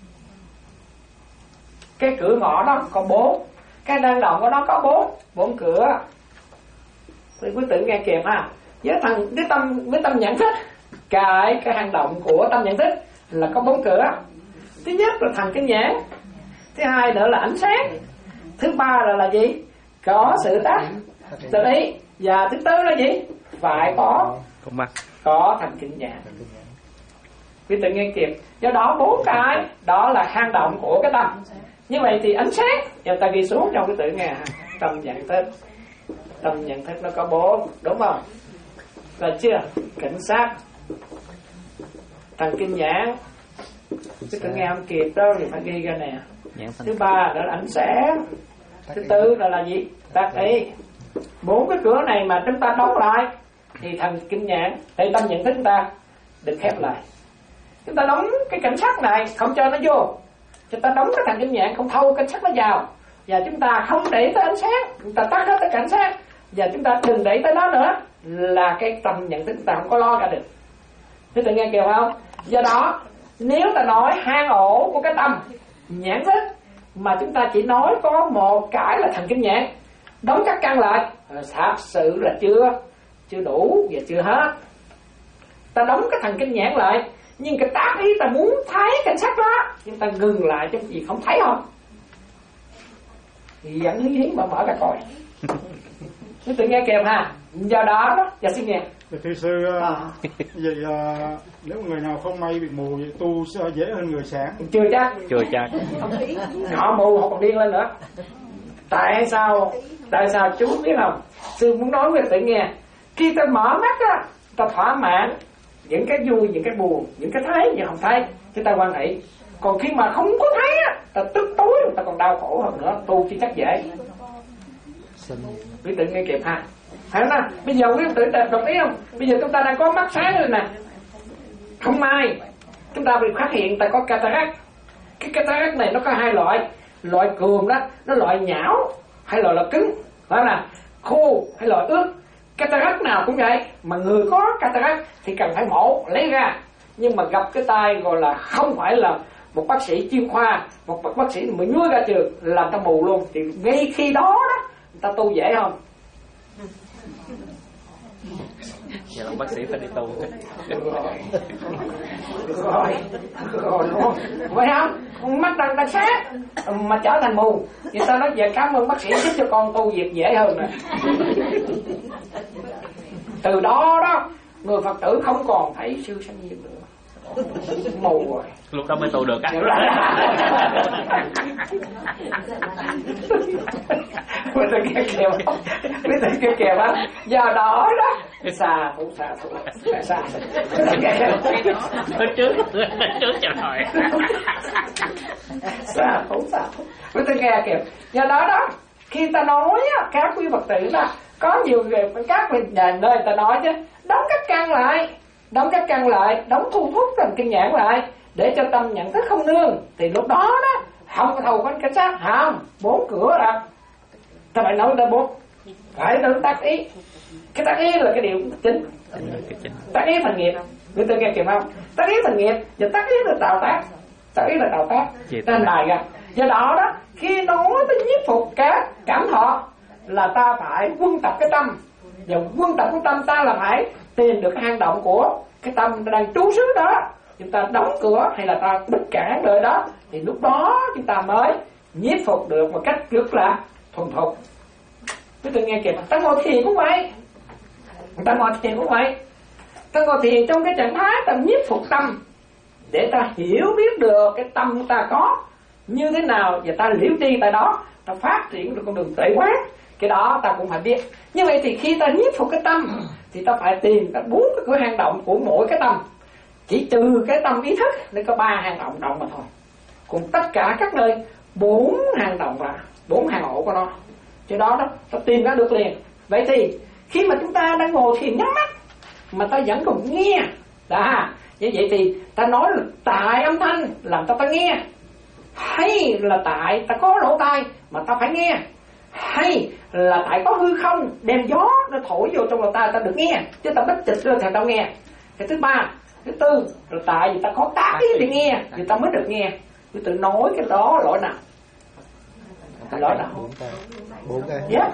S3: Cái cửa ngõ đó có bốn, cái hang động của nó có bốn, bốn cửa. Thì quý tử nghe kìa ha. Với thần, với tâm, với tâm nhận thức, cái cái hang động của tâm nhận thức là có bốn cửa. Thứ nhất là thần kinh nhãn, thứ hai nữa là ánh sáng, thứ ba là là gì? Có sự tác tự ý, và thứ tư là gì? Phải có
S1: con mắt,
S3: có thần kinh nhãn. Quý tự nghe kịp. Do đó bốn cái đó là hang động của cái tâm. Như vậy thì ánh sáng, giờ ta ghi xuống trong cái tự nghe tâm nhận thức. Tâm nhận thức nó có bốn, đúng không? Là chưa? Cảnh sát, thần kinh nhãn. Quý tự nghe không kịp đâu thì phải ghi ra nè. Thứ ba đó là ánh sáng, thứ tư là là gì? Tác ý. Bốn cái cửa này mà chúng ta đóng lại thì thần kinh nhãn, thì tâm nhận thức chúng ta được khép lại. Chúng ta đóng cái cảnh sát này không cho nó vô, chúng ta đóng cái thần kinh nhãn không thâu cảnh sát nó vào, và chúng ta không để tới ánh sáng, chúng ta tắt hết cái cảnh sát và chúng ta đừng để tới đó nữa, là cái tâm nhận thức chúng ta không có lo cả được. Thế tự nghe kìa không? Do đó nếu ta nói hang ổ của cái tâm nhãn thức mà chúng ta chỉ nói có một cái là thần kinh nhãn, đóng các căn lại, thật sự là chưa chưa đủ và chưa hết. Ta đóng cái thần kinh nhãn lại, nhưng cái tác ý ta muốn thấy cảnh sát đó, chúng ta ngừng lại chứ gì không thấy không? Thì dẫn hiến hiến mà mở ra coi. Chúng tôi nghe kèm ha. Do đó đó, dạ xin nghe.
S5: Thưa sư, à. vậy à, nếu người nào không may bị mù vậy tu sẽ dễ hơn người sáng?
S3: Chưa chắc.
S1: Chưa chắc.
S3: Họ mù họ còn điên lên nữa. Tại sao? Tại sao chú biết không? Sư muốn nói với tự nghe. Khi ta mở mắt á, ta thỏa mãn những cái vui, những cái buồn, những cái thấy, những không thấy, chúng ta quan hệ. Còn khi mà không có thấy á, ta tức tối, ta còn đau khổ hơn nữa. Tu chỉ chắc dễ. Quý tự nghe kịp ha. Phải không? Bây giờ quý tự đồng ý không? Bây giờ chúng ta đang có mắt sáng rồi nè. Không may chúng ta bị phát hiện ta có cataract. Cái cataract này nó có hai loại. Loại cường đó, nó loại nhão hay loại là cứng, phải không nào? Khô hay loại ướt. Cataract nào cũng vậy. Mà người có cataract thì cần phải mổ lấy ra. Nhưng mà gặp cái tay gọi là không phải là một bác sĩ chuyên khoa, một bác sĩ mới nuôi ra trường làm ta mù luôn, thì ngay khi đó đó người ta tu dễ không?
S1: Giờ là bác sĩ phải đi tu.
S3: Rồi, rồi luôn. Vậy không? Mắt đang đang sáng mà trở thành mù. Người ta nói về cảm ơn bác sĩ giúp cho con tu việc dễ hơn nè. Từ đó đó người Phật tử không còn thấy sư sanh nhiên nữa. Mù rồi.
S1: Lúc đó mới tu được á.
S3: Quý vị nghe kèo không? Quý vị nghe kèo không? Do đó đó xa thủ xa thủ xa
S1: Hồi trước Hồi trước cho hỏi
S3: xa thủ xa thủ. Quý vị nghe kìa. Do đó đó khi ta nói á, các quý Phật tử đó có nhiều người, các nhà nơi ta nói chứ, đóng các căn lại, đóng các căn lại, đóng thu hút thần kinh nhãn lại để cho tâm nhận thức không nương, thì lúc đó đó không có thầu cảnh sát, không bốn cửa là ta phải nói tới bốn, phải nói tác ý. Cái tác ý là cái điều chính, tác ý thành nghiệp. Người ta nghe kịp không? Tác ý thành nghiệp và tác ý là tạo tác, tác ý là tạo tác trên đài ra. Do đó đó khi nói tới nhiếp phục các cảm thọ là ta phải quân tập cái tâm, và quân tập cái tâm ta là phải tìm được hang động của cái tâm đang trú xứ đó. Chúng ta đóng cửa hay là ta bích cản đời đó, thì lúc đó chúng ta mới nhiếp phục được một cách rất là thuần thục. Chúng tôi nghe kịp, ta ngồi thiền cũng vậy, ta ngồi thiền cũng vậy, ta ngồi thiền trong cái trạng thái ta nhiếp phục tâm để ta hiểu biết được cái tâm ta có như thế nào, và ta liễu tri tại đó, ta phát triển được con đường tuệ quán. Cái đó ta cũng phải biết. Như vậy thì khi ta nhiếp phục cái tâm thì ta phải tìm ta bốn cái cửa hang động của mỗi cái tâm. Chỉ trừ cái tâm ý thức nên có ba hang động động mà thôi. Còn tất cả các nơi bốn hang động là bốn hàng ổ của nó. Cho đó đó, ta tìm ra được liền. Vậy thì khi mà chúng ta đang ngồi thiền nhắm mắt mà ta vẫn còn nghe, đã như vậy thì ta nói là tại âm thanh làm ta ta nghe, hay là tại ta có lỗ tai mà ta phải nghe, hay là tại có hư không đem gió nó thổi vô trong lỗ tai ta được nghe, chứ ta bất chịch lên thì ta nghe. Cái thứ ba, thứ tư là tại vì ta có tác ý để nghe thì ta mới được nghe. Cứ tự nói cái đó lỗi nào? Lỗi nào?
S6: Bốn cái.
S3: Yeah.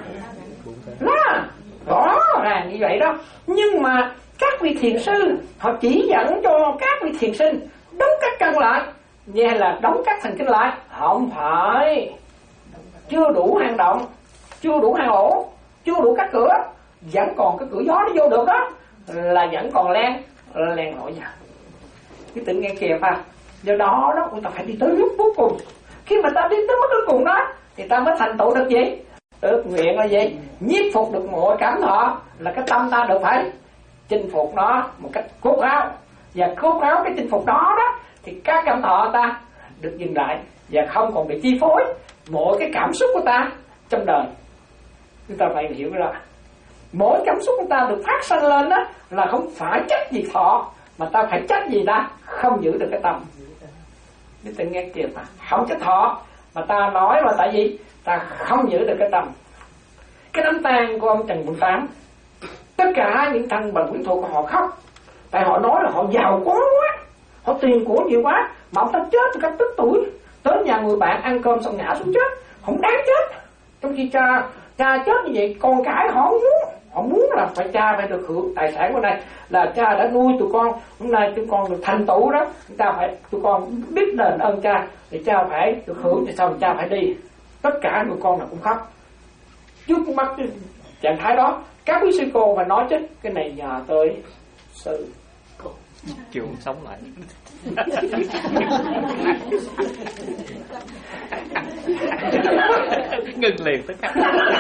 S3: Đó, rõ ràng như vậy đó. Nhưng mà các vị thiền sư họ chỉ dẫn cho các vị thiền sinh đóng các căn lại, như là đóng các thần kinh lại. Không phải, chưa đủ hang động, chưa đủ hang ổ, chưa đủ các cửa, vẫn còn cái cửa gió nó vô được đó, là vẫn còn len len lỏi vào. Cái tự nghe kìa ha. Do đó đó chúng ta phải đi tới lúc cuối cùng. Khi mà ta đi tới mức cuối cùng đó thì ta mới thành tựu được gì? Ước nguyện là gì? Nhiếp phục được mọi cảm thọ, là cái tâm ta được phải chinh phục nó một cách cốt ráo. Và cốt ráo cái chinh phục đó đó thì các cảm thọ ta được dừng lại và không còn bị chi phối mỗi cái cảm xúc của ta trong đời. Chúng ta phải hiểu là mỗi cảm xúc của ta được phát sinh lên đó là không phải trách gì thọ, mà ta phải trách gì ta không giữ được cái tâm. Chúng ta nghe kìa, ta không trách thọ mà ta nói là tại vì ta không giữ được cái tâm. Cái đám tang của ông Trần Quận Tám, tất cả những thằng bằng quyến thuộc của họ khóc, tại họ nói là họ giàu có quá, họ tiền của nhiều quá, mà ông ta chết một cách tức tuổi, tới nhà người bạn ăn cơm xong ngã xuống chết, không đáng chết. Trong khi cha cha chết như vậy, con cái họ không muốn, họ muốn là phải cha phải được hưởng tài sản của này, là cha đã nuôi tụi con, hôm nay tụi con được thành tựu đó, cha phải tụi con biết đền ơn cha, thì cha phải được hưởng, thì sau cha phải đi. Tất cả người con là cũng khóc. Trước mắt cái trạng thái đó, các quý sư cô phải nói chứ cái này nhờ tới sư
S1: chịu sống lại. Ngừng liền tất cả.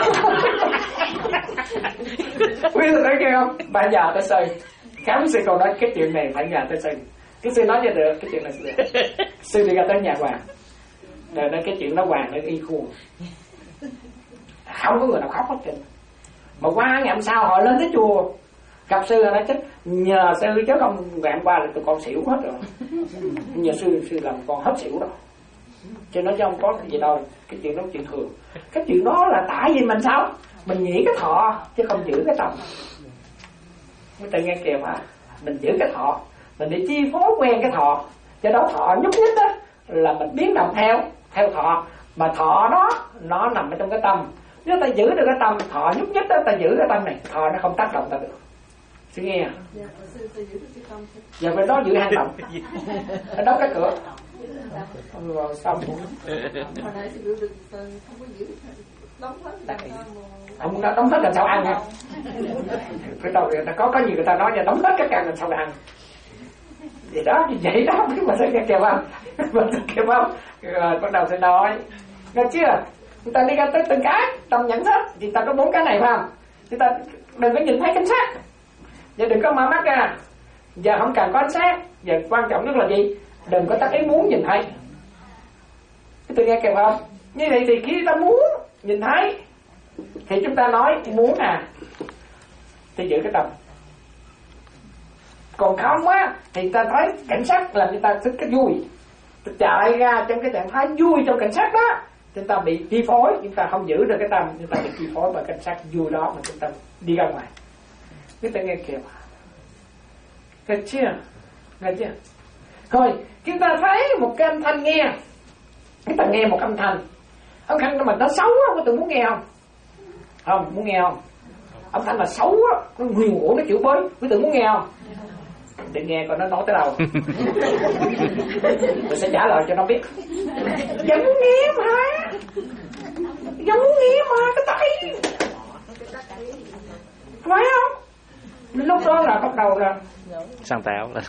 S3: Quý sư nói kia không? Bà nhờ tới sư. Các quý sư cô nói cái chuyện này phải nhờ tới sư. Cái sư nói cho được cái chuyện này sư. Sư đi ra tới nhà hoàng. Rồi nói cái chuyện đó hoàng nó y khuôn. Không có người nào khóc hết trơn. Mà qua ngày hôm sau họ lên tới chùa gặp sư nói chứ nhờ sư chứ không ngày hôm qua là tụi con xỉu hết rồi. Nhờ sư sư làm con hết xỉu rồi. Chứ nói chứ không có cái gì đâu. Cái chuyện đó chuyện thường. Cái chuyện đó là tại vì mình sao? Mình nghĩ cái thọ chứ không giữ cái tâm. Mới tự nghe kìa mà mình giữ cái thọ, mình để chi phối quen cái thọ, cho đó thọ nhúc nhích đó là mình biến động theo theo thọ, mà thọ đó nó nằm ở trong cái tâm. Nếu ta giữ được cái tâm, thọ nhúc nhích đó, ta giữ cái tâm này, thọ nó không tác động ta được. Sư nghe? Giờ phải đó giữ hang động, phải đóng cái cửa. Rồi xong. Ông đã đóng hết làm sao ăn nha. Cái đầu người ta có có gì người ta nói là đóng hết các căn làm sao ăn. Vậy đó, vậy đó, nhưng mà sẽ nghe kêu không? Mình sẽ kêu không? Rồi bắt đầu sẽ nói. Nghe chưa? Người ta đi ra tới từng cái, tâm nhận hết. Thì ta có bốn cái này phải không? Thì ta đừng có nhìn thấy cảnh sát. Và đừng có mở mắt ra. Giờ không cần có ánh sáng. Giờ quan trọng nhất là gì? Đừng có tác ý muốn nhìn thấy. Tôi nghe kêu không? Như vậy thì khi ta muốn nhìn thấy thì chúng ta nói muốn à thì giữ cái tâm. Còn không á thì ta thấy cảnh sát làm cho ta thích cái vui, ta chạy ra trong cái trạng thái vui trong cảnh sát đó, chúng ta bị chi phối, chúng ta không giữ được cái tâm, chúng ta bị chi phối bởi cảnh sát vui đó mà chúng ta đi ra ngoài. Chúng ta nghe kìa, nghe chưa, nghe chưa? Rồi chúng ta thấy một cái âm thanh nghe, chúng ta nghe một âm thanh, âm thanh mà nó xấu á, có từng muốn nghe không? Không, muốn nghe không? Âm thanh là xấu á, nó nguyền rủa, nó chửi bới, quý tử muốn nghe không? Để nghe coi nó nói tới đâu. Mình sẽ trả lời cho nó biết. Vẫn muốn nghe mà, vẫn muốn nghe mà, cái tay phải không? Lúc đó là bắt đầu là
S1: sang tạo là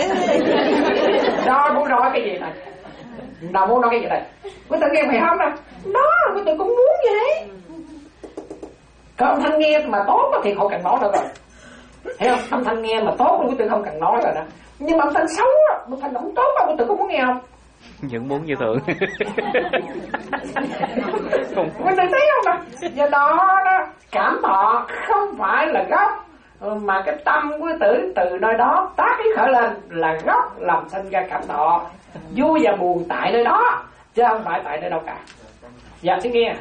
S3: đó, muốn nói cái gì này, nào muốn nói cái gì này, quý tử nghe phải không nè? Đó, quý tử cũng muốn vậy. Cái âm thanh nghe mà tốt thì họ cần nói đâu rồi. Thấy không? Âm thanh nghe mà tốt quý tử không cần nói rồi đó. Nhưng mà âm thanh xấu á, âm thanh không tốt á, quý tử có muốn nghe không?
S1: Vẫn muốn như thường.
S3: Không. Mình thấy không ạ? Do đó đó, cảm thọ không phải là gốc, mà cái tâm của tử từ nơi đó tác ý khởi lên là gốc làm sinh ra cảm thọ. Vui và buồn tại nơi đó, chứ không phải tại nơi đâu cả. Dạ xin nghe.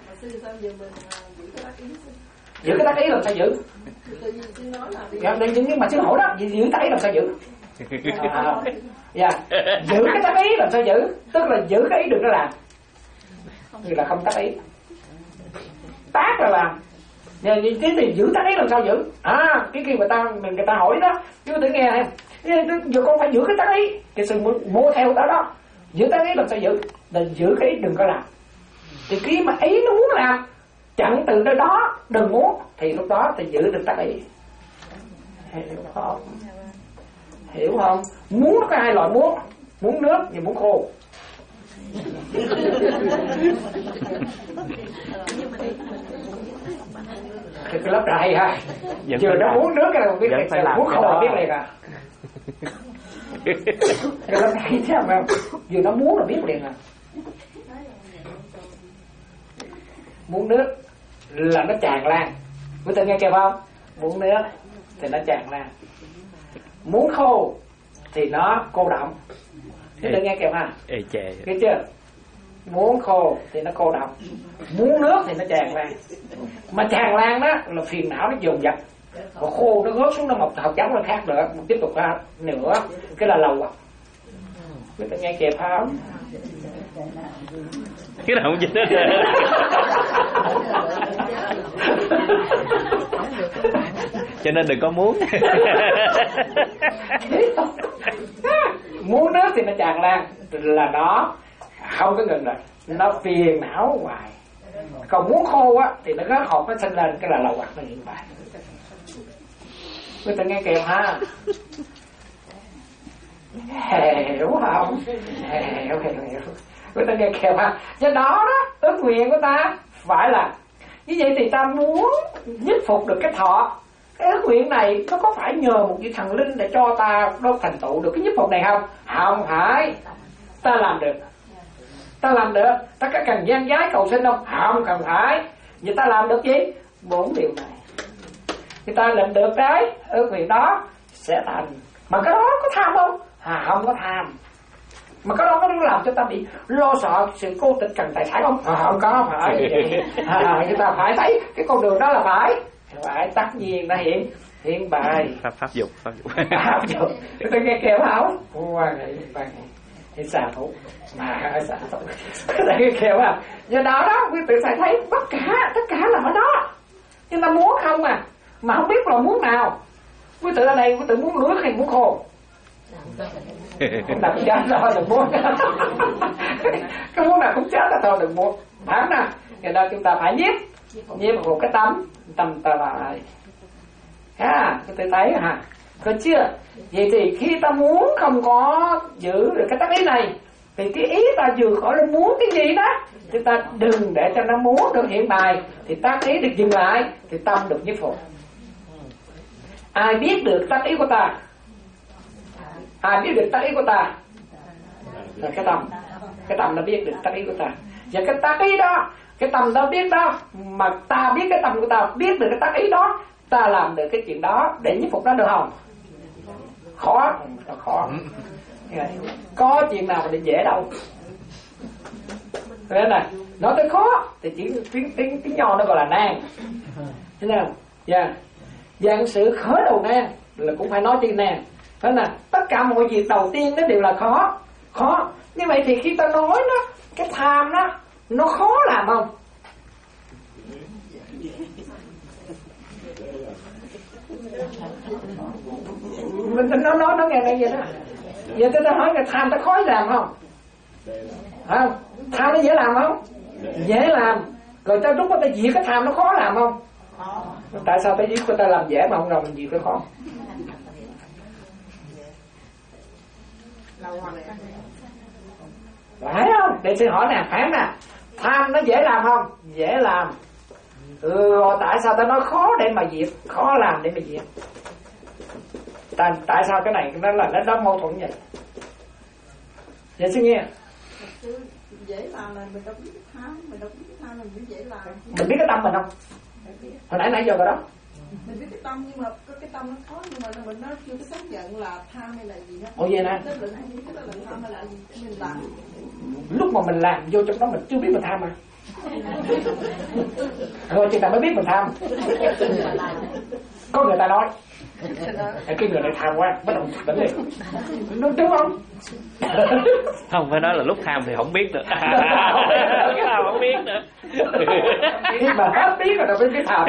S3: Giữ cái tác ý làm sao giữ? Dạ, nhưng mà xin hỏi đó, giữ tác ý làm sao giữ? À, dạ, giữ cái tác ý làm sao giữ? Tức là giữ cái ý đừng có làm, như là không tác ý. Tác là làm. Giờ cái thì giữ tác ý làm sao giữ? À, cái khi người ta mình người ta hỏi đó, chứ tự nghe em, giờ con phải giữ cái tác ý, cái sự mua theo đó đó. Giữ tác ý làm sao giữ? Là giữ cái ý đừng có làm. Thì khi mà ý nó muốn làm, chặn từ nơi đó đừng muốn, thì lúc đó thì giữ được tác ý. Hiểu không? Hiểu không? Muốn nó có hai loại muốn, muốn nước và muốn khô. Thì cái lớp này ha, chưa nó muốn nước cái nào biết liền, muốn khô là biết liền à. Cái lớp này thấy không? Vừa nó muốn là biết liền à. Muốn nước là nó tràn lan, quý vị nghe kịp không? Muốn nước thì nó tràn lan. Muốn khô thì nó cô đọng. Quý vị nghe kịp ha?
S1: Ê chề.
S3: Biết chưa? Muốn khô thì nó cô đọng, muốn nước thì nó tràn lan. Mà tràn lan đó là phiền não nó dồn dập, và khô nó rớt xuống nó mọc hạt giống nó khác nữa, tiếp tục ra nữa, cái là lâu à. Quý vị nghe kịp không?
S1: Cái nào không dịch hết. Cho nên đừng có muốn.
S3: Muốn nước thì nó tràn lan, là nó không có ngừng rồi, nó phiền não hoài. Còn muốn khô á thì nó rớt hột nó sinh lên, cái là lầu bạc nó hiện tại. Người ta nghe kèm ha. Hiểu không? Hiểu, hiểu, hiểu. Người ta nghe kèm ha. Do đó đó, ước nguyện của ta phải là như vậy thì ta muốn nhất phục được cái thọ. Cái ước nguyện này nó có phải nhờ một vị thần linh để cho ta đâu thành tựu được cái nhất phục này không? Không phải. Ta làm được. Ta làm được. Ta có cần gian giái cầu sinh không? Không cần phải. Vậy ta làm được gì? Bốn điều này. Thì ta làm được đấy, ước nguyện đó sẽ thành. Mà cái đó có tham không? À, không có tham. Mà cái đó có làm cho ta bị lo sợ sự cô tịch cần tài sản không? À, không có phải. À, người ta phải thấy cái con đường đó là phải. Phải tất nhiên nó hiện hiện bài.
S1: Pháp pháp dục, pháp dục.
S3: Pháp dục. Người ta nghe kèo không? Quan hệ, quan hệ. Thì xà thủ. Mà xà thủ. Người ta nghe kèo không? Do đó đó, quý vị phải thấy tất cả, tất cả là ở đó. Nhưng ta muốn không à. Mà không biết là muốn nào. Quý tự ở đây, quý tự muốn nước hay muốn khô? Không đặt chết thôi đừng muốn. Cái muốn nào cũng chết là thôi đừng muốn. Phải nè. Cho nên chúng ta phải nhiếp. Nhiếp một cái tâm. Tâm ta lại. Ha, quý tự thấy hả? Có chưa? Vậy thì khi ta muốn không có giữ được cái tác ý này, thì cái ý ta vừa khỏi là muốn cái gì đó, thì ta đừng để cho nó muốn được hiện bài, thì tác ý được dừng lại, thì tâm được nhiếp phục. Ai biết được tác ý của ta? Ai biết được tác ý của ta? Là cái tâm. Cái tâm nó biết được tác ý của ta. Và cái tác ý đó, cái tâm đó biết đó, mà ta biết cái tâm của ta, biết được cái tác ý đó, ta làm được cái chuyện đó để nhiếp phục nó được không? Khó, khó. Có chuyện nào mà để dễ đâu. Thế này, nói tới khó thì chỉ tiếng tiếng tiếng nho nó gọi là nan. Thế nào? Dạ. Yeah. Dạng sự khởi đầu nan là cũng phải nói tiếng nan. Thế nào? Tất cả mọi việc đầu tiên nó đều là khó, khó. Như vậy thì khi ta nói nó, cái tham đó nó khó làm không? Mình nó nói nó nghe nghe vậy đó. Giờ tôi hỏi là tham ta khó làm không? Không? Tham nó dễ làm không? Dễ làm. Rồi ta lúc đó ta diệt cái tham nó khó làm không? Tại sao ta giết của ta làm dễ mà không làm mình diệt cái khó? Phải không? Để xin hỏi nè, phải nè. Tham nó dễ làm không? Dễ làm. Ừ, rồi tại sao ta nói khó để mà diệt, khó làm để mà diệt? Tại, tại sao cái này nó là nó, nó mâu thuẫn vậy? Dạ xin nghe.
S6: Dễ làm là mình đâu biết tham, mình đâu biết tham mình mới dễ làm.
S3: Mình biết cái tâm mình không? Hồi nãy nãy giờ rồi đó.
S6: Mình biết cái tâm nhưng mà cái tâm nó khó, nhưng mà mình nó chưa có xác nhận là tham hay là gì đó.
S3: Ồ vậy nè.
S6: Nó định không biết là tham hay là gì mình làm.
S3: Lúc mà mình làm vô trong đó mình chưa biết mình tham mà. Rồi chúng ta mới biết mình tham. Có người ta nói cái người này tham quá, bắt đầu tỉnh liền. Nó đúng không?
S1: Không phải nói là lúc tham thì không biết nữa. Cái nào không biết nữa.
S3: Khi mà hết biết rồi mới biết tham.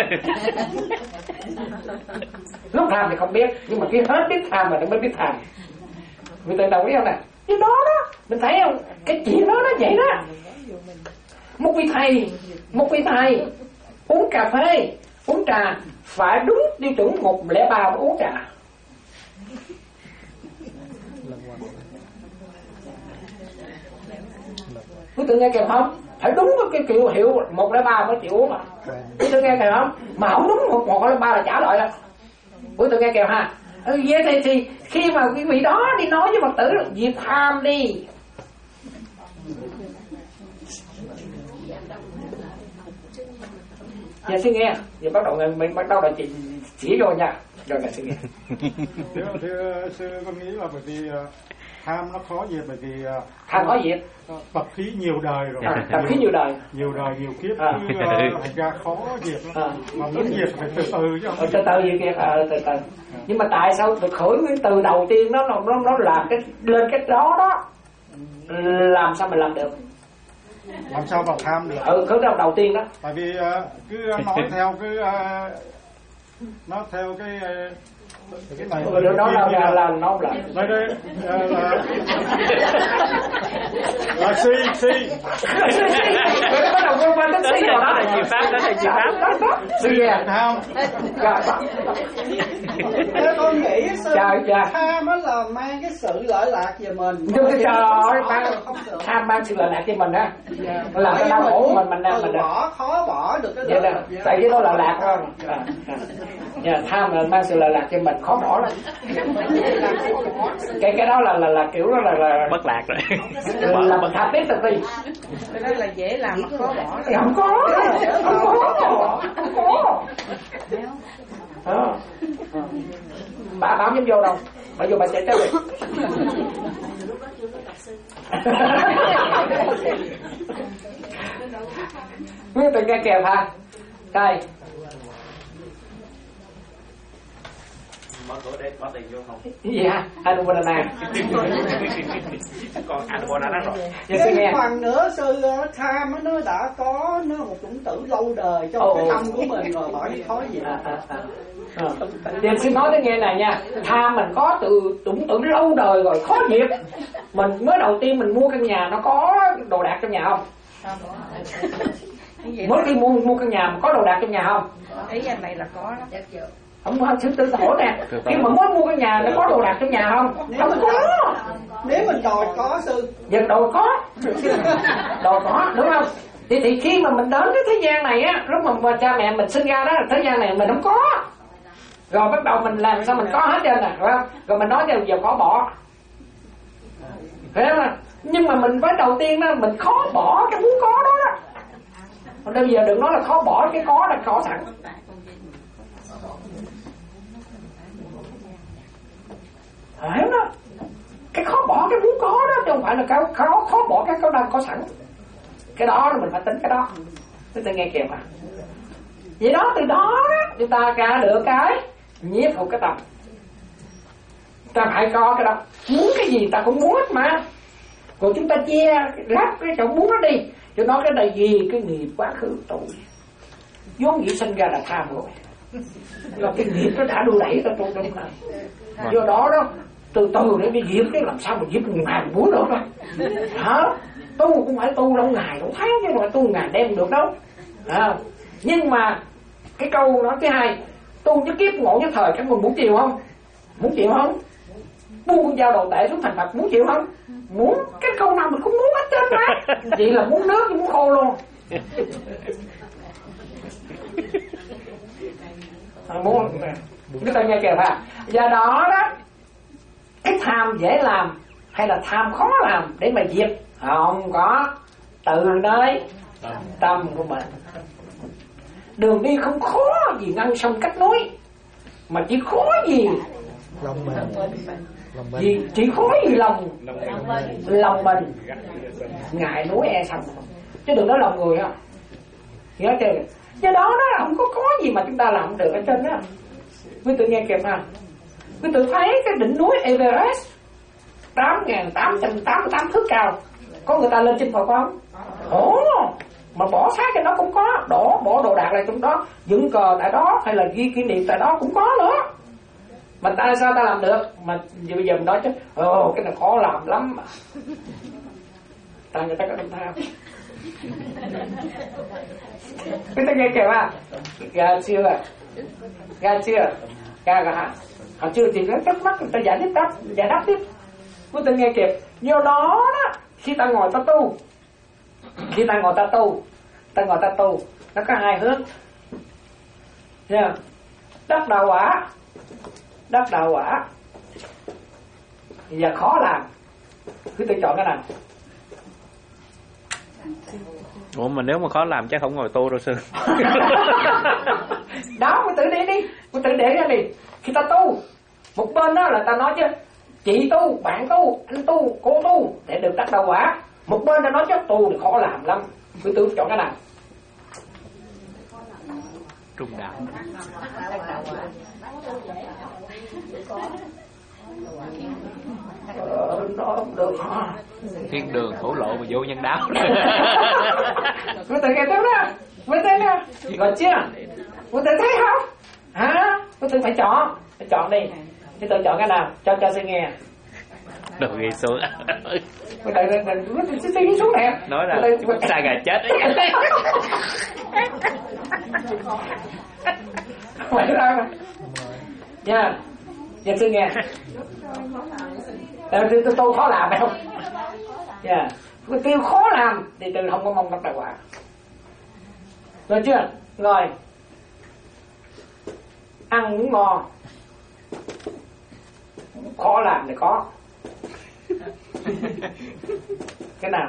S3: Lúc tham thì không biết, nhưng mà khi hết biết tham rồi mới biết tham. Người ta đồng ý không nè? Cái đó đó, mình thấy không? Cái chuyện đó nó vậy đó. Một vị thầy, một vị thầy uống cà phê, uống trà phải đúng tiêu chuẩn một lẻ ba mới uống trà. Quý tự nghe kịp không? Phải đúng cái kiểu hiệu một lẻ ba mới chịu uống à. Quý tự nghe kịp không? Mà không đúng một một lẻ ba là trả lại đó. Quý tự nghe kịp ha? Ừ, vậy thì, thì khi mà quý vị đó đi nói với Phật tử diệt tham đi. Dạ xin nghe. Giờ bắt đầu mình bắt đầu là chỉ chỉ rồi nha. Rồi là xin nghe.
S5: Thưa, thưa sư con nghĩ là bởi vì tham nó khó diệt, bởi vì
S3: tham khó diệt.
S5: Tập khí nhiều đời rồi.
S3: À, tập khí nhiều đời.
S5: Nhiều đời nhiều kiếp
S3: à.
S5: Cứ uh, thành ra khó diệt lắm. À. Mà muốn diệt phải từ từ chứ không.
S3: Từ từ diệt kiệt, à, từ từ. À. Nhưng mà tại sao được khởi cái từ đầu tiên nó nó nó làm cái lên cái đó đó, làm sao mình làm được?
S5: Làm sao vào tham được?
S3: Ừ, khởi đầu đầu tiên đó.
S5: Tại vì uh, cứ nói theo cứ uh, nó theo cái uh, cái này
S3: ừ, đó là là là nó là
S5: đây đây là là si si
S3: bắt đầu vô qua cái si rồi đó
S1: là gì pháp, đó là gì pháp
S3: đó đó si à
S5: không?
S6: Theo con nghĩ sư
S3: dạ
S6: tham á là mang cái sự lợi lạc về mình.
S3: nhưng cái trời ơi tham mang sự lợi lạc cho mình á, làm cái đau khổ mình mình mình
S6: bỏ khó bỏ được cái
S3: vậy là tại cái đó là lạc không? Nhà tham là mang sự lợi lạc cho mình khó bỏ lắm. Cái cái đó là là là kiểu đó là là
S1: bất lạc rồi.
S3: Là mình tham tiếp từ đi.
S4: Cái đó là dễ làm mà khó bỏ.
S3: Không có, không có, không có. À. Bà bảo dám vô đâu, bà vô bà chạy tới đi. Quý vị nghe kèm hả? Đây.
S1: Mở cửa để có tiền vô không?
S3: Gì hả? Anubodana.
S1: Còn Anubodana rồi.
S6: Cái phần nữa sư tham nó đã có nó một chủng tử lâu đời trong oh. cái tâm của mình rồi, bỏ đi khó gì.
S3: À, à, à. À. Thì xin nói tới nghe này nha, tham mình có từ chủng tử lâu đời rồi, khó diệt. Mình mới đầu tiên mình mua căn nhà nó có đồ đạc trong nhà không? Mới khi mua mua căn nhà mà có đồ đạc trong nhà không?
S4: Ý anh này là có đó.
S3: Không có sư tử hỏi nè, khi mà mới mua căn nhà nó có đồ đạc trong nhà không? Không có.
S6: Nếu mình đòi có sư,
S3: giờ đòi có, đòi có đúng không? Thì thì khi mà mình đến cái thế gian này á, lúc mà, mà cha mẹ mình sinh ra đó, thế gian này mình không có. Rồi bắt đầu mình làm sao mình có hết trơn nè, phải không? Rồi mình nói giờ giờ khó bỏ. Phải không? Nhưng mà mình với đầu tiên đó mình khó bỏ cái muốn có đó đó. Còn bây giờ đừng nói là khó bỏ, cái có là có sẵn. Phải không đó? Cái khó bỏ cái muốn có đó, chứ không phải là cái khó, khó bỏ cái có đang có sẵn. Cái đó là mình phải tính cái đó. Chúng ta nghe kịp à? Vậy đó, từ đó đó chúng ta ra được cái nhiếp phục cái tâm. Ta phải có cái đó. Muốn cái gì ta cũng muốn hết mà. Còn chúng ta che lắp cái chỗ muốn nó đi. Cho nó cái này gì cái nghiệp quá khứ tôi vốn dĩ sinh ra là tham rồi. Là cái nghiệp nó đã đưa đẩy ta tôi trong này. Do đó đó từ từ để đi diệt cái làm sao mà diệt một ngày muốn được đâu. Hả? Tu cũng phải tu lâu ngày lâu tháng chứ mà tu ngày đêm được đâu. À, nhưng mà cái câu nói thứ hai, tu nhất kiếp ngộ nhất thời, các người muốn chịu không? Muốn chịu không? Buông con dao đầu tệ xuống thành Phật muốn chịu không? Muốn. Cái câu nào mình cũng muốn hết trơn mà. Vậy là muốn nước chứ muốn khô luôn. À, muốn cái tay nghe kìa hả? Do đó đó cái tham dễ làm hay là tham khó làm để mà diệt? Không có, từ nơi tâm của mình. Đường đi không khó gì ngăn sông cách núi, mà chỉ khó gì
S6: lòng mình, lòng mình.
S3: Vì chỉ khó gì lòng lòng mình ngại núi e sông, chứ đừng nói lòng người. Không nhớ chưa? Do đó đó không có có gì mà chúng ta làm không được ở trên đó. Quý tự nghe kịp ha. Quý tự thấy cái đỉnh núi Everest tám nghìn tám trăm tám mươi tám thước cao, có người ta lên chinh phục không? Ồ, mà bỏ xác cho nó cũng có, đổ bỏ đồ đạc lại trong đó, dựng cờ tại đó hay là ghi kỷ niệm tại đó cũng có nữa. Mà ta sao ta làm được? Mà bây giờ mình nói chứ, ồ cái này khó làm lắm mà. Tại người ta có đồng tham. Quý ta nghe kìa mà, gà chưa, gà chưa, gà gà, họ chưa thì nó chắc mắt người ta giải thích đáp, giải đáp tiếp. Quý ta nghe kịp, do đó đó, khi ta ngồi ta tu, khi ta ngồi ta tu, ta ngồi ta tu, nó có hai hướng. Yeah. Đắc đạo quả, đắc đạo quả, và khó làm. Quý tự chọn cái nào?
S1: Ủa mà nếu mà khó làm chắc không ngồi tu đâu sư.
S3: Đó, quý tự đi đi, quý tự để ra đi. Khi ta tu, một bên đó là ta nói chứ chị tu, bạn tu, anh tu, cô tu để được đắc đạo quả. Một bên ta nói chứ tu thì khó làm lắm. Quý tự chọn cái nào?
S1: Trung đạo.
S3: Ờ, nó không được.
S1: Thiên đường khổ lộ mà vô nhân đạo.
S3: Quý tự nghe tiếp đó, quý tự nè, gọi chưa? Quý tự thấy không? Hả? Quý tự phải chọn, phải chọn đi. Quý tự chọn cái nào? Cho cho sư nghe.
S1: Đồ ghi xuống.
S3: Quý tự quý tự suy xuống nè.
S1: Nói là xa gà chết.
S3: Phải ra mà. Nha. Dạ sư nghe. Tại vì tôi khó làm phải không? Dạ. Cái tiêu khó làm thì từ không có mong đắc đạo quả. Rồi chưa? Rồi. Ăn muốn ngon, khó làm thì có. Cái nào?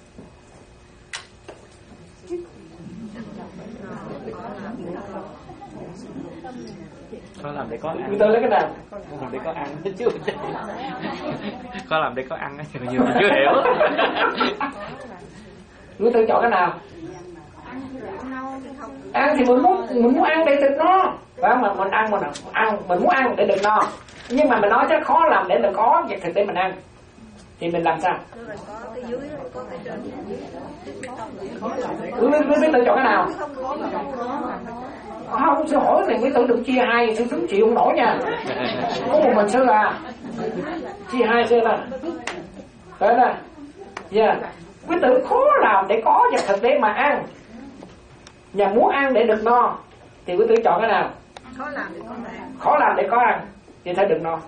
S1: Có làm để có ăn.
S3: Tôi lấy cái nào?
S1: Có làm để có ăn chứ. Có làm để có ăn á, nhiều người chưa hiểu.
S3: Tôi tự chọn cái nào? Ăn thì mình muốn mình muốn ăn để được no, phải mà mình ăn mà nào ăn mình muốn ăn để được no, nhưng mà mình nói chứ khó làm để được có việc thực để mình ăn thì mình làm sao? Quý quý tự chọn cái nào? Không, sư hỏi này quý tự đừng chia hai, sư tính chịu không nổi nha. Có một mình sư à, chia hai sư là phải là yeah. Quý tự khó làm để có vật thực để mà ăn, nhà muốn ăn để được no thì quý tự chọn cái nào? Khó làm để có ăn. Khó làm để có ăn thì phải được no.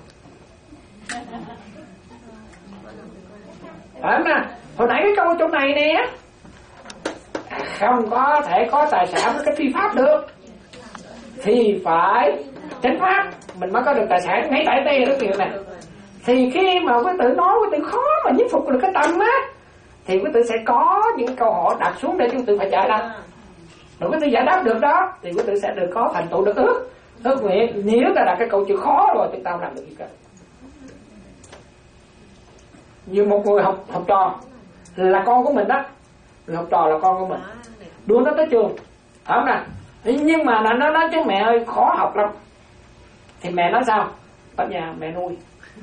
S3: Phải không nào? Hồi nãy cái câu ở chỗ này nè, không có thể có tài sản với cái phi pháp được thì phải chánh pháp mình mới có được tài sản. Ngay tại đây đó kiểu này thì khi mà quý tự nói quý tự khó mà nhiếp phục được cái tâm á thì quý tự sẽ có những câu hỏi đặt xuống để quý tự phải giải đáp. Rồi quý tự giải đáp được đó thì quý tự sẽ được có thành tựu được ước ước nguyện. Nếu ta đặt cái câu chữ khó rồi chúng ta không làm được gì cả. Như một người học học trò là con của mình đó, người học trò là con của mình, đưa nó tới trường, phải không nào? Nhưng mà nó nói chứ mẹ ơi khó học lắm, thì mẹ nói sao? Ở nhà mẹ nuôi.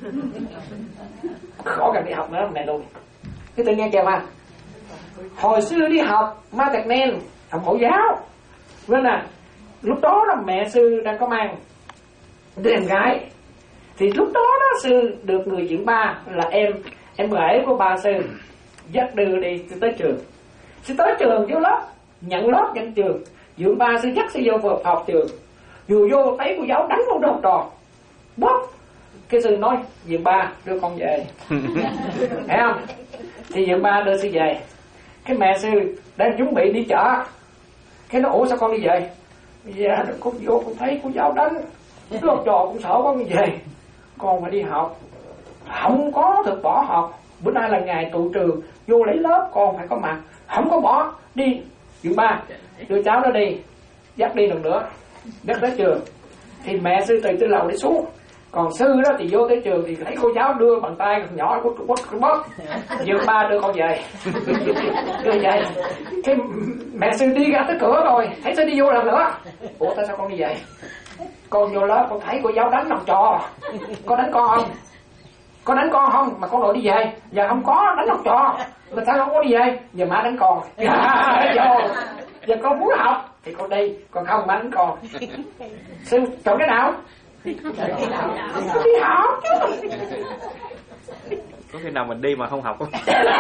S3: Khó cần đi học nữa mẹ nuôi. Cái tự nghe kìa mà, hồi xưa đi học ma tạc nen học mẫu giáo nên là lúc đó là mẹ sư đang có mang đứa em gái, thì lúc đó đó sư được người dưỡng ba là em em rể của ba sư dắt đưa đi tới trường. Sư tới trường vô lớp, nhận lớp nhận trường, dưỡng ba sư dắt sư vô học, học trường. Vừa vô thấy cô giáo đánh con đứa học trò bóp, cái sư nói dưỡng ba đưa con về. Thấy không? Thì dưỡng ba đưa sư về, cái mẹ sư đang chuẩn bị đi chợ, cái nó ủa sao con đi về? Dạ con vô con thấy cô giáo đánh, đứa học trò cũng sợ con đi về, con phải đi học. không có được bỏ học. Bữa nay là ngày tụ trường, vô lấy lớp con phải có mặt, không có bỏ. Đi trường ba đưa cháu nó đi, dắt đi lần nữa, dắt tới trường. Thì mẹ sư từ trên lầu đi xuống, còn sư đó thì vô tới trường thì thấy cô giáo đưa bàn tay nhỏ của Trung Quốc bóp, dường ba đưa con về, đưa về. Cái mẹ sư đi ra tới cửa rồi, thấy sư đi vô lần nữa. Ủa tại sao con đi về? Con vô lớp con thấy cô giáo đánh học trò, con đánh con không? Con đánh con không? Mà con nội đi về. Giờ không có đánh học trò, mà sao không có đi về? Giờ má đánh con. Vô. Giờ con muốn học thì con đi, còn không má đánh con. Sư chọn cái nào? Đi học chứ.
S1: Có khi nào mình đi mà không học không?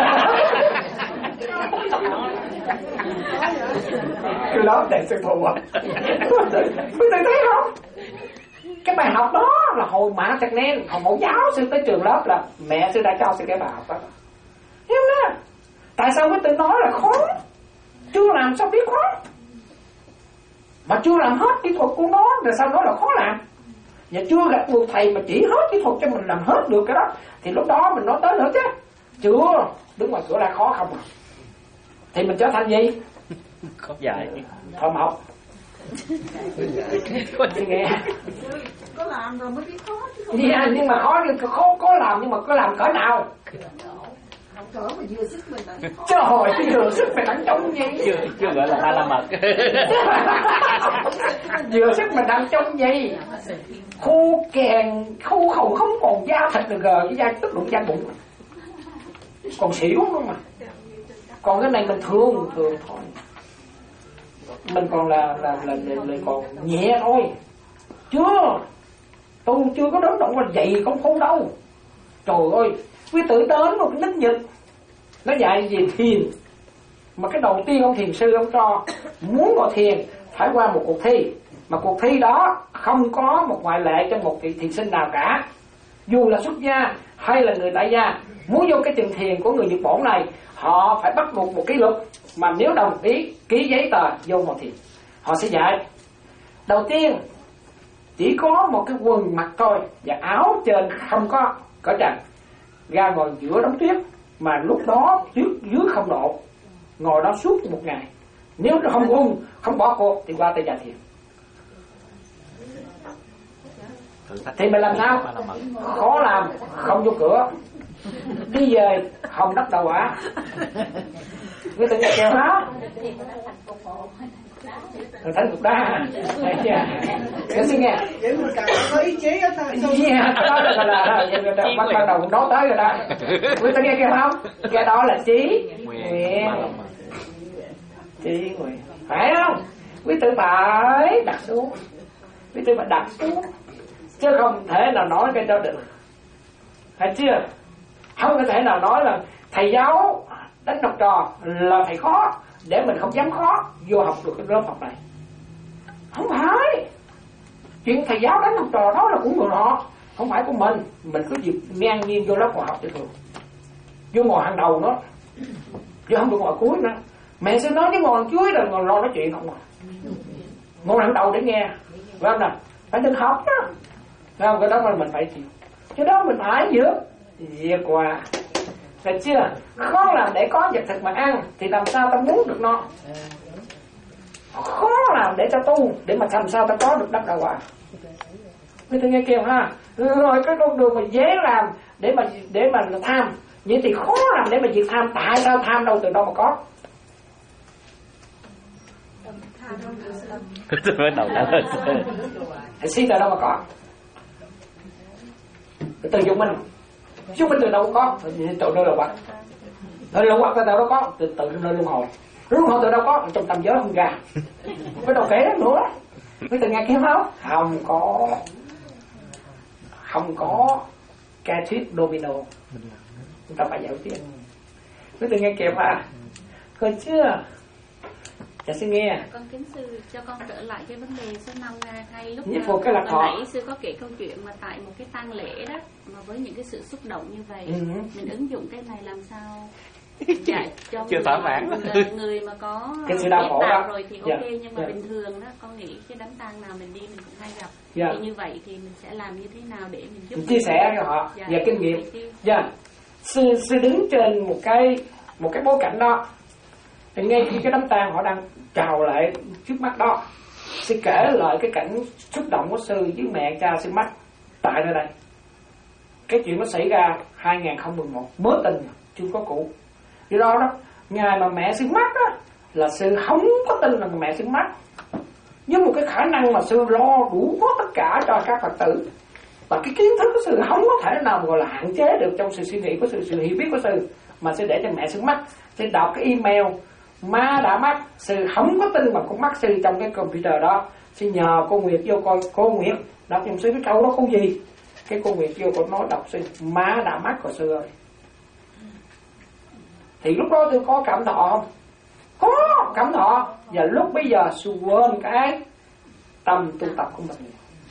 S3: Cái đó để sư thù à? Quý vị thấy không? Cái bài học đó là hồi Mã Thạch Nen, hồi mẫu giáo sư tới trường lớp là mẹ sư đã cho sư cái bài học đó. Hiểu không? Tại sao quý vị nói là khó? Chưa làm sao biết khó? Mà chưa làm hết kỹ thuật của nó rồi sao nói là khó làm? Và chưa gặp một thầy mà chỉ hết kỹ thuật cho mình làm hết được cái đó thì lúc đó mình nói tới nữa chứ. Chưa, đứng ngoài cửa là khó không à? Thì mình trở thành gì?
S1: Khó dạy.
S3: Thợ mộc. Nghe.
S4: Có làm rồi mới biết khó chứ không.
S3: Yeah, nhưng mà khó nhưng khó có làm nhưng mà có làm cỡ nào?
S4: Học cỡ mà vừa sức mình đã.
S3: Trời ơi, vừa sức mình đánh trống gì?
S1: Chưa chưa gọi là hai la mật.
S3: Vừa sức mình đánh trống gì? Khu kèn, khu hầu không còn da thịt được gờ với da tức đụng da bụng. Còn xỉu luôn mà. Còn cái này mình thường thường thôi. Mình còn là là là, là, là còn nhẹ thôi. Chưa. Tôi chưa có đến động là dày công phu đâu. Trời ơi, quý tử đến một cái nít nhật nó dạy gì thiền. Mà cái đầu tiên ông thiền sư ông cho muốn ngồi thiền phải qua một cuộc thi. Mà cuộc thi đó không có một ngoại lệ cho một vị thiền sinh nào cả. Dù là xuất gia hay là người tại gia, muốn vô cái trường thiền của người Nhật Bản này, họ phải bắt buộc một kỷ luật. Mà nếu đồng ý ký giấy tờ vô ngồi thiền, họ sẽ dạy. Đầu tiên chỉ có một cái quần mặc thôi và áo trên không có cởi trần, ra ngồi giữa đống tuyết. Mà lúc đó tuyết dưới không độ, ngồi đó suốt một ngày. Nếu nó không quân, không bỏ cuộc thì qua tay già thiền. Thì mình làm sao? Khó làm, không vô cửa. Đi về không đắp đầu ạ. Người ta nghe kêu đó. Rồi thánh cục đá. Để xin nghe.
S6: Vậy mà càng có ý chí á thôi.
S3: Yeah, đó là là bắt ban đầu nói tới rồi đó. Người ta nghe kêu không? Cái đó là trí nguyện. Trí nguyện. Phải không? Quý tử phải đặt xuống. Quý tử phải đặt xuống. Chứ không thể nào nói cái đó được. Phải chưa? Không có thể nào nói là thầy giáo đánh học trò là thầy khó để mình không dám khó vô học được cái lớp học này. Không phải. Chuyện thầy giáo đánh học trò đó là của người họ, không phải của mình. Mình cứ việc ngang nhiên vô lớp ngồi học cho thường. Vô ngồi hàng đầu nữa, chứ không được ngồi cuối nữa. Mẹ sẽ nói với ngồi hàng cuối rồi ngồi lo nói chuyện không à. Ngồi hàng đầu để nghe. Phải không nào? Phải đừng học đó. Phải không? Cái đó mà mình phải chịu. Cái đó mình phải giữa diệt qua. Phải chưa? Khó làm để có vật thực mà ăn thì làm sao ta muốn được no. Khó làm để ta tu, để mà làm sao ta có được đắc đạo quả. Người ta nghe kêu ha. Rồi cái con đường mà dễ làm để mà để mà tham, vậy thì khó làm để mà diệt tham. Tại sao tham đâu từ đâu mà có? Hãy suy từ đâu mà có? Từ dụng mình. Chứ mình từ đâu có? Từ nơi đâu có? Nơi đâu có, từ đâu có? Từ từ nơi luân hồi. Luân hồi từ đâu có? Trong tâm giới không ra. Phải đâu kể nữa. Mới từ nghe kiếm không? Không có. Không có cái thuyết domino. Chúng ta phải giải quyết. Mới từ nghe kịp à? Coi chưa? Dạ xin nghe.
S7: Con kính sư cho con trở lại cái vấn đề số năm ngay lúc
S3: hồi
S7: nãy sư có kể câu chuyện mà tại một cái tang lễ đó mà với những cái sự xúc động như vậy, ừ. mình ứng dụng cái này làm sao? Dạ, cho
S1: chưa thỏa mãn.
S7: người, người mà có
S3: cái sự đau khổ đó
S7: rồi thì
S3: dạ.
S7: ok, nhưng mà
S3: dạ.
S7: bình thường đó con nghĩ cái đám tang nào mình đi mình cũng hay gặp.
S3: Dạ.
S7: Thì như vậy thì mình sẽ làm như thế nào để mình giúp
S3: mình chia sẻ cho họ
S7: dạ.
S3: về kinh nghiệm. Dạ. Sư sư đứng trên một cái một cái bối cảnh đó, thì ngay khi cái đám tang họ đang trào lại trước mắt đó, sư kể lại cái cảnh xúc động của sư với mẹ cha sư mất tại nơi đây. Cái chuyện nó xảy ra hai nghìn không trăm mười một, mới tình chưa có cụ. Do đó đó, ngày mà mẹ sư mất đó, là sư không có tin là mẹ sư mất, với một cái khả năng mà sư lo đủ hết tất cả cho các Phật tử, và cái kiến thức của sư không có thể nào gọi là hạn chế được trong sự suy nghĩ của sư, sự hiểu biết của sư, mà sư để cho mẹ sư mất. Sư đọc cái email má đã mất, sư không có tin bằng con mắt sư trong cái computer đó. Sư nhờ cô Nguyệt vô coi, cô Nguyệt đọc giùm sư cái câu đó không gì. Cái cô Nguyệt vô cô nói đọc sư má đã mất của sư ơi. Thì lúc đó tôi có cảm thọ không? Có cảm thọ. Và lúc bây giờ sư quên cái tâm tu tập của mình,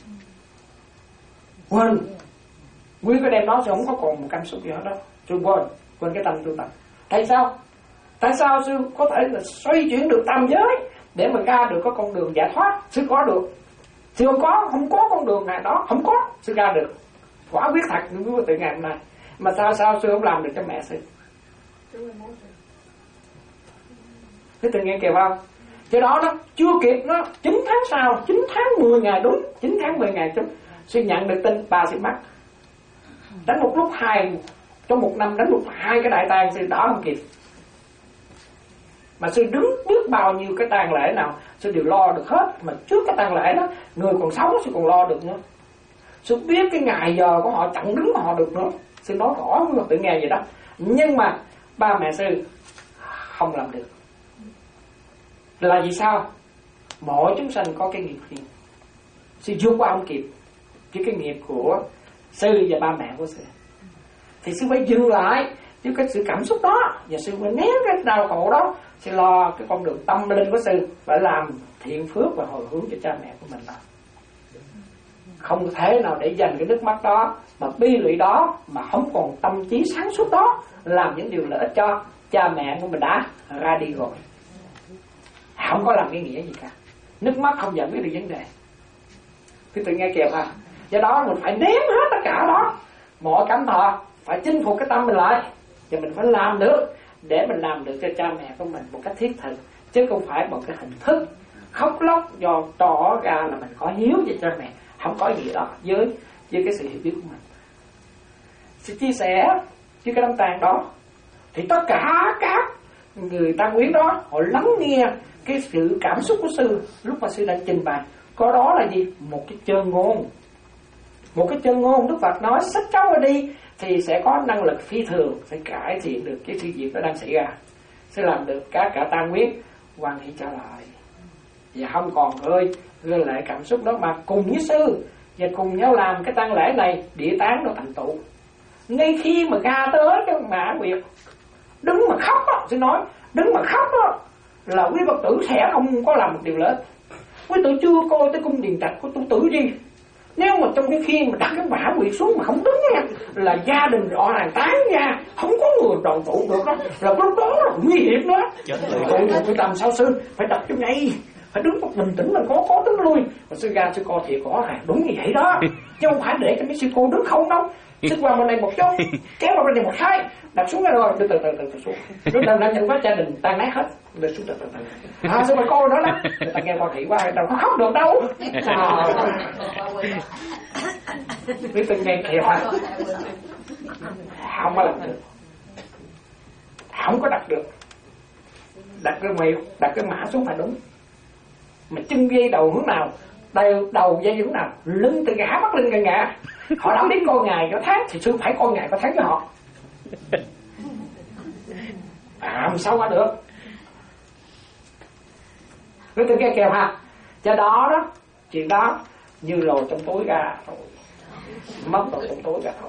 S3: quên nguyên cái đêm đó sư không có còn một cảm xúc gì hết đó. Sư quên quên cái tâm tu tập. Tại sao? Tại sao sư có thể là xoay chuyển được tam giới để mà ra được có con đường giải thoát? Sư có được. Sư không có, không có con đường này đó, không có. Sư ra được. Quả quyết thật như từ ngày hôm nay. Mà sao sao sư không làm được cho mẹ sư? Thế tự nghe kìa không? Cái đó nó chưa kịp, nó chín tháng sau, chín tháng mười ngày đúng, chín tháng mười ngày chung, sư nhận được tin bà sư mất. Đánh một lúc hai, trong một năm đánh một hai cái đại tang sư đỡ không kịp. Mà sư đứng biết bao nhiêu cái tang lễ nào sư đều lo được hết. Mà trước cái tang lễ đó, người còn sống sư còn lo được nữa. Sư biết cái ngày giờ của họ chẳng đứng họ được nữa. Sư nói rõ với tự nghe vậy đó. Nhưng mà ba mẹ sư không làm được. Là vì sao? Mỗi chúng sanh có cái nghiệp riêng. Sư vượt qua không kịp với cái nghiệp của sư và ba mẹ của sư. Thì sư phải dừng lại với cái sự cảm xúc đó, và sư phải nén cái đau khổ đó. Sư lo cái con đường tâm linh của sư, phải làm thiện phước và hồi hướng cho cha mẹ của mình đó. Không thể nào để dành cái nước mắt đó mà bi lụy đó mà không còn tâm trí sáng suốt đó làm những điều lợi ích cho cha mẹ của mình đã ra đi rồi. Không có làm cái nghĩa gì cả. Nước mắt không giải quyết được vấn đề. Cứ tự nghe kìa ha. Do đó mình phải ném hết tất cả đó, mọi cảm thọ, phải chinh phục cái tâm mình lại, và mình phải làm được để mình làm được cho cha mẹ của mình một cách thiết thực, chứ không phải một cái hình thức khóc lóc do tỏ ra là mình có hiếu về cha mẹ. Không có gì đó với với cái sự hiểu biết của mình. Sự chia sẻ với cái đám tang đó, thì tất cả các người tang quyến đó họ lắng nghe cái sự cảm xúc của sư lúc mà sư đang trình bày. Có đó là gì? Một cái chân ngôn. Một cái chân ngôn Đức Phật nói sách cháu ở đi thì sẽ có năng lực phi thường, sẽ cải thiện được cái sự việc nó đang xảy ra, sẽ làm được các cả tang quyến hoan hỷ trở lại, và không còn ơi gơi lại cảm xúc đó, mà cùng với sư và cùng nhau làm cái tang lễ này, địa tán nó thành tựu. Ngay khi mà ra tới cái mã nguyệt đứng mà khóc đó, sư nói đứng mà khóc đó là quý Phật tử sẽ không có làm một điều lớn. Quý tử chưa coi tới cung điền trạch của tu tử đi, nếu mà trong cái khi mà đặt cái mã nguyệt xuống mà không đứng nha, là gia đình họ hàng tán nha, không có người đoàn tụ được đó, là lúc đó là nguy hiểm đó. Còn cái tầm sao sư phải đặt cho ngay, phải đứng một bình tĩnh, mình có có đứng lui. Mà sư ra sư co thiệt có hàng đúng như vậy đó, chứ không phải để cho mấy sư cô đứng không đâu. Sư qua bên này một chút, kéo vào bên này một hai, đặt xuống rồi từ từ từ từ, từ xuống. Lúc đầu đang nhận phát gia đình tan nát hết, rồi xuống từ từ từ. À sao mà cô đó đó, người ta nghe con thị qua, đâu có khóc được đâu. À, biết từng ngày kìa mà không có làm được, không có đặt được. Đặt cái mày, đặt cái mã xuống phải đúng. Mà chân dây đầu hướng nào, đầu, đầu dây hướng nào, lưng từ ngã bắt lưng từ ngã. Họ đã biết coi ngày có tháng thì sư phải coi ngày có tháng cho họ. À, làm sao qua được. Nói từ kia kèo ha. Do đó đó, chuyện đó như lồi trong tối ra thôi, mất rồi trong tối ra thôi.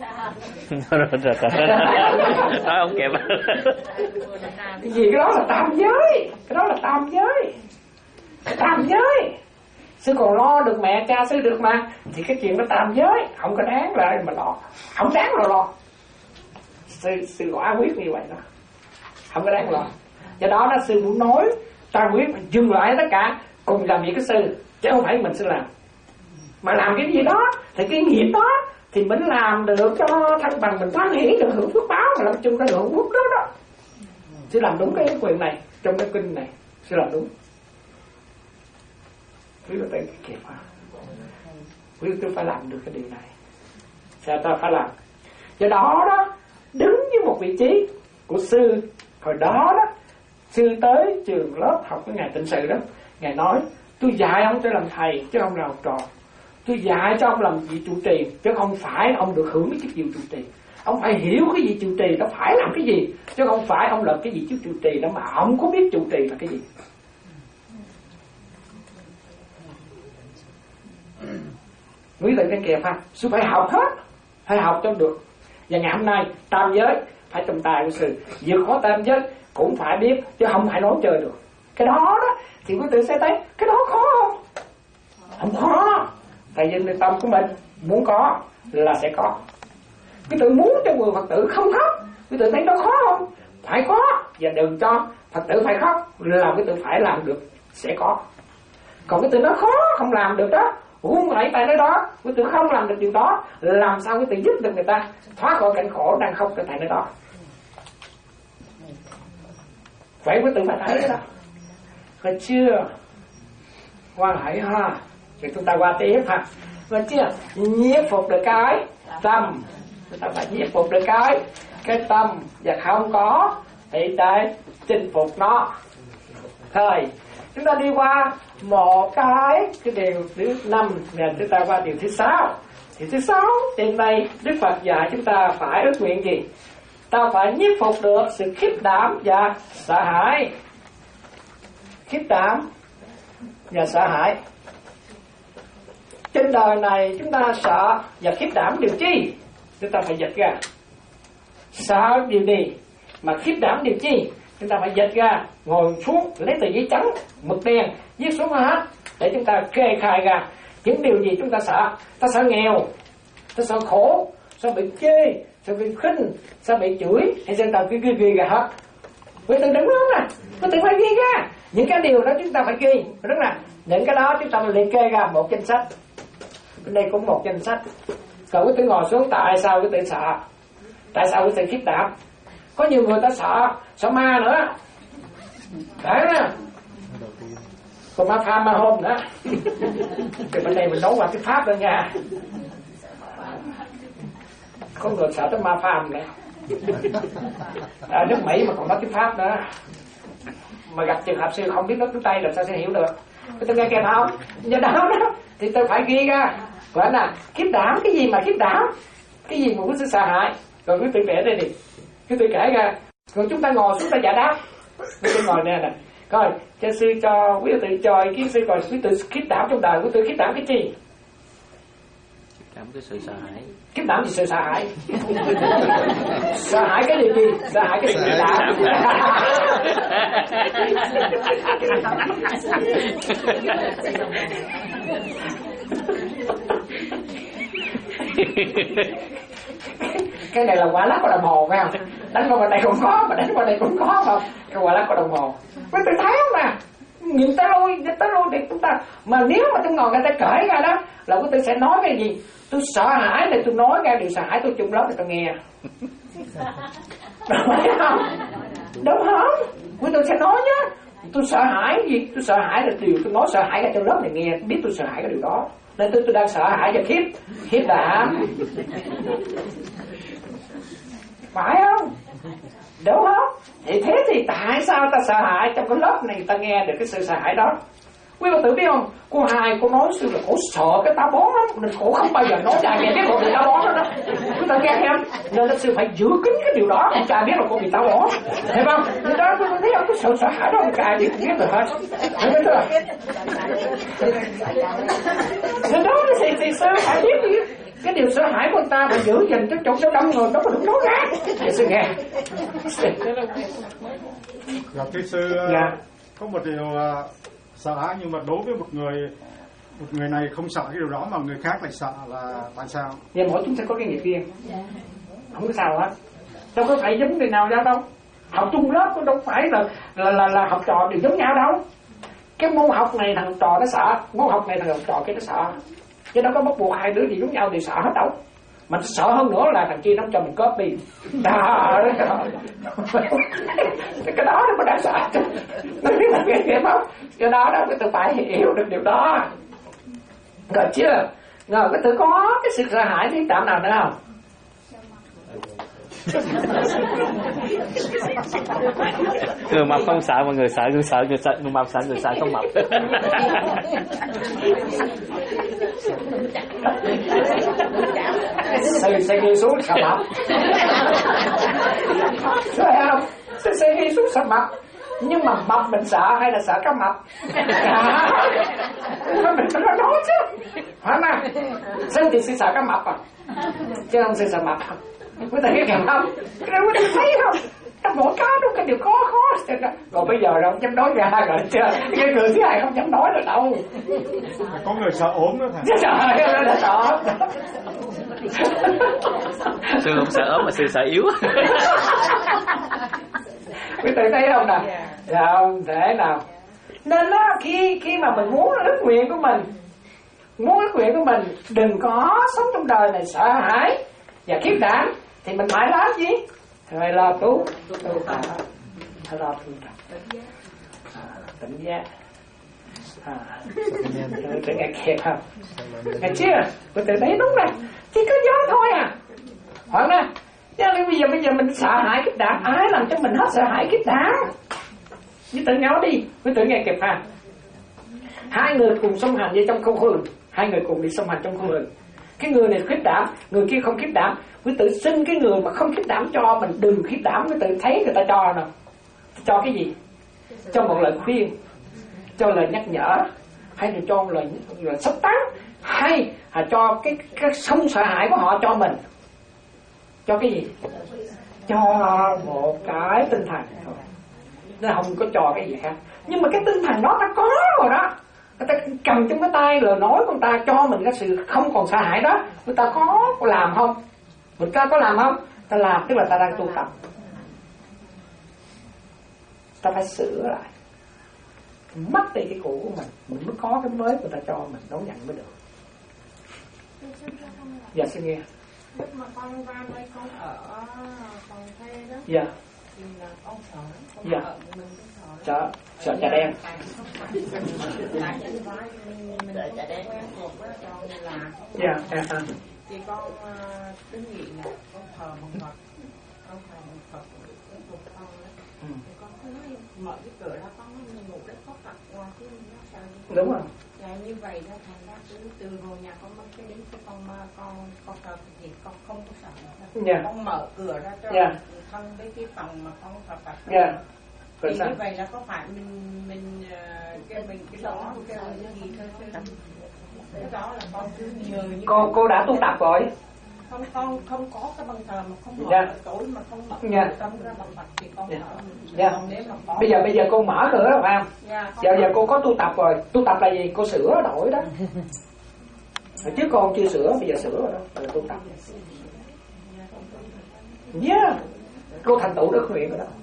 S1: Nói không kịp.
S3: Vì cái đó là tam giới, cái đó là tam giới, tam giới. Sư còn lo được mẹ cha sư được mà, thì cái chuyện đó tam giới, không có đáng lại mà lo, không đáng rồi lo. Sư sư quả quyết như vậy đó. không có đáng lo. Do đó đó sư muốn nói ta quyết dừng lại tất cả cùng làm việc cái sư, chứ không phải mình sẽ làm. Mà làm cái gì đó thì cái nghiệp đó thì mình làm được cho thân bằng mình hoan hỷ được hưởng phước báo, mà làm chung ra được hưởng phước đó đó. Sư làm đúng cái quyền này trong cái kinh này, sư làm đúng. Quý vị phải kịp à? Quý vị phải làm được cái điều này. Sao ta phải làm? Do đó đó, đứng với một vị trí của sư hồi đó đó, sư tới trường lớp học với ngài Tịnh Sự đó, ngài nói tôi dạy ông cho làm thầy chứ không làm học trò. Tôi dạy cho ông làm vị trụ trì chứ không phải ông được hưởng cái chức vụ trụ trì. Ông phải hiểu cái gì trụ trì nó phải làm cái gì, chứ không phải ông làm cái gì chức trụ trì đó mà ông có biết trụ trì là cái gì. Quý vị cái kìa phải, sư phải học hết, phải học cho được. Và ngày hôm nay tam giới phải trong tay của sư, vượt khó tam giới cũng phải biết chứ không phải nói chơi được. Cái đó đó thì quý vị sẽ thấy cái đó khó không? Không khó. Tại vì tâm của mình muốn có là sẽ có. Quý vị muốn cho người Phật tử không khóc, quý vị thấy nó khó không? Phải có. Và đừng cho Phật tử phải khóc, là quý vị phải làm được sẽ có. Còn cái từ nó khó không làm được đó, huống lại tại nơi đó quý vị không làm được điều đó, làm sao quý vị giúp được người ta thoát khỏi cảnh khổ đang khóc tại nơi đó. Vậy quý vị phải thấy cái đó. Rồi chưa quan hệ ha, thì chúng ta qua tiếp ha. Rồi chưa nhiếp phục được cái tâm, chúng ta phải nhiếp phục được cái cái tâm và không có thì để chinh phục nó. Thôi chúng ta đi qua một cái cái điều thứ năm, và chúng ta qua điều thứ sáu. Thì thứ sáu trên đây Đức Phật dạy chúng ta phải ước nguyện gì? Ta phải nhiếp phục được sự khiếp đảm và sợ hãi. Khiếp đảm và sợ hãi. Trên đời này chúng ta sợ và khiếp đảm điều chi? Chúng ta phải dịch ra. Sợ điều gì mà khiếp đảm điều chi? Chúng ta phải dịch ra, ngồi xuống lấy tờ giấy trắng, mực đen viết xuống hết để chúng ta kê khai ra những điều gì chúng ta sợ. Ta sợ nghèo, ta sợ khổ, sợ bị chê, sợ bị khinh, sợ bị chửi, hay chúng ta cứ ghi ghi ra hết. Quý tự đứng luôn nè, quý tự phải ghi ra những cái điều đó, chúng ta phải ghi. Đúng là những cái đó chúng ta liệt kê ra một danh sách. Bên đây cũng một danh sách. Cậu quý tự ngồi xuống, tại sao quý tự sợ? Tại sao quý tự khiếp đảm? Có nhiều người ta sợ, sợ ma nữa. Đấy nè. Còn ma tham ma hôn nữa. Thì bên đây mình nói qua cái pháp đó nha. Có người sợ tới ma phàm nữa. À, nước Mỹ mà còn nói cái pháp nữa. Mà gặp trường hợp sư không biết nói tiếng Tây làm sao sẽ hiểu được. Cái tôi nghe kèm không? Do đó đó thì tôi phải ghi ra. Gọi là khiếp đảm, cái gì mà khiếp đảm? Cái gì mà quý sư sợ hãi? Rồi quý tự kể đây đi. Quý tự kể ra. Rồi chúng ta ngồi xuống ta giải đáp. Quý tự ngồi nè nè. Coi, cho sư cho quý tự cho ý kiến sư coi quý tự khiếp đảm trong đời, quý tự khiếp đảm cái gì?
S1: Cảm cái sự sợ hãi.
S3: Khiếp đảm gì sự sợ hãi? Sợ hãi cái điều gì? Sợ hãi cái sự khiếp đảm. Cái này là quả lắc của đồng hồ phải không? Đánh qua bên đây cũng có, mà đánh qua đây cũng có không? Cái quả lắc của đồng hồ. Quý tự thấy không nè? Nhìn ta lui, nhìn ta lui thì chúng ta. Mà nếu mà tôi ngồi người ta cởi ra đó, là quý tự sẽ nói cái gì? Tôi sợ hãi thì tôi nói ra điều sợ hãi tôi chung lớp thì tôi nghe. Đúng không? Đúng không? Quý tự sẽ nói nhá. Tôi sợ hãi gì? Tôi sợ hãi là điều tôi nói sợ hãi ra trong lớp này nghe, biết tôi sợ hãi cái điều đó. Nên tôi, tôi đang sợ hãi và khiếp, khiếp đảm. Phải không? Đúng không? Vậy thế thì tại sao ta sợ hãi trong cái lớp này ta nghe được cái sự sợ hãi đó? Quý bà tử biết không? Cô hai cô nói sư là cổ sợ cái táo bón lắm, nên cổ không bao giờ nói ra nghe biết cô bị táo bón đó đó. Quý ta nghe em, nên là sư phải giữ kín cái điều đó, không cha biết là cô bị táo bón, thấy không? Nên đó tôi thấy ông có sợ sợ hãi đó, không cha biết biết được hết, thấy chưa? Nên đó thì thì sư phải biết gì? Cái điều sợ hãi của người ta phải giữ gìn cho chỗ số đông người đó, có đừng nói ra. Để sư nghe.
S5: Là cái sư
S3: Dạ.
S5: có một điều sợ hãi, nhưng mà đối với một người một người này không sợ cái điều đó mà người khác lại sợ là tại sao?
S3: Và mỗi chúng ta có cái nghiệp riêng, không có sao hết. Đâu có phải giống người nào ra đâu. Học chung lớp cũng đâu phải là là, là là học trò đều giống nhau đâu. Cái môn học này thằng trò nó sợ, môn học này thằng học trò cái nó sợ, chứ đâu có bắt buộc hai đứa gì giống nhau thì sợ hết đâu. Mà sợ hơn nữa là thằng kia nó cho mình copy. Đó, cái đó nó mới đáng sợ. Nó biết là cái gì không? Cái đó đó cái tôi phải hiểu được điều đó. Rồi chưa? Rồi cái tôi có cái sự sợ hãi thì tạm nào nữa không?
S1: Người mập không sợ mà người sợ người sợ người sợ người mập sợ người sợ không mập.
S3: Xây xây ghi xuống sợ mập. Thấy không? Xây xây ghi xuống sợ mập. Nhưng mà mập mình sợ hay là sợ cá mập? À, mình phải nói chứ. Phải không? Sơn thì sẽ sợ cá mập à? Chứ không sẽ sợ mập không? Quý thầy nghe không? Cái đó quý thầy thấy không? Trong mỗi cá đúng cái điều khó khó. Rồi bây giờ rồi không dám nói ra rồi chưa? Cái người thứ hai không dám nói được đâu.
S5: Có người sợ ốm nữa thầy.
S3: Trời ơi là sợ.
S1: Sư không sợ ốm mà sư sợ yếu.
S3: Quý thầy thấy không nè? Không thể nào. Nên đó khi khi mà mình muốn ước nguyện của mình, muốn ước nguyện của mình đừng có sống trong đời này sợ hãi và khiếp đảm, thì mình phải làm gì? Phải lo tu tu tập, phải lo tu tập, tỉnh giác, tỉnh nghe kịp không? Nghe chưa? Tôi tự thấy đúng rồi, chỉ có gió thôi à. Hoặc là, chứ bây giờ bây giờ mình sợ hãi khiếp đảm, ai làm cho mình hết sợ hãi khiếp đảm? Như tự nhau đi, quý tự nghe kịp ha. Hai người cùng xông hành về trong không hồn, hai người cùng đi xông hành trong không hồn. Cái người này khiếp đảm, người kia không khiếp đảm. Quý tự xin cái người mà không khiếp đảm cho mình đừng khiếp đảm. Quý tự thấy người ta cho nào, cho cái gì? Cho một lời khuyên, cho lời nhắc nhở, hay là cho lời, lời sắp tán, hay là cho cái cái không sợ hãi của họ cho mình. Cho cái gì? Cho một cái tinh thần thôi. Nó không có cho cái gì khác. Nhưng mà cái tinh thần đó ta có rồi đó. Người ta cầm trong cái tay lời nói của người ta cho mình cái sự không còn sợ hãi đó. Người ta có, có làm không? Người ta có làm không? Ta làm tức là ta đang tu tập. Ta phải sửa lại. Mất đi cái cũ của mình, mình mới có cái mới người ta cho mình đón nhận mới được. Dạ xin nghe.
S4: Lúc mà con ra đây con ở phòng thuê đó.
S3: Dạ.
S4: Thì là con sợ, con
S3: Dạ.
S4: ở mình sợ.
S3: Sợ, sợ chà đen.
S4: Tại vì mình mình chả đen quen thuộc với con là.
S3: Dạ, à, à.
S4: Thì con cứ nghĩ là con thờ bằng Phật, con thờ bằng Phật cũng thuộc con đó. Thì con cứ nói mở cái cửa ra con nói mình ngủ đấy có Phật qua chứ nó sao.
S3: Đúng rồi.
S4: Dạ như vậy ra thành ra từ từ hồi nhà con mất cái đến cái con con con thờ gì con không có sợ nữa.
S3: Dạ.
S4: Con mở cửa ra cho
S3: Dạ.
S4: thân với cái phòng mà con thờ Phật.
S3: Dạ.
S4: Thì
S3: Rồi sao?
S4: như vậy là có phải mình mình cái mình cái đó cái gì thôi chứ. Cái đó là con cứ nhờ như
S3: Cô cô đã tu tập rồi.
S4: không con không có cái bàn thờ mà không mở
S3: Dạ.
S4: tối mà không mở
S3: Dạ.
S4: tâm ra bằng Phật thì con
S3: Dạ.
S4: mở.
S3: Dạ.
S4: Còn nếu mà có
S3: Bây giờ bây giờ cô mở cửa rồi phải không?
S4: dạ,
S3: Giờ giờ cô có tu tập rồi. Tu tập là gì? Cô sửa đổi đó. Hồi trước con chưa sửa, bây giờ sửa rồi đó. Bây giờ tu tập. Yeah. Cô thành tựu đức nguyện rồi đó.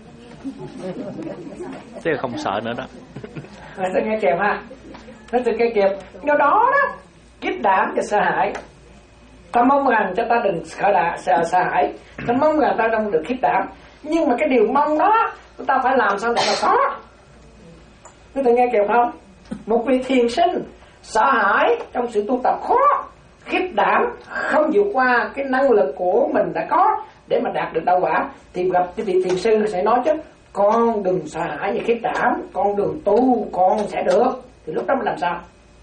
S1: Chứ không sợ nữa đó.
S3: Rồi ta nghe kèm ha. Nó từ nghe kèm. Do đó đó, kiếp đảm và sợ hãi. Ta mong rằng cho ta đừng sợ đà, sợ, sợ hãi. Ta mong rằng ta không được khiếp đảm. Nhưng mà cái điều mong đó, chúng ta phải làm sao để mà có. Chúng ta nghe kèm không? Một vị thiền sinh sợ hãi trong sự tu tập khó, khiếp đảm không vượt qua cái năng lực của mình đã có để mà đạt được đạo quả, thì gặp cái vị thiền sư sẽ nói chứ con đừng sợ hãi và khiếp đảm, con đừng tu, con sẽ được. Thì lúc đó mình làm sao?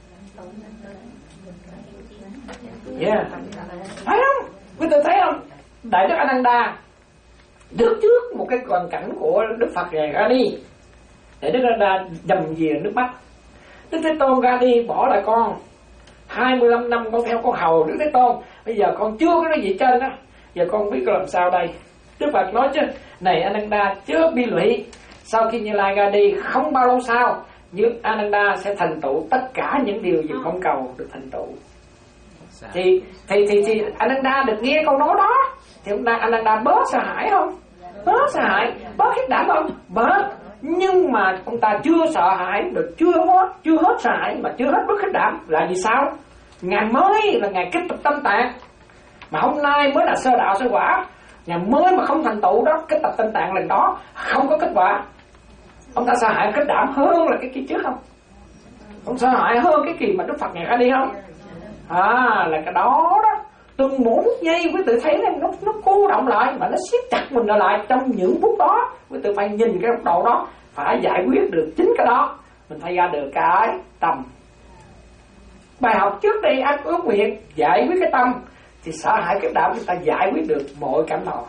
S3: Yeah. Phải không? Quý vị thấy không? Đại đức Ananda được trước một cái hoàn cảnh của Đức Phật này ra đi. Đại đức Ananda dầm dìa nước mắt. Đức Thế Tôn ra đi bỏ lại con hai mươi lăm năm con theo con hầu Đức Thế Tôn. Bây giờ con chưa có cái gì trên đó. Giờ con biết làm sao đây? Đức Phật nói chứ, này Ananda chưa bi lụy. Sau khi Như Lai ra đi không bao lâu sau, như Ananda sẽ thành tựu tất cả những điều gì con cầu được thành tựu. Thì thì thì thì Ananda được nghe câu nói đó, thì Ananda bớt sợ hãi không? bớt sợ hãi, bớt khiếp đảm không? Bớt. Nhưng mà ông ta chưa sợ hãi, được chưa hết, chưa hết sợ hãi mà chưa hết bớt khiếp đảm. Là vì sao? Ngày mới là ngày kết tập tâm tạng, mà hôm nay mới là sơ đạo sơ quả. Ngày mới mà không thành tựu đó, kết tập tâm tạng lần đó không có kết quả. Ông ta sợ hãi khiếp đảm hơn là cái kỳ trước không? Ông sợ hãi hơn cái kỳ mà Đức Phật ngày ra đi không? À, là cái đó đó. Từng mỗi phút giây quý tự thấy nó, nó cô động lại, mà nó siết chặt mình lại trong những phút đó. Quý tự phải nhìn cái góc độ đó, phải giải quyết được chính cái đó, mình phải ra được cái tâm. Bài học trước đây anh ước nguyện giải quyết cái tâm, thì sợ hãi cái đạo chúng ta giải quyết được mọi cảm thọ.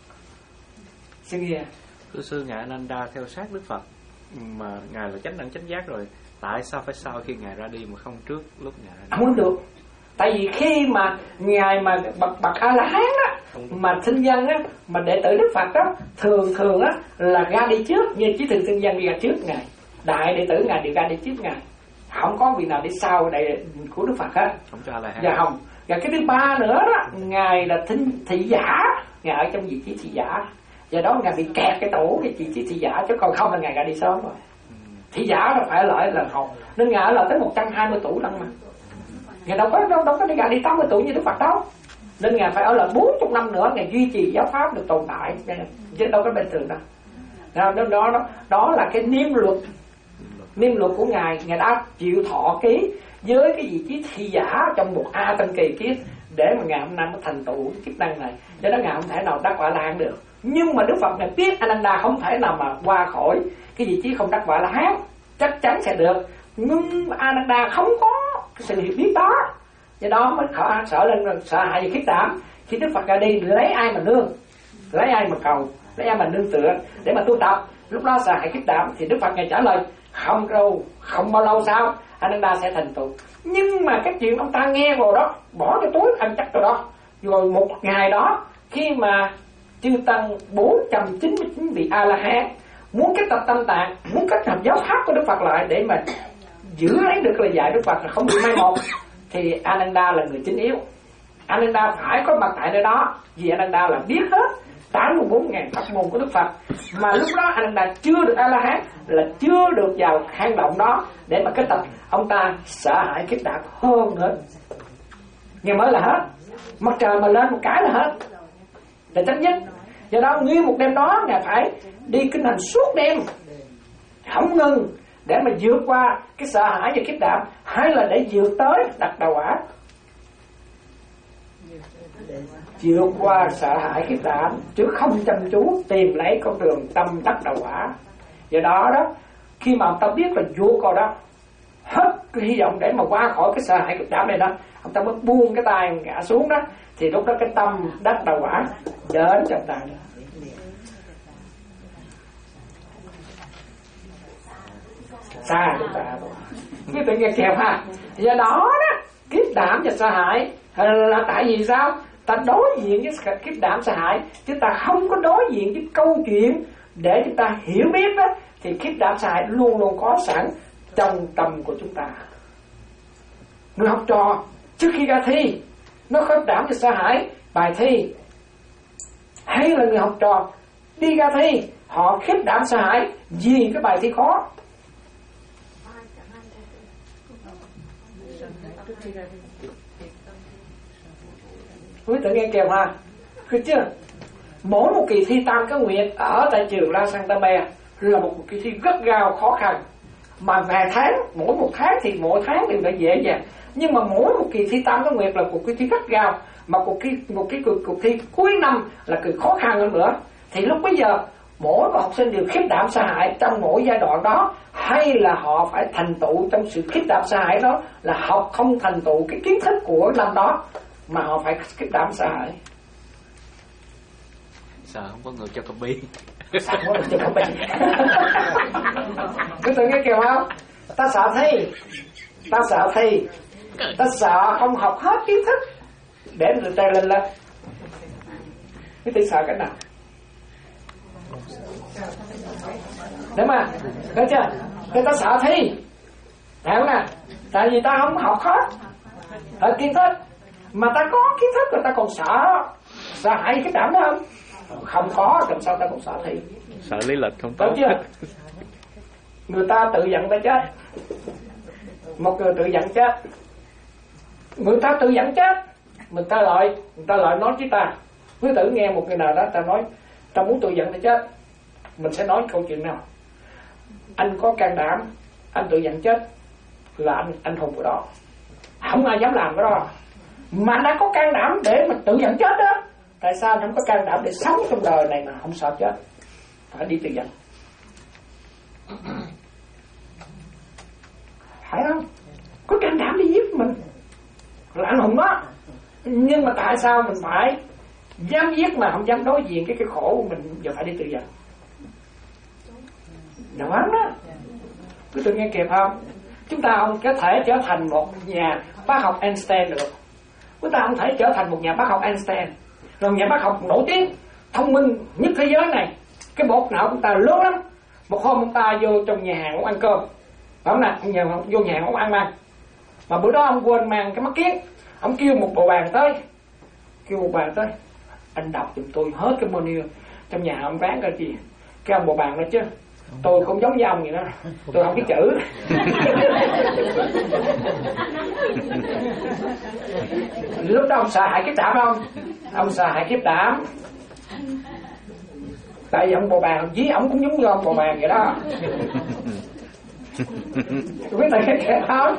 S3: Xin nghe.
S1: Thưa sư, ngài Ananda theo sát Đức Phật, mà ngài là chánh đẳng chánh giác rồi, tại sao phải sau khi ngài ra đi mà không trước lúc ngài ra đi?
S3: Không được. Tại vì khi mà ngài mà bậc bậc A La Hán á, mà sinh dân á, mà đệ tử Đức Phật đó, thường thường á là ra đi trước, như chí thường sinh dân đi ra trước ngài, đại đệ tử ngài đi ra đi trước ngài, không có vị nào đi sau đại của Đức Phật á.
S1: Không cho A La Hán.
S3: Dạ không. Và cái thứ ba nữa đó, ngài là thinh thị giả, ngài ở trong vị trí thị giả, do đó ngài bị kẹt cái tổ cái vị trí thị giả, chứ còn không là ngài ra đi sớm rồi. Thị giả là phải lại là học, nên ngài ở lại tới một trăm hai mươi tuổi lần mà. Ngài đâu có đâu, đâu có đi gà đi tám mươi tuổi như Đức Phật đâu. Nên ngài phải ở lại bốn mươi năm nữa, ngài duy trì giáo pháp được tồn tại, chứ đâu có bình thường đâu. Đó, đó, đó, đó là cái niêm luật, niêm luật của ngài. Ngài đã chịu thọ ký với cái vị trí thị giả trong một A Tăng Kỳ kiếp, để mà ngài hôm nay mới thành tựu chức năng này. Do đó ngài không thể nào đắc quả La Hán được. Nhưng mà Đức Phật ngài biết Ananda không thể nào mà qua khỏi cái vị trí không đắc quả La Hán, chắc chắn sẽ được. Nhưng Ananda không có cái sự hiểu biết đó, do đó mới khởi sợ lên sợ hãi và khiếp đảm. Khi Đức Phật ra đi, lấy ai mà nương, lấy ai mà cầu, lấy ai mà nương tựa để mà tu tập. Lúc đó sợ hãi khiếp đảm thì Đức Phật ngài trả lời không đâu, không bao lâu sau Ananda sẽ thành tựu. Nhưng mà cái chuyện ông ta nghe vào đó, bỏ cái túi ăn chắc rồi đó. Rồi một ngày đó, khi mà chư tăng bốn trăm chín mươi chín vị A La Hán muốn kết tập tâm tạng, muốn kết hợp giáo pháp của Đức Phật lại để mà giữ lấy được lời dạy Đức Phật là không bị mai một, thì Ananda là người chính yếu. Ananda phải có mặt tại nơi đó, vì Ananda là biết hết tám mươi bốn nghìn pháp môn của Đức Phật. Mà lúc đó Ananda chưa được A La Hán, là chưa được vào hang động đó để mà kết tập. Ông ta sợ hãi khiếp đảm hơn hết. Ngày mới là hết, mặt trời mà lên một cái là hết, là chánh nhất. Do đó nguyên một đêm đó ngài phải đi kinh hành suốt đêm, không ngừng, để mà vượt qua cái sợ hãi và khiếp đảm, hay là để vượt tới đặt đầu quả. Vượt qua sợ hãi khiếp đảm chứ không chăm chú tìm lấy con đường tâm đắc đầu quả. Do đó đó, khi mà ông ta biết là vượt qua đó, hết cái hy vọng để mà qua khỏi cái sợ hãi khiếp đảm này đó, ông ta mới buông cái tay ngã xuống đó, thì lúc đó cái tâm đắc đầu quả đến trong ta. Xa chúng ta cứ tự nhiên kẹp ha. Do đó đó, khiếp đảm và sợ hãi là tại vì sao? Ta đối diện với khiếp đảm sợ hãi, chứ ta không có đối diện với câu chuyện để chúng ta hiểu biết đó, thì khiếp đảm sợ hãi luôn luôn có sẵn trong tâm của chúng ta. Người học trò trước khi ra thi nó khiếp đảm và sợ hãi bài thi, hay là người học trò đi ra thi họ khiếp đảm sợ hãi vì cái bài thi khó? Quý tự nghe kèm ha, cứ chưa? Mỗi một kỳ thi tam cái nguyện ở tại trường La Santame là một kỳ thi rất gao khó khăn, mà vài tháng, mỗi một tháng thì mỗi tháng đều đã dễ dàng, nhưng mà mỗi một kỳ thi tam cái nguyện là một kỳ thi rất gao, mà cuộc thi một cái cuộc, cuộc thi cuối năm là cực khó khăn hơn nữa. Thì lúc bây giờ mỗi một học sinh đều khiếp đảm sợ hãi trong mỗi giai đoạn đó, hay là họ phải thành tựu trong sự khiếp đảm sợ hãi đó, là học không thành tựu cái kiến thức của năm đó mà họ phải khiếp đảm sợ hãi.
S1: Sợ không có người cho copy.
S3: Sợ không có người cho copy. Cứ tự nghe kìa không? Ta sợ thi, ta sợ thi, ta sợ không học hết kiến thức để được tay lên lên. Cái tự sợ cái nào? Đúng mà, thấy chưa? Người ta sợ thi, hiểu nè? Tại vì ta không học hết ở kiến thức, mà ta có kiến thức rồi ta còn sợ, sợ hãi cái đảm đó không? Không có làm sao ta cũng sợ thị.
S1: Sợ lý lịch không
S3: tốt.
S1: Đúng
S3: chưa? Người ta tự giận ta chết. Một người tự giận chết. Người ta tự giận chết. Mình ta lại Người ta lại nói với ta. Quý tử nghe một người nào đó ta nói ta muốn tự giận ta chết, mình sẽ nói câu chuyện nào? Anh có can đảm anh tự giận chết là anh anh hùng của đó. Không ai dám làm cái đó. Mà đã có can đảm để mà tự giận chết đó, tại sao anh không có can đảm để sống trong đời này mà không sợ chết? Phải đi tự giận. Phải không? Có can đảm đi giết mình là anh hùng đó. Nhưng mà tại sao mình phải dám giết mà không dám đối diện cái cái khổ của mình, giờ phải đi tự giận? Đúng đó. Quý vị nghe kịp không? Chúng ta không có thể trở thành một nhà bác học Einstein được. Chúng ta không thể trở thành một nhà bác học Einstein, rồi nhà bác học nổi tiếng, thông minh nhất thế giới này. Cái bộ não của ta lớn lắm. Một hôm ông ta vô trong nhà hàng ông ăn cơm, phải không nè? Ông nhà vô nhà hàng ông ăn mang, mà bữa đó ông quên mang cái mắt kiếng. Ông kêu một bộ bàn tới, kêu một bàn tới, anh đọc giùm tôi hết cái menu trong nhà ông bán cái gì. Cái ông bộ bàn đó chứ tôi không giống với ông vậy đó, tôi không biết chữ. Lúc đó ông sợ hãi kiếp đảm không? Ông sợ hãi kiếp đảm. Tại vì ông bồ bàn dí ông cũng giống như ông bồ bàn vậy đó. Quý thầy cái kẻ không?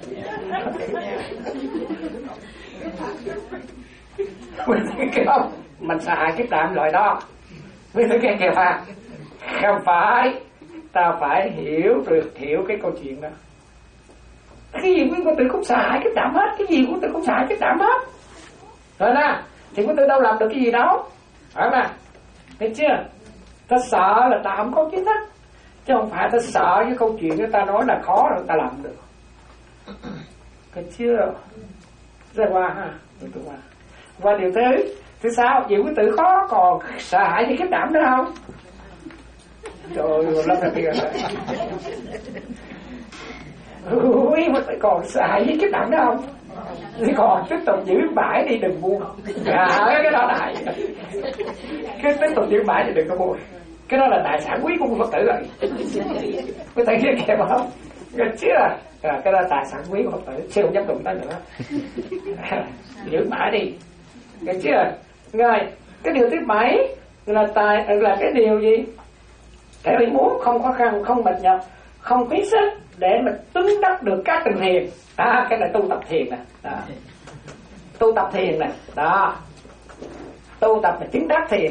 S3: Quý thầy cái không? Mình sợ hãi kiếp đảm loại đó. Quý thầy cái kẻ à? Không phải. Ta phải hiểu được hiểu cái câu chuyện đó. Cái gì quý tử cũng sợ hãi kiếp đảm hết. Cái gì quý tử cũng sợ hãi kiếp đảm hết. Rồi nè, thì quý tử đâu làm được cái gì đâu. Phải nè, thấy chưa? Ta sợ là ta không có kiến thức, chứ không phải ta sợ cái câu chuyện người ta nói là khó rồi ta làm được. Thấy chưa? Ra qua ha, tôi qua. Và điều thứ thứ sáu, vì quý tử khó còn sợ hãi với kiếp đảm nữa không? Trời ơi, lắm là kia rồi. Ui, mà còn sợ hãi với kiếp đảm nữa không? Thì còn tiếp tục giữ bãi đi, đừng buông. À, cái đó là cái tiếp tục giữ bãi thì đừng có buông. Cái đó là tài sản quý của Phật tử rồi. Có thấy cái kẹp không? Cái chứ à, cái đó là tài sản quý của Phật tử, chứ không dám đụng tới nữa. Giữ bãi đi. Cái chứ à, rồi cái điều thứ bảy là tài là cái điều gì? Theo ý muốn, không khó khăn, không mệt nhọc, không phí sức để mà chứng đắc được các tầng thiền. À, cái này tu tập thiền nè. Đó. Tu tập thiền nè. Đó. Tu tập là chứng đắc thiền.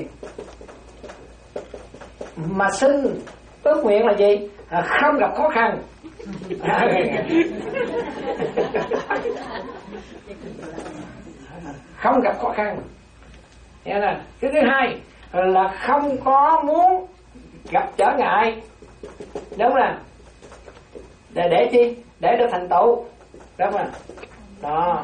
S3: Mà xin ước nguyện là gì? À, không gặp khó khăn. À, không gặp khó khăn. Nghe nè. Cái thứ hai là không có muốn gặp trở ngại. Đúng không? Để để chi? Để được thành tựu. Đúng không? Đó.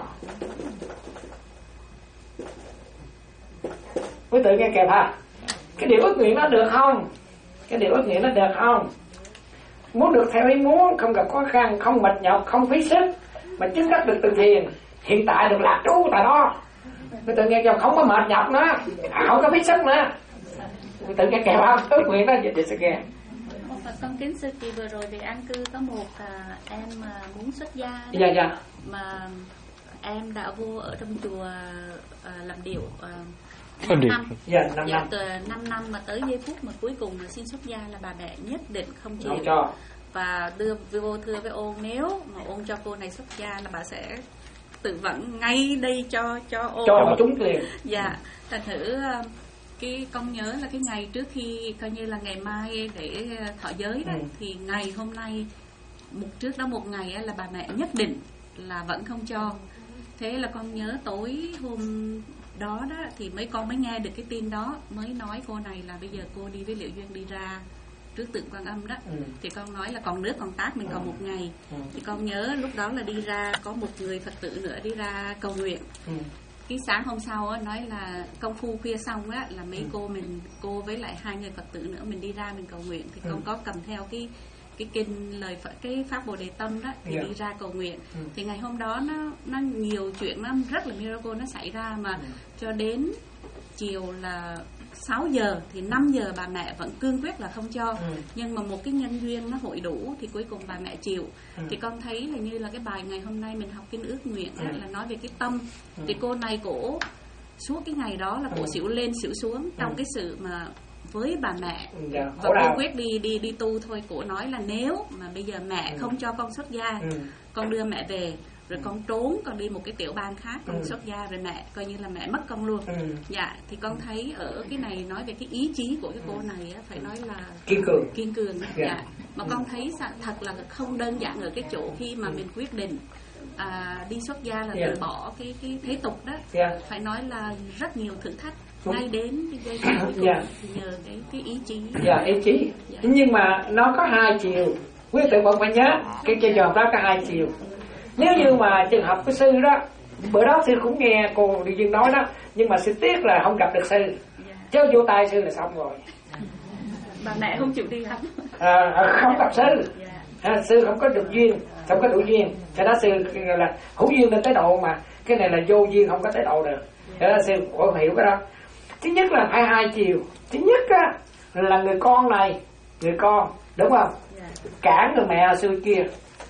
S3: Quý tự nghe kịp ha. Cái điều ước nguyện nó được không? Cái điều ước nguyện nó được không? Muốn được theo ý muốn, không gặp khó khăn, không mệt nhọc, không phí sức, mà chứng đắc được từ thiền. Hiện tại được lạc trú tại đó. Quý tự nghe kịp, không có mệt nhọc nữa, không có phí sức nữa. Quý tự nghe kịp không? Ước nguyện đó vậy sẽ nghe.
S7: Con kính sư kỳ vừa rồi thì an cư có một à, em mà muốn xuất gia đó,
S3: dạ dạ,
S7: mà em đã vô ở trong chùa à, làm điệu à,
S3: năm
S7: năm,
S3: dạ, năm
S7: dạ,
S3: năm.
S7: từ năm năm mà tới giây phút mà cuối cùng mà xin xuất gia là bà mẹ nhất định không chịu,
S3: không cho,
S7: và đưa vô thưa với ôn nếu mà ôn cho cô này xuất gia là bà sẽ tự vẫn ngay đây cho cho ôn
S3: cho chúng liền.
S7: Dạ, thành thử cái con nhớ là cái ngày trước khi coi như là ngày mai để thọ giới đó, ừ. thì ngày hôm nay một trước đó một ngày là bà mẹ nhất định là vẫn không cho. Thế là con nhớ tối hôm đó đó thì mấy con mới nghe được cái tin đó, mới nói cô này là bây giờ cô đi với Liệu Duyên đi ra trước tượng Quan Âm đó, ừ. thì con nói là còn nước còn tát mình còn một ngày, ừ. thì con nhớ lúc đó là đi ra có một người Phật tử nữa đi ra cầu nguyện. Ừ. Cái sáng hôm sau á, nói là công phu khuya xong á là mấy ừ. cô mình cô với lại hai người Phật tử nữa mình đi ra mình cầu nguyện thì ừ. con có cầm theo cái cái kinh lời Phật, cái pháp Bồ Đề Tâm đó thì yeah. đi ra cầu nguyện. ừ. Thì ngày hôm đó nó nó nhiều chuyện, nó rất là miracle nó xảy ra mà ừ. cho đến chiều là sáu giờ thì năm giờ bà mẹ vẫn cương quyết là không cho.
S3: Ừ.
S7: Nhưng mà một cái nhân duyên nó hội đủ thì cuối cùng bà mẹ chịu.
S3: Ừ.
S7: Thì con thấy là như là cái bài ngày hôm nay mình học kinh ước nguyện
S3: Ừ.
S7: là nói về cái tâm.
S3: Ừ.
S7: Thì cô này cổ suốt cái ngày đó là cổ
S3: Ừ.
S7: xỉu lên xỉu xuống trong
S3: Ừ.
S7: cái sự mà với bà mẹ.
S3: Dạ,
S7: Và
S3: khổ
S7: cô
S3: đau.
S7: quyết đi đi đi tu thôi. Cổ nói là nếu mà bây giờ mẹ
S3: Ừ.
S7: không cho con xuất gia,
S3: Ừ.
S7: con đưa mẹ về rồi con trốn, con đi một cái tiểu bang khác, con
S3: Ừ.
S7: xuất gia rồi mẹ coi như là mẹ mất con luôn.
S3: Ừ.
S7: Dạ, thì con thấy ở cái này nói về cái ý chí của cái cô này á, phải nói là
S3: Kiên cường.
S7: kiên cường.
S3: Dạ.
S7: Dạ. Mà con thấy sa- thật là không đơn giản ở cái chỗ khi mà mình quyết định à, đi xuất gia là
S3: Dạ.
S7: từ bỏ cái cái thế tục đó.
S3: Dạ.
S7: Phải nói là rất nhiều thử thách
S3: Đúng.
S7: ngay đến cái giây phút cuối cùng
S3: Dạ.
S7: thì nhờ cái cái ý chí.
S3: Dạ, ý chí.
S7: Dạ.
S3: Nhưng mà nó có hai chiều. Quý vị vẫn phải nhớ cái trường hợp đó có hai chiều. Nếu như mà trường hợp của sư đó, bữa đó sư cũng nghe cô đi dương nói đó, nhưng mà sư tiếc là không gặp được sư.
S7: Dạ.
S3: Chứ vô tay sư là xong rồi.
S7: Bà mẹ không chịu đi lắm.
S3: À, không gặp sư.
S7: Dạ.
S3: À, sư không có được duyên, không có đủ duyên. Cho đó sư là hữu duyên đến tới độ, mà cái này là vô duyên không có tới độ được. Cho đó sư cũng hiểu cái đó. Thứ nhất là phải hai chiều. Thứ nhất á là người con này, người con, đúng không?
S7: Dạ.
S3: Cản người mẹ xưa kia,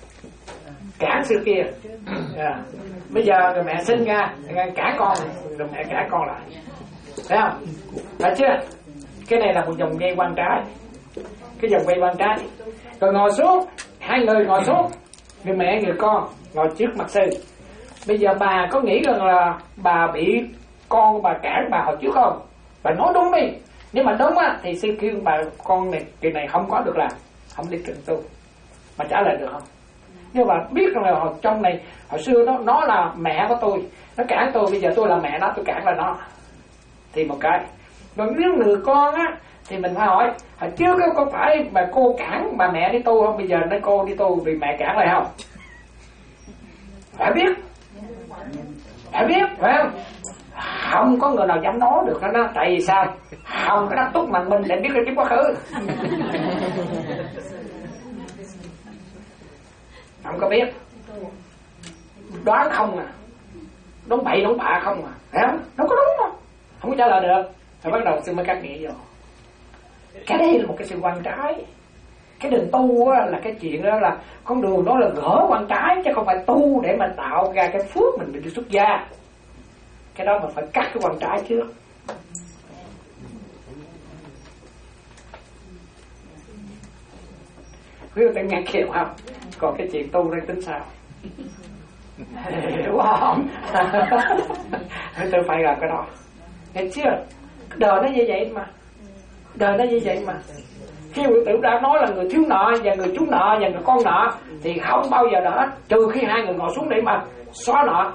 S3: cản xưa kia. À. Bây giờ người mẹ sinh ra cản con, người mẹ cản con lại, thấy không? Phải chưa? Cái này là một vòng dây quan trái, cái vòng quay quan trái. Rồi ngồi xuống, hai người ngồi xuống, người mẹ người con ngồi trước mặt sư. Bây giờ bà có nghĩ rằng là bà bị con bà cản bà hồi trước không? Bà nói đúng đi. Nếu mà đúng á thì sư kêu bà con này kỳ này không có được làm, không đi trường tu. Bà trả lời được không? Nhưng mà biết rằng là hồi trong này hồi xưa đó nó là mẹ của tôi, nó cản tôi, bây giờ tôi là mẹ nó, tôi cản là nó, thì một cái. Còn nếu người con á thì mình phải hỏi hồi trước có phải mà cô cản bà mẹ đi tu không? Bây giờ nó cô đi tu vì mẹ cản lại không? Phải biết, phải biết, phải không? Không có người nào dám nói được đó, nó tại vì sao? Không có đắc túc mà mình để biết cái quá khứ. Không có biết, đoán không à, đoán bậy đoán bạ không à, thấy không? Nó có đúng không? Không có trả lời được. Rồi bắt đầu sư mới cắt nghĩa vô. Cái đây là một cái sự quan trái. Cái đường tu á, là cái chuyện đó là con đường đó là gỡ quan trái, chứ không phải tu để mà tạo ra cái phước mình đi xuất gia. Cái đó mà phải cắt cái quan trái trước. Quý vị phải nghe kêu không? Còn cái chuyện tu đang tính sao? Hiểu không? Tôi phải làm cái đó. Nghe chưa? Đời nó như vậy mà. Đời nó như vậy mà. Khi Nguyễn Tử đã nói là người thiếu nợ và người chú nợ và người con nợ thì không bao giờ đỡ, trừ khi hai người ngồi xuống để mà xóa nợ.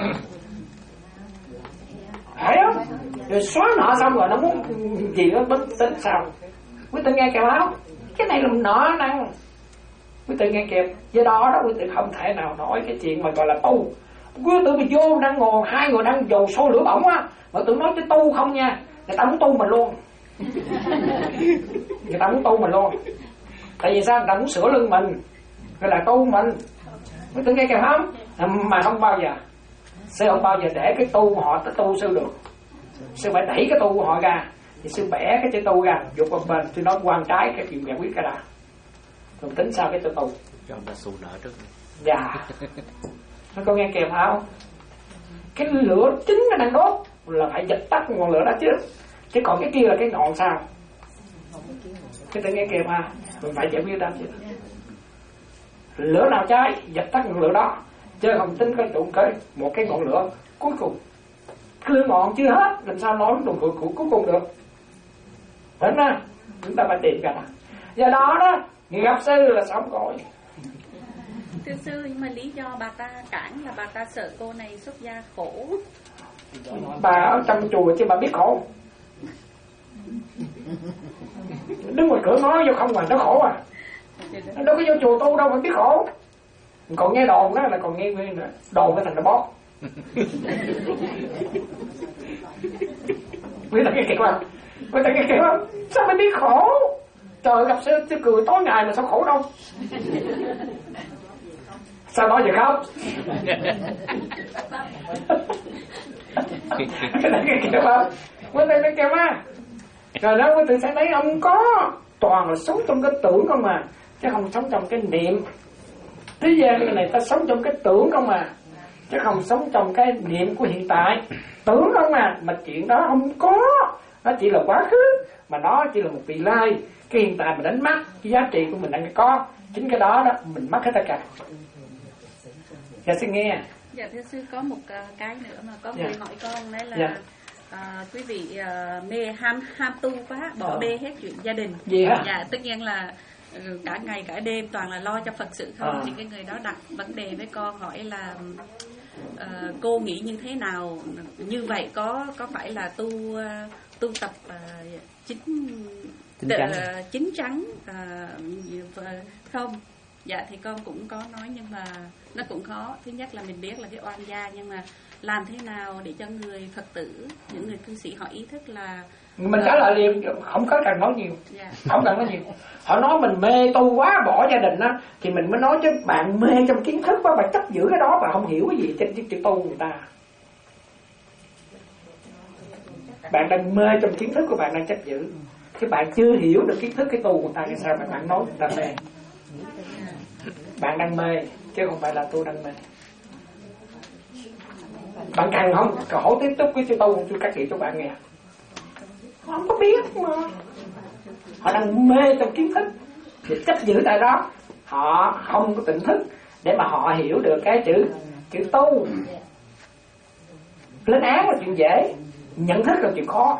S3: Phải không? Rồi xóa nợ xong rồi nó muốn gì nó tính, tính sao? Quý Tử nghe kịp không? Cái này là nợ năng. Quý Tử nghe kịp. Do đó đó quý Tử không thể nào nói cái chuyện mà gọi là tu. Quý Tử bị vô đang ngồi, hai người đang dầu sôi lửa bỏng á, mà Tử nói cái tu không nha. Người ta muốn tu mình luôn. Người ta muốn tu mình luôn. Tại vì sao? Người ta muốn sửa lưng mình, gọi là tu mình. Quý Tử nghe kịp không? Mà không bao giờ, sư không bao giờ để cái tu họ tới tu sư được. Sư phải đẩy cái tu của họ ra, thì sư bẻ cái chữ tu ra, dục qua bên, sư nói quan trái cái chuyện giải quyết cái đã, rồi tính sao cái tu tu.
S1: Cho ông ta xù nợ trước.
S3: Dạ. Nó có nghe kịp không? Cái lửa chính nó đang đốt là phải dập tắt ngọn lửa đó chứ. Chứ còn cái kia là cái ngọn sao? Cái tự nghe kịp mà, mình phải giải quyết đó chứ. Lửa nào cháy, dập tắt ngọn lửa đó, chứ không tính cái tụng cái một cái ngọn lửa cuối cùng. Cái lửa ngọn chưa hết, làm sao nói đồng cuối cuối cùng được? Đúng không? Chúng ta phải tìm ra. Do đó đó, người gặp sư là xong rồi.
S7: Thưa sư, nhưng mà lý do bà ta cản là bà ta sợ cô này xuất gia khổ.
S3: Bà ở trong chùa chứ bà biết khổ. Đứng ngoài cửa nói vô không mà nó khổ à. Nó đâu có vô chùa tu đâu mà biết khổ. Còn nghe đồn đó là còn nghe nguyên nữa. Đồn cái thằng nó bóp. Quý ta nghe kịp không? Quý ta nghe kịp không? Sao mày biết khổ? Trời gặp sư, sư cười tối ngày mà sao khổ đâu. Sao nói vậy không? Cái này nghe kịp không? Quý ta nghe kịp không? Rồi đó quý tử sẽ thấy ông có toàn là sống trong cái tưởng không mà, chứ không sống trong cái niệm. Thế gian cái này ta sống trong cái tưởng không mà, chứ không sống trong cái niệm của hiện tại. Tưởng không mà, mà chuyện đó không có, nó chỉ là quá khứ, mà nó chỉ là một vị lai. Cái hiện tại mình đánh mất, cái giá trị của mình đang có, chính cái đó đó mình mất hết tất cả. Dạ xin nghe.
S7: Dạ thưa sư, có một uh, cái nữa mà có người
S3: dạ.
S7: hỏi con đấy là
S3: dạ.
S7: uh, quý vị uh, mê ham ham tu quá, bỏ ờ. bê hết chuyện gia đình.
S3: Gì hả?
S7: Dạ tất nhiên là cả ngày cả đêm toàn là lo cho Phật sự không. À. Thì cái người đó đặt vấn đề với con hỏi là uh, cô nghĩ như thế nào, như vậy có có phải là tu uh, tu tập uh, chính
S3: chính chắn,
S7: uh, chính chắn uh, không? Dạ thì con cũng có nói, nhưng mà nó cũng khó. Thứ nhất là mình biết là cái oan gia, nhưng mà làm thế nào để cho người Phật tử, những người cư sĩ họ ý thức là
S3: mình trả lời liền, không có cần nói nhiều. Yeah. Không cần nói nhiều. Họ nói mình mê tu quá bỏ gia đình á, thì mình mới nói chứ bạn mê trong kiến thức quá, bạn chấp giữ cái đó, bạn không hiểu cái gì trên chữ tu người ta. Bạn đang mê trong kiến thức của bạn đang chấp giữ, cái bạn chưa hiểu được kiến thức cái tu người ta, thì sao bạn nói người ta mê? Bạn đang mê chứ không phải là tôi đang mê. Bạn càng không hỏi tiếp xúc với chữ tu, tôi cắt nghĩa cho bạn nghe. Họ không có biết mà, họ đang mê trong kiến thức thì chấp giữ tại đó, họ không có tỉnh thức để mà họ hiểu được cái chữ chữ tu. Lên án là chuyện dễ, nhận thức là chuyện khó.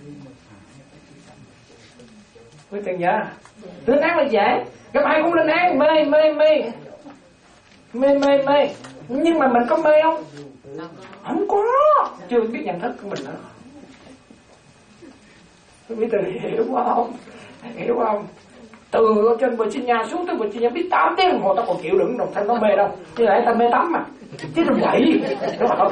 S3: Quý vị nhớ, lên án là dễ, các ai cũng lên án, mê mê mê mê mê mê, nhưng mà mình có mê không? Không có, chưa biết nhận thức của mình nữa. Quý vị hiểu không? Hiểu không? Từ trên Virginia xuống tới Virginia biết tám tiếng đồng hồ tao còn chịu đựng đồng thân nó mê đâu. Như vậy tao mê tắm mà, chứ đừng vậy, đúng không?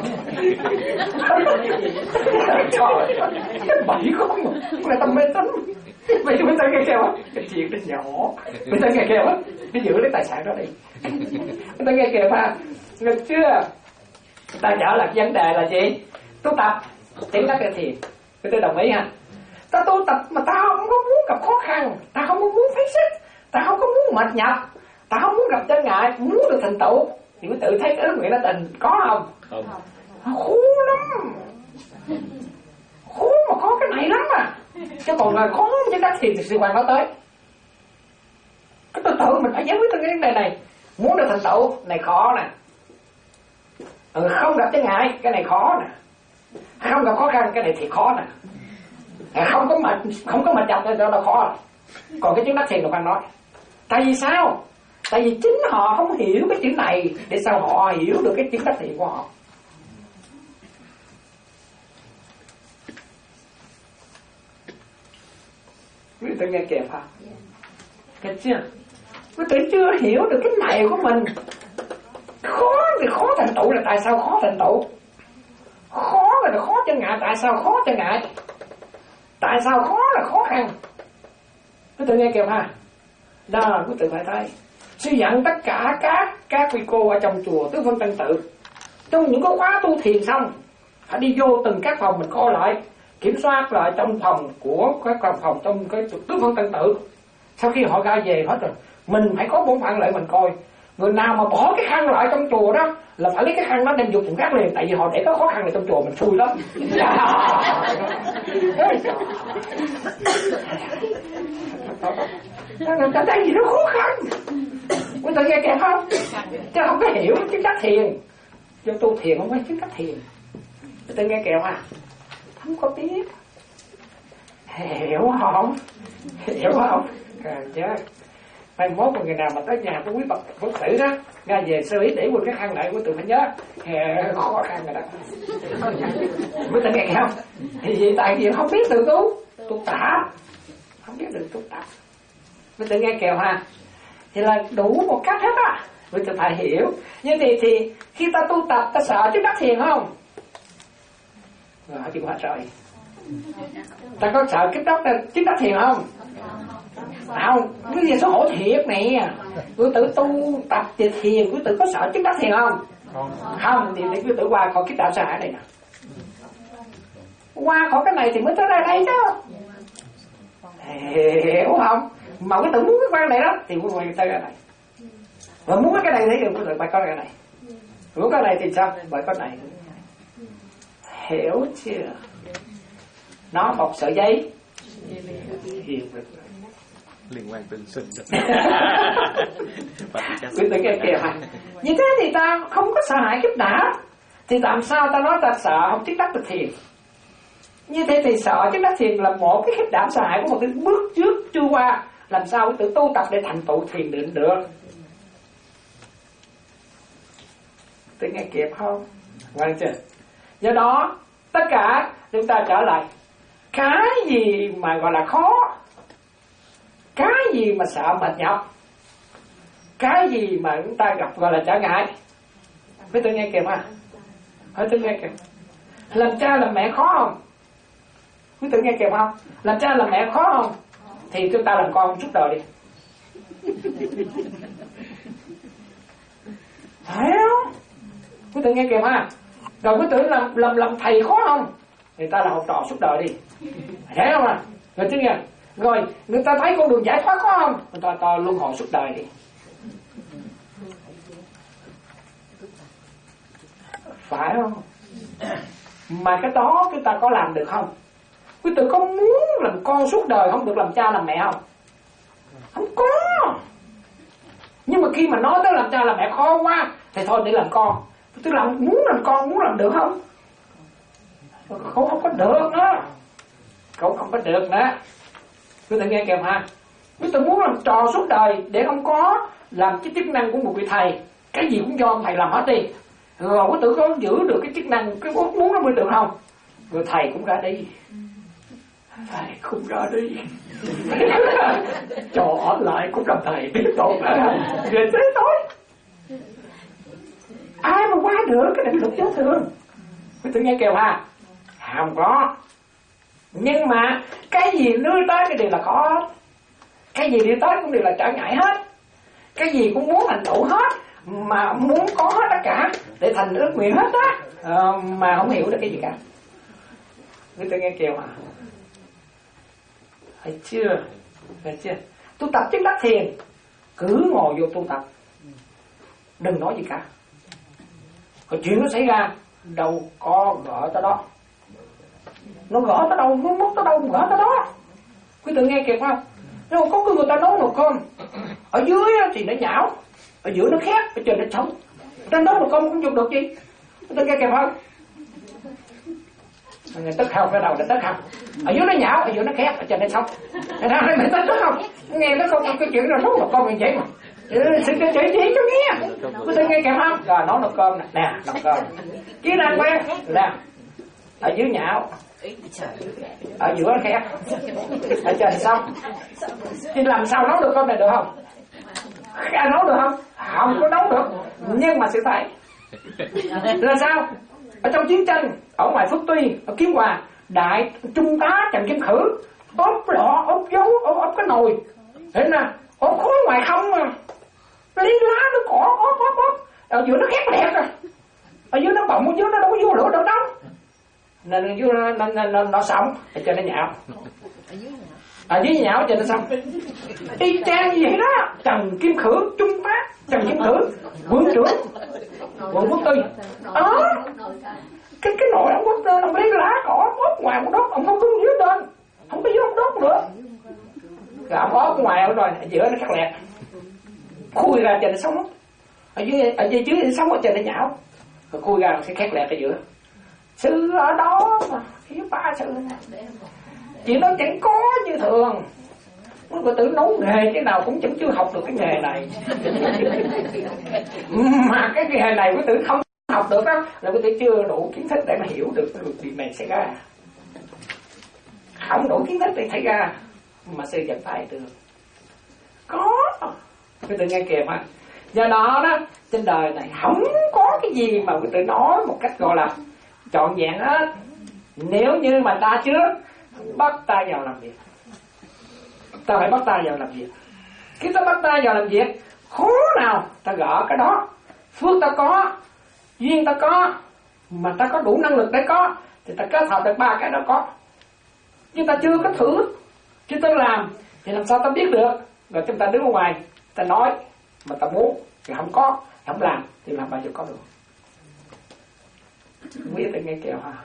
S3: Trời, cái bậy không, là tao mê tắm. Vậy chúng ta nghe kêu á, cái chuyện nó nhỏ, chúng ta nghe kêu á, cái giữ lấy tài sản đó đi. Chúng ta nghe kêu ha, được chưa? Ta trở lại vấn đề là gì? Tu tập, tiếng đắc là thiền. Tôi đồng ý ha. Ta tu tập mà ta không có muốn gặp khó khăn, ta không có muốn phát xít, ta không có muốn mệt nhọc, ta không muốn gặp chướng ngại, muốn được thành tựu, thì mới tự thấy cái ước nguyện đó tình có không? Không. Khổ lắm, khổ mà có cái này lắm à. Chứ còn là khó chứ đắc thiền thì sư quan nói tới. Cái tư tưởng mình phải giải quyết cái vấn đề này. Muốn được thành tựu này khó nè, ừ, không gặp chướng ngại cái này khó nè, không gặp khó khăn cái này thì khó nè, không có mệt không có mệt nhọc thì đó là khó. Còn cái chứng đắc thiền là khoan nói. Tại vì sao? Tại vì chính họ không hiểu cái chữ này, để sao họ hiểu được cái chứng đắc thiền của họ. Quý vị nghe kịp hả? Kịp chưa? Quý vị chưa hiểu được cái này của mình. Khó thì khó thành tựu là tại sao khó thành tựu? Khó là khó chân ngại, tại sao khó chân ngại? Tại sao khó là khó khăn? Quý vị nghe kịp ha? Đó, quý vị phải thấy. Sư dặn tất cả các các quý cô ở trong chùa Tứ Phân Tân Tự, trong những cái khóa tu thiền xong, phải đi vô từng các phòng mình coi lại, kiểm soát lại trong phòng của các phòng trong cái Tứ Phân Tân Tự. Sau khi họ ra về hết rồi, mình phải có bổn phận lại mình coi. Người nào mà bỏ cái khăn lại trong chùa đó là phải lấy cái khăn đó đem dùng thùng rác liền, tại vì họ để có khó khăn này trong chùa mình xui lắm. Người ta thấy gì nó khó khăn, quý vị nghe kịp không? Chứ không có hiểu chứng đắc thiền. Cho tu thiền không phải chứng đắc thiền. Quý vị nghe kịp à? Không có biết. Hiểu không? Hiểu không? À, chứ mai mốt một người nào mà tới nhà của quý bậc Phật tử đó ra về sơ ý để quên cái khăn lại, quý tự phải nhớ khó khăn rồi đó. Quý tự nghe không? Thì vì tại vì không biết từ tu tu tập, không biết được tu tập. Quý tự nghe kèo ha, thì là đủ một cách hết á. Quý tự phải hiểu. Như thì thì khi ta tu tập ta sợ chứng đắc thiền không? Rồi hỏi chuyện quá trời. Ta có sợ chứng đắc chứng đắc thiền không? Không, cái gì số hổ thiệt nè. Quý tử tu tập thì thiền, quý tử có sợ chứng đắc thiền không? Không, không thì để quý tử qua khỏi kiếp đạo xa này nè. Qua khỏi cái này thì mới tới đây đây chứ. Hiểu không? Mà quý tử muốn cái quan này đó thì quý vị tới cái này, và muốn cái này thì quý tử phải có cái này, muốn cái này thì sao? Phải có này. Hiểu chưa? Nó một sợi dây hiểu được
S1: liên quan tình sinh.
S3: Quý tử nghe kìa mà. Như thế thì ta không có sợ hãi kiếp đã, thì làm sao ta nói ta sợ không chứng đắc được thiền? Như thế thì sợ chứng đắc thiền là một cái khiếp đảm sợ hãi của một cái bước trước chưa qua. Làm sao quý tử tu tập để thành tựu thiền định được? Tự nghe kịp không? Vâng chưa? Do đó tất cả chúng ta trở lại, cái gì mà gọi là khó, cái gì mà sợ mệt nhọc, cái gì mà chúng ta gặp gọi là trở ngại, quý tử nghe kịp ha? Hỏi tôi nghe kịp. Làm cha làm mẹ khó không? Quý tử nghe kịp không? Làm cha làm mẹ khó không? Thì chúng ta làm con suốt đời đi. Phải không? Quý tử nghe kịp ha? Rồi quý tử làm làm làm thầy khó không? Người ta là học trò suốt đời đi. Thấy không à? Rồi chứ nghe. Rồi người ta thấy con đường giải thoát khó không? Người ta ta luân hồi suốt đời đi. Phải không? Mà cái đó chúng ta có làm được không? Quý tử có muốn làm con suốt đời không được làm cha làm mẹ không? Không có. Nhưng mà khi mà nói tới làm cha làm mẹ khó quá thì thôi để làm con. Tôi làm muốn làm con muốn làm được không? Cậu không có được nữa. Cậu không có được nữa. Quý tử nghe kìa mà. Quý tử muốn làm trò suốt đời để không có làm cái chức năng của một vị thầy. Cái gì cũng do ông thầy làm hết đi. Rồi quý tử có giữ được cái chức năng, cái muốn nó mới được không? Rồi thầy cũng ra đi. Thầy cũng ra đi. Cho ở lại cũng làm thầy tiếp tục. Rồi thế thôi. Ai mà qua được cái định luật vô thường? Quý tử nghe kêu ha? Không có. Nhưng mà cái gì đưa tới cái điều là khó. Cái gì đưa tới cũng đều là trở ngại hết. Cái gì cũng muốn thành tựu hết, mà muốn có hết tất cả để thành ước nguyện hết á, à, mà không hiểu được cái gì cả. Quý tử nghe kêu hả? Thấy chưa? Thấy chưa? Tu tập chứng đắc thiền, cứ ngồi vô tu tập, đừng nói gì cả. Còn chuyện nó xảy ra đâu có gỡ tới đó. Nó gỡ tới đâu, nó mất tới đâu, gỡ tới đó. Quý tử nghe kịp không? Nếu có cái người ta nấu nồi cơm, ở dưới thì nó nhão, ở giữa nó khét, ở trên nó sống. Ta nấu nồi cơm cũng dùng được gì? Quý tử nghe kịp không? Người tức không, cái đầu là tức không? Ở dưới nó nhão, ở giữa nó khét, ở trên nó sống. Người ta nói mày tức không? Nghe nó không cái chuyện là nấu nồi cơm như vậy mà. Xin cái chuyện gì cho nghe. Quý tử nghe kịp không? Rồi nấu nồi cơm nè, nè, nồi cơm. Kỹ năng quen, nè. Ở dưới nhão, ở giữa khét, ở trên xong. Thì làm sao nấu được cơm này được không? Khả nấu được không? Không có nấu được. Nhưng mà sẽ thấy là sao? Ở trong chiến tranh, ở ngoài Phước Tuy, ở Kiếm Hòa, đại trung tá Trần Kim Khử ốp lọ, ốp dấu, ốp, ốp cái nồi, thế nè, ốp khói ngoài không mà lấy lá nó cỏ ốp ốp ốp, ở giữa nó khét lẹt rồi, ở dưới nó bọng, ở dưới nó đâu có vô lửa đâu đâu, nên dưới nó nó, nó, nó, nó sống, ở trên nó nhạo, ở dưới nhạo ở trên nó sống, y chang như vậy đó. Trần Kim Khử trung tá Trần Kim Khử quân trưởng quận Phước Tuy đó, cái cái nồi ông quất lên, ông lấy lá cỏ ốp ngoài một đốt, ông không có dưới lên, không có dưới ông đốt nữa, rồi ông ốp ngoài rồi ở giữa nó cắt lẹt, khui ra trên nó sống, ở dưới ở dưới dưới nó sống, ở trên nó nhão, rồi khui ra cái cắt lẹt ở giữa. Sư ở đó mà phía ba sư chuyện đó chẳng có như thường. Cô tự nấu nghề cái nào cũng chẳng chưa học được cái nghề này. Mà cái nghề này cô tự không học được đó là cô tự chưa đủ kiến thức để mà hiểu được cái việc này xảy ra. Không đủ kiến thức để xảy ra mà sư chẳng phải được. Có cô tự nghe kìa mà. Do đó đó trên đời này không có cái gì mà cô tự nói một cách gọi là trọn vẹn hết. Nếu như mà ta trước bắt ta vào làm việc, ta phải bắt ta vào làm việc. Khi ta bắt ta vào làm việc, khó nào ta gỡ cái đó. Phước ta có, duyên ta có, mà ta có đủ năng lực để có, thì ta kết hợp được ba cái đó có. Nhưng ta chưa có thử, Chứ ta làm thì làm sao ta biết được? Rồi chúng ta đứng ở ngoài, ta nói mà ta muốn thì không có, không làm thì làm bao giờ có được? Không biết nghe kẹo hả?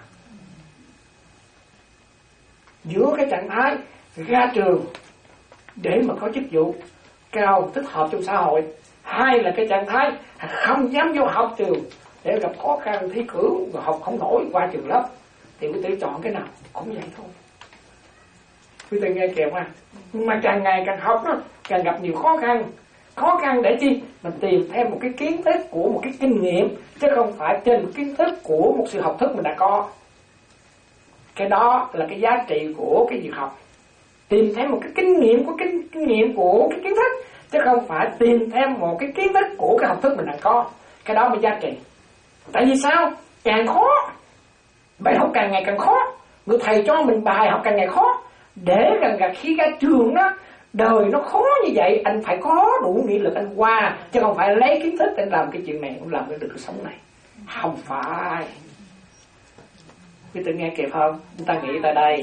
S3: Giữa cái trạng thái ra trường để mà có chức vụ cao thích hợp trong xã hội, hai là cái trạng thái không dám vô học trường để gặp khó khăn thi cử và học không nổi qua trường lớp, thì quý tử chọn cái nào cũng vậy thôi. Quý tử nghe kẹo ha. Mà càng ngày càng học đó, càng gặp nhiều khó khăn. Khó khăn để chi? Mình tìm thêm một cái kiến thức của một cái kinh nghiệm, chứ không phải trên một kiến thức của một sự học thức mình đã có. Cái đó là cái giá trị của cái việc học. Tìm thêm một cái kinh nghiệm của kinh, kinh nghiệm của cái kiến thức, chứ không phải tìm thêm một cái kiến thức của cái học thức mình đã có. Cái đó mới giá trị. Tại vì sao? Càng khó, bài học càng ngày càng khó. Người thầy cho mình bài học càng ngày khó, để gần gần khi ra trường đó, đời nó khó như vậy, anh phải có đủ nghị lực anh qua, chứ không phải lấy kiến thức anh làm cái chuyện này, anh làm được cái sống này. Không phải. Quý tự nghe kịp không? Chúng ta nghĩ tại đây.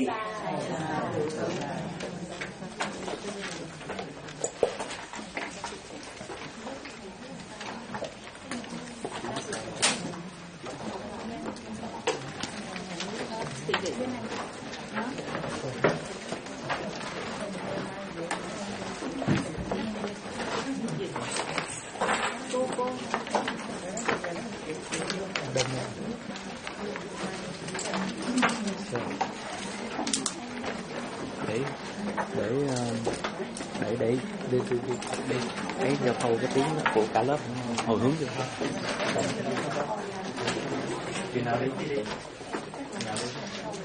S8: để để để để đi đi đi đi cái giao thâu cái tiếng của cả lớp hồi hướng cho khi nào đi đi nào đi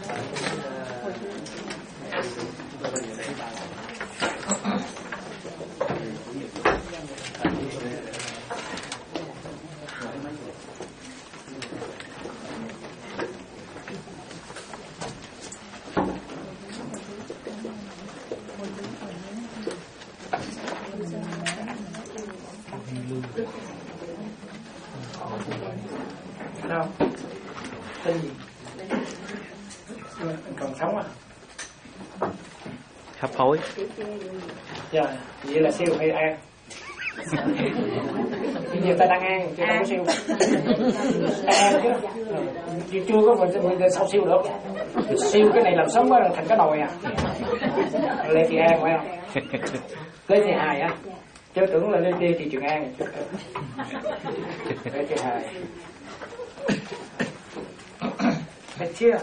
S3: Sao? Tên gì? Còn sống à?
S8: hấp hối.
S3: Dạ, vậy là siêu hay an? Bây giờ ta đang ăn, chứ đâu có siêu. An chứ. Chưa có mình sao siêu được. Siêu cái này làm sống quá thành cái nồi à. Lê Thị An phải không? Lê Thị Hài á. Chứ tưởng là Lê Thị Trường An. Lê Thị Hài. Biết chưa?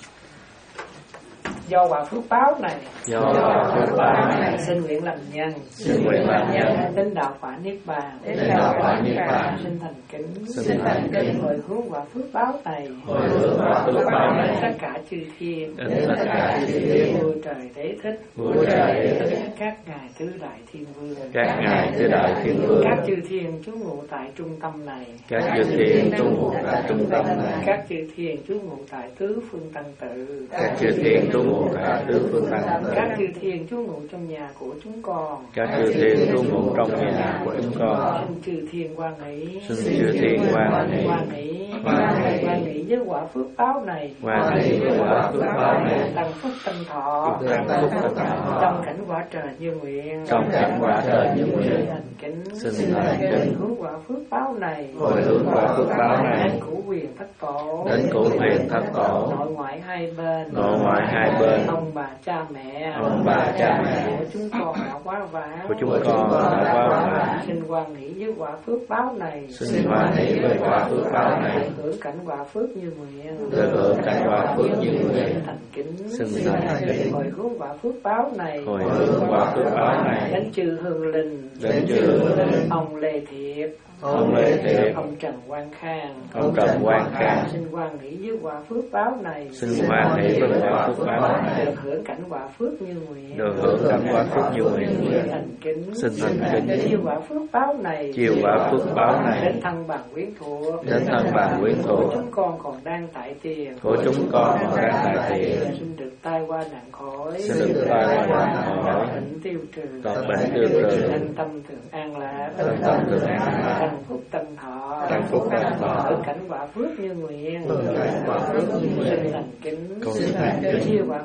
S3: Do quả phước báo này,
S8: do quả phước báo này,
S3: xin nguyện làm nhân,
S8: xin nguyện làm nhân,
S3: đến đạo quả niết bàn,
S8: đến đạo quả niết bàn,
S3: xin thành kính,
S8: xin thành kính,
S3: hồi hướng quả phước báo này,
S8: hồi hướng quả phước báo này,
S3: tất cả chư thiên,
S8: đến tất cả chư thiên,
S3: vua trời đế thích,
S8: vua trời đế thích,
S3: các ngài tứ đại thiên vương,
S8: các ngài tứ đại thiên vương,
S3: các chư thiên trú ngụ tại trung tâm này,
S8: các chư thiên trú ngụ tại trung tâm này,
S3: các chư thiên trú ngụ tại tứ phương tăng tự,
S8: các chư thiên trú ngụ tại tứ phương tăng tự,
S3: các chư thiên trú ngụ trong nhà của chúng con,
S8: các chư thiên trú ngụ trong nhà của chúng con,
S3: xin chư thiên quan hỷ,
S8: xin chư thiên quan hỷ,
S3: quan hỷ,
S8: quan
S3: hỷ với quả phước báo này,
S8: quan hỷ với quả phước báo này,
S3: tăng phúc tăng thọ,
S8: tăng phúc tăng thọ,
S3: trong cảnh quả trời như nguyện,
S8: trong cảnh quả trời như nguyện,
S3: thành kính,
S8: xin thành kính,
S3: hướng quả phước báo này,
S8: hồi hướng quả phước báo này,
S3: đến cửu quyền thất tổ,
S8: đến cửu quyền thất tổ,
S3: nội ngoại hai bên,
S8: nội ngoại hai bên,
S3: ông bà cha mẹ,
S8: ông bà cha mẹ
S3: của chúng con đã quá vãng,
S8: của chúng con đã quá vãng,
S3: xin quan hỷ với quả phước báo này,
S8: xin hoan hỷ với quả phước báo này,
S3: được hưởng cảnh quả phước như nguyện,
S8: được hưởng cảnh quả phước như nguyện,
S3: thành kính,
S8: xin thành kính,
S3: hồi hướng quả phước báo này,
S8: hồi hướng quả phước báo này,
S3: đến chư hương linh,
S8: đến chư hương linh,
S3: ông Lê Thiệp,
S8: ông Lê Thiệp,
S3: ông Trần Quang Khang,
S8: ông Trần Quang Khang,
S3: xin quan hỷ với quả phước báo này,
S8: xin hoan hỷ với quả phước báo này,
S3: được hưởng cảnh quả phước như nguyện,
S8: được hưởng cảnh quả phước như nguyện,
S3: thành kính,
S8: xin thành kính,
S3: chiêu quả phước báo này,
S8: chiều quả phước báo này,
S3: đến thân bằng quyến thuộc,
S8: đến thân bằng quyến thuộc,
S3: chúng con còn đang tại tiền,
S8: của chúng con còn đang tại tiền,
S3: xin được tai qua nạn khỏi,
S8: xin được tai qua nạn khỏi,
S3: bệnh tiêu trừ,
S8: tọt bệnh tiêu trừ,
S3: thân tâm thường an lạc,
S8: thân tâm thường an lạc,
S3: tăng phúc tăng thọ,
S8: tăng phúc tăng thọ,
S3: hưởng cảnh quả phước như nguyện,
S8: hưởng cảnh quả phước như nguyện,
S3: xin thành kính,
S8: xin thành kính,
S3: chiêu quả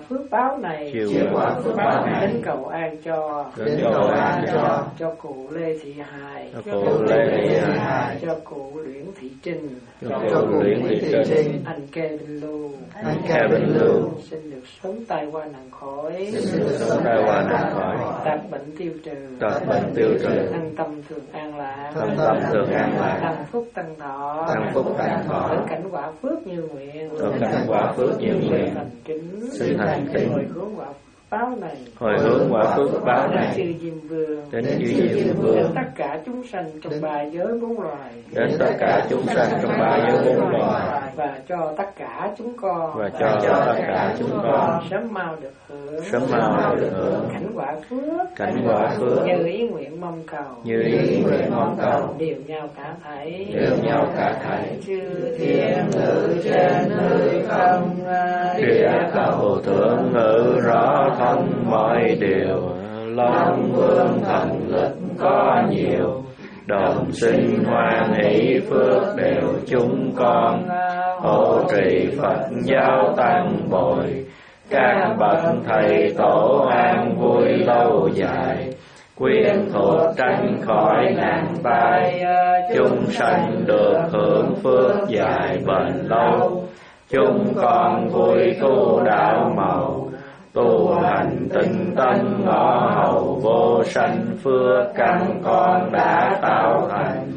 S2: phước báo này,
S8: chịu quả phước báo này,
S2: đến cầu an cho,
S8: đến cầu an cho,
S2: cho cụ Lê Thị Hài,
S8: cho cụ Lê Thị Hài,
S2: cho cụ Nguyễn Thị Trinh,
S8: cho cụ Nguyễn Thị Trinh,
S2: anh Kevin Lưu,
S8: anh Kevin Lưu,
S2: xin được sớm tai qua nạn khỏi,
S8: xin được sớm tai qua nạn khỏi,
S2: tạp bệnh tiêu trừ,
S8: tạp bệnh tiêu trừ,
S2: thăng tâm thường an lạc,
S8: thăng tâm thường an lạc,
S2: tăng phúc tăng thọ,
S8: tăng phúc tăng thọ,
S2: đến cảnh quả phước như nguyện,
S8: đến cảnh quả phước như nguyện,
S2: thành kính,
S8: xin thành kính,
S2: hồi hướng quả báo này,
S8: hồi hướng quả phước báo
S2: đến
S8: này,
S2: chư Diêm Vương,
S8: đến chư Diêm Vương,
S2: đến tất cả chúng sanh trong ba giới bốn loài,
S8: đến tất cả chúng sanh trong ba giới bốn loài,
S2: và cho tất cả chúng con,
S8: và cho tất cả chúng con
S2: sớm mau được hưởng,
S8: sớm mau được hưởng
S2: cảnh quả phước,
S8: cảnh quả phước,
S2: như ý nguyện mong cầu,
S8: như ý nguyện mong cầu,
S2: đều nhau cả thảy,
S8: đều nhau cả thảy,
S2: chư thiên ngự trên hư không,
S8: địa cầu thượng ngự rõ thông mọi điều, Long Vương thần lực có nhiều, đồng sinh hoan hỷ phước đều chúng con, hộ trì Phật giáo tăng bồi, các bậc thầy tổ an vui lâu dài, quyến thuộc tránh khỏi nạn tai, chúng sanh được hưởng phước dài bền lâu, chúng con vui tu đạo màu, tu hành tinh tấn ngõ hầu vô sanh phước căn con đã tạo thành,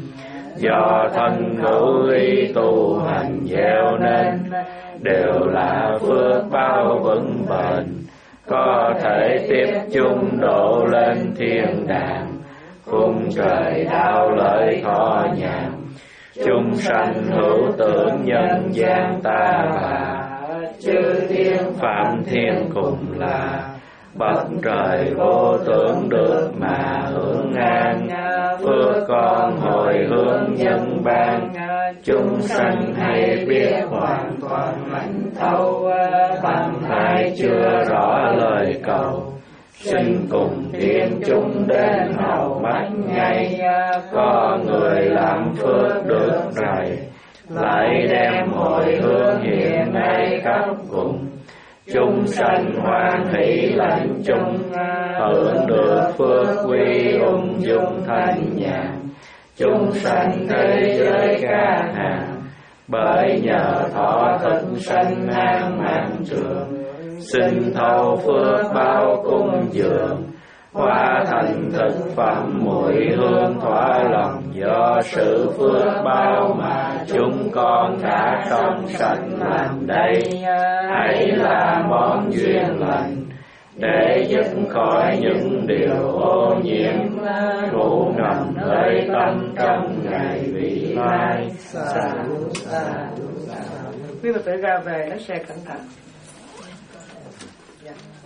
S8: do thân ngữ ý tu hành gieo nên, đều là phước bao vững bền, có thể tiếp chung độ lên thiên đàng, khung trời đạo lợi thọ nhàn, chúng sanh hữu tưởng nhân gian ta bà, chư thiên phạm thiên cùng là, bậc trời vô tưởng được mà hưởng an, phước con hồi hướng nhân ban, chúng sanh hay biết hoàn toàn lãnh thấu, tâm thái chưa rõ lời cầu, xin cùng thiên chúng đến hầu mắt ngay, có người làm phước được rày, lại đem hồi hướng hiện nay khắp vùng, chúng sanh hoan hỷ lãnh chung, hưởng được phước quy ung dung thanh nhàn, chúng sanh thế giới ca hàng, bởi nhờ thọ thức sanh an mạng trường, xin thâu phước bao cung dường, hóa thành thực phẩm mùi hương thỏa lòng, do sự phước bao mà chúng con đã trong sạch làm đây, hãy là món duyên lành để dứt khỏi những điều ô nhiễm, ngủ nằm nơi tâm trong ngày vị lai.
S2: Sa thú, sa thú, sa thú. Quý Phật tử ra về lái xe cẩn thận. Dạ.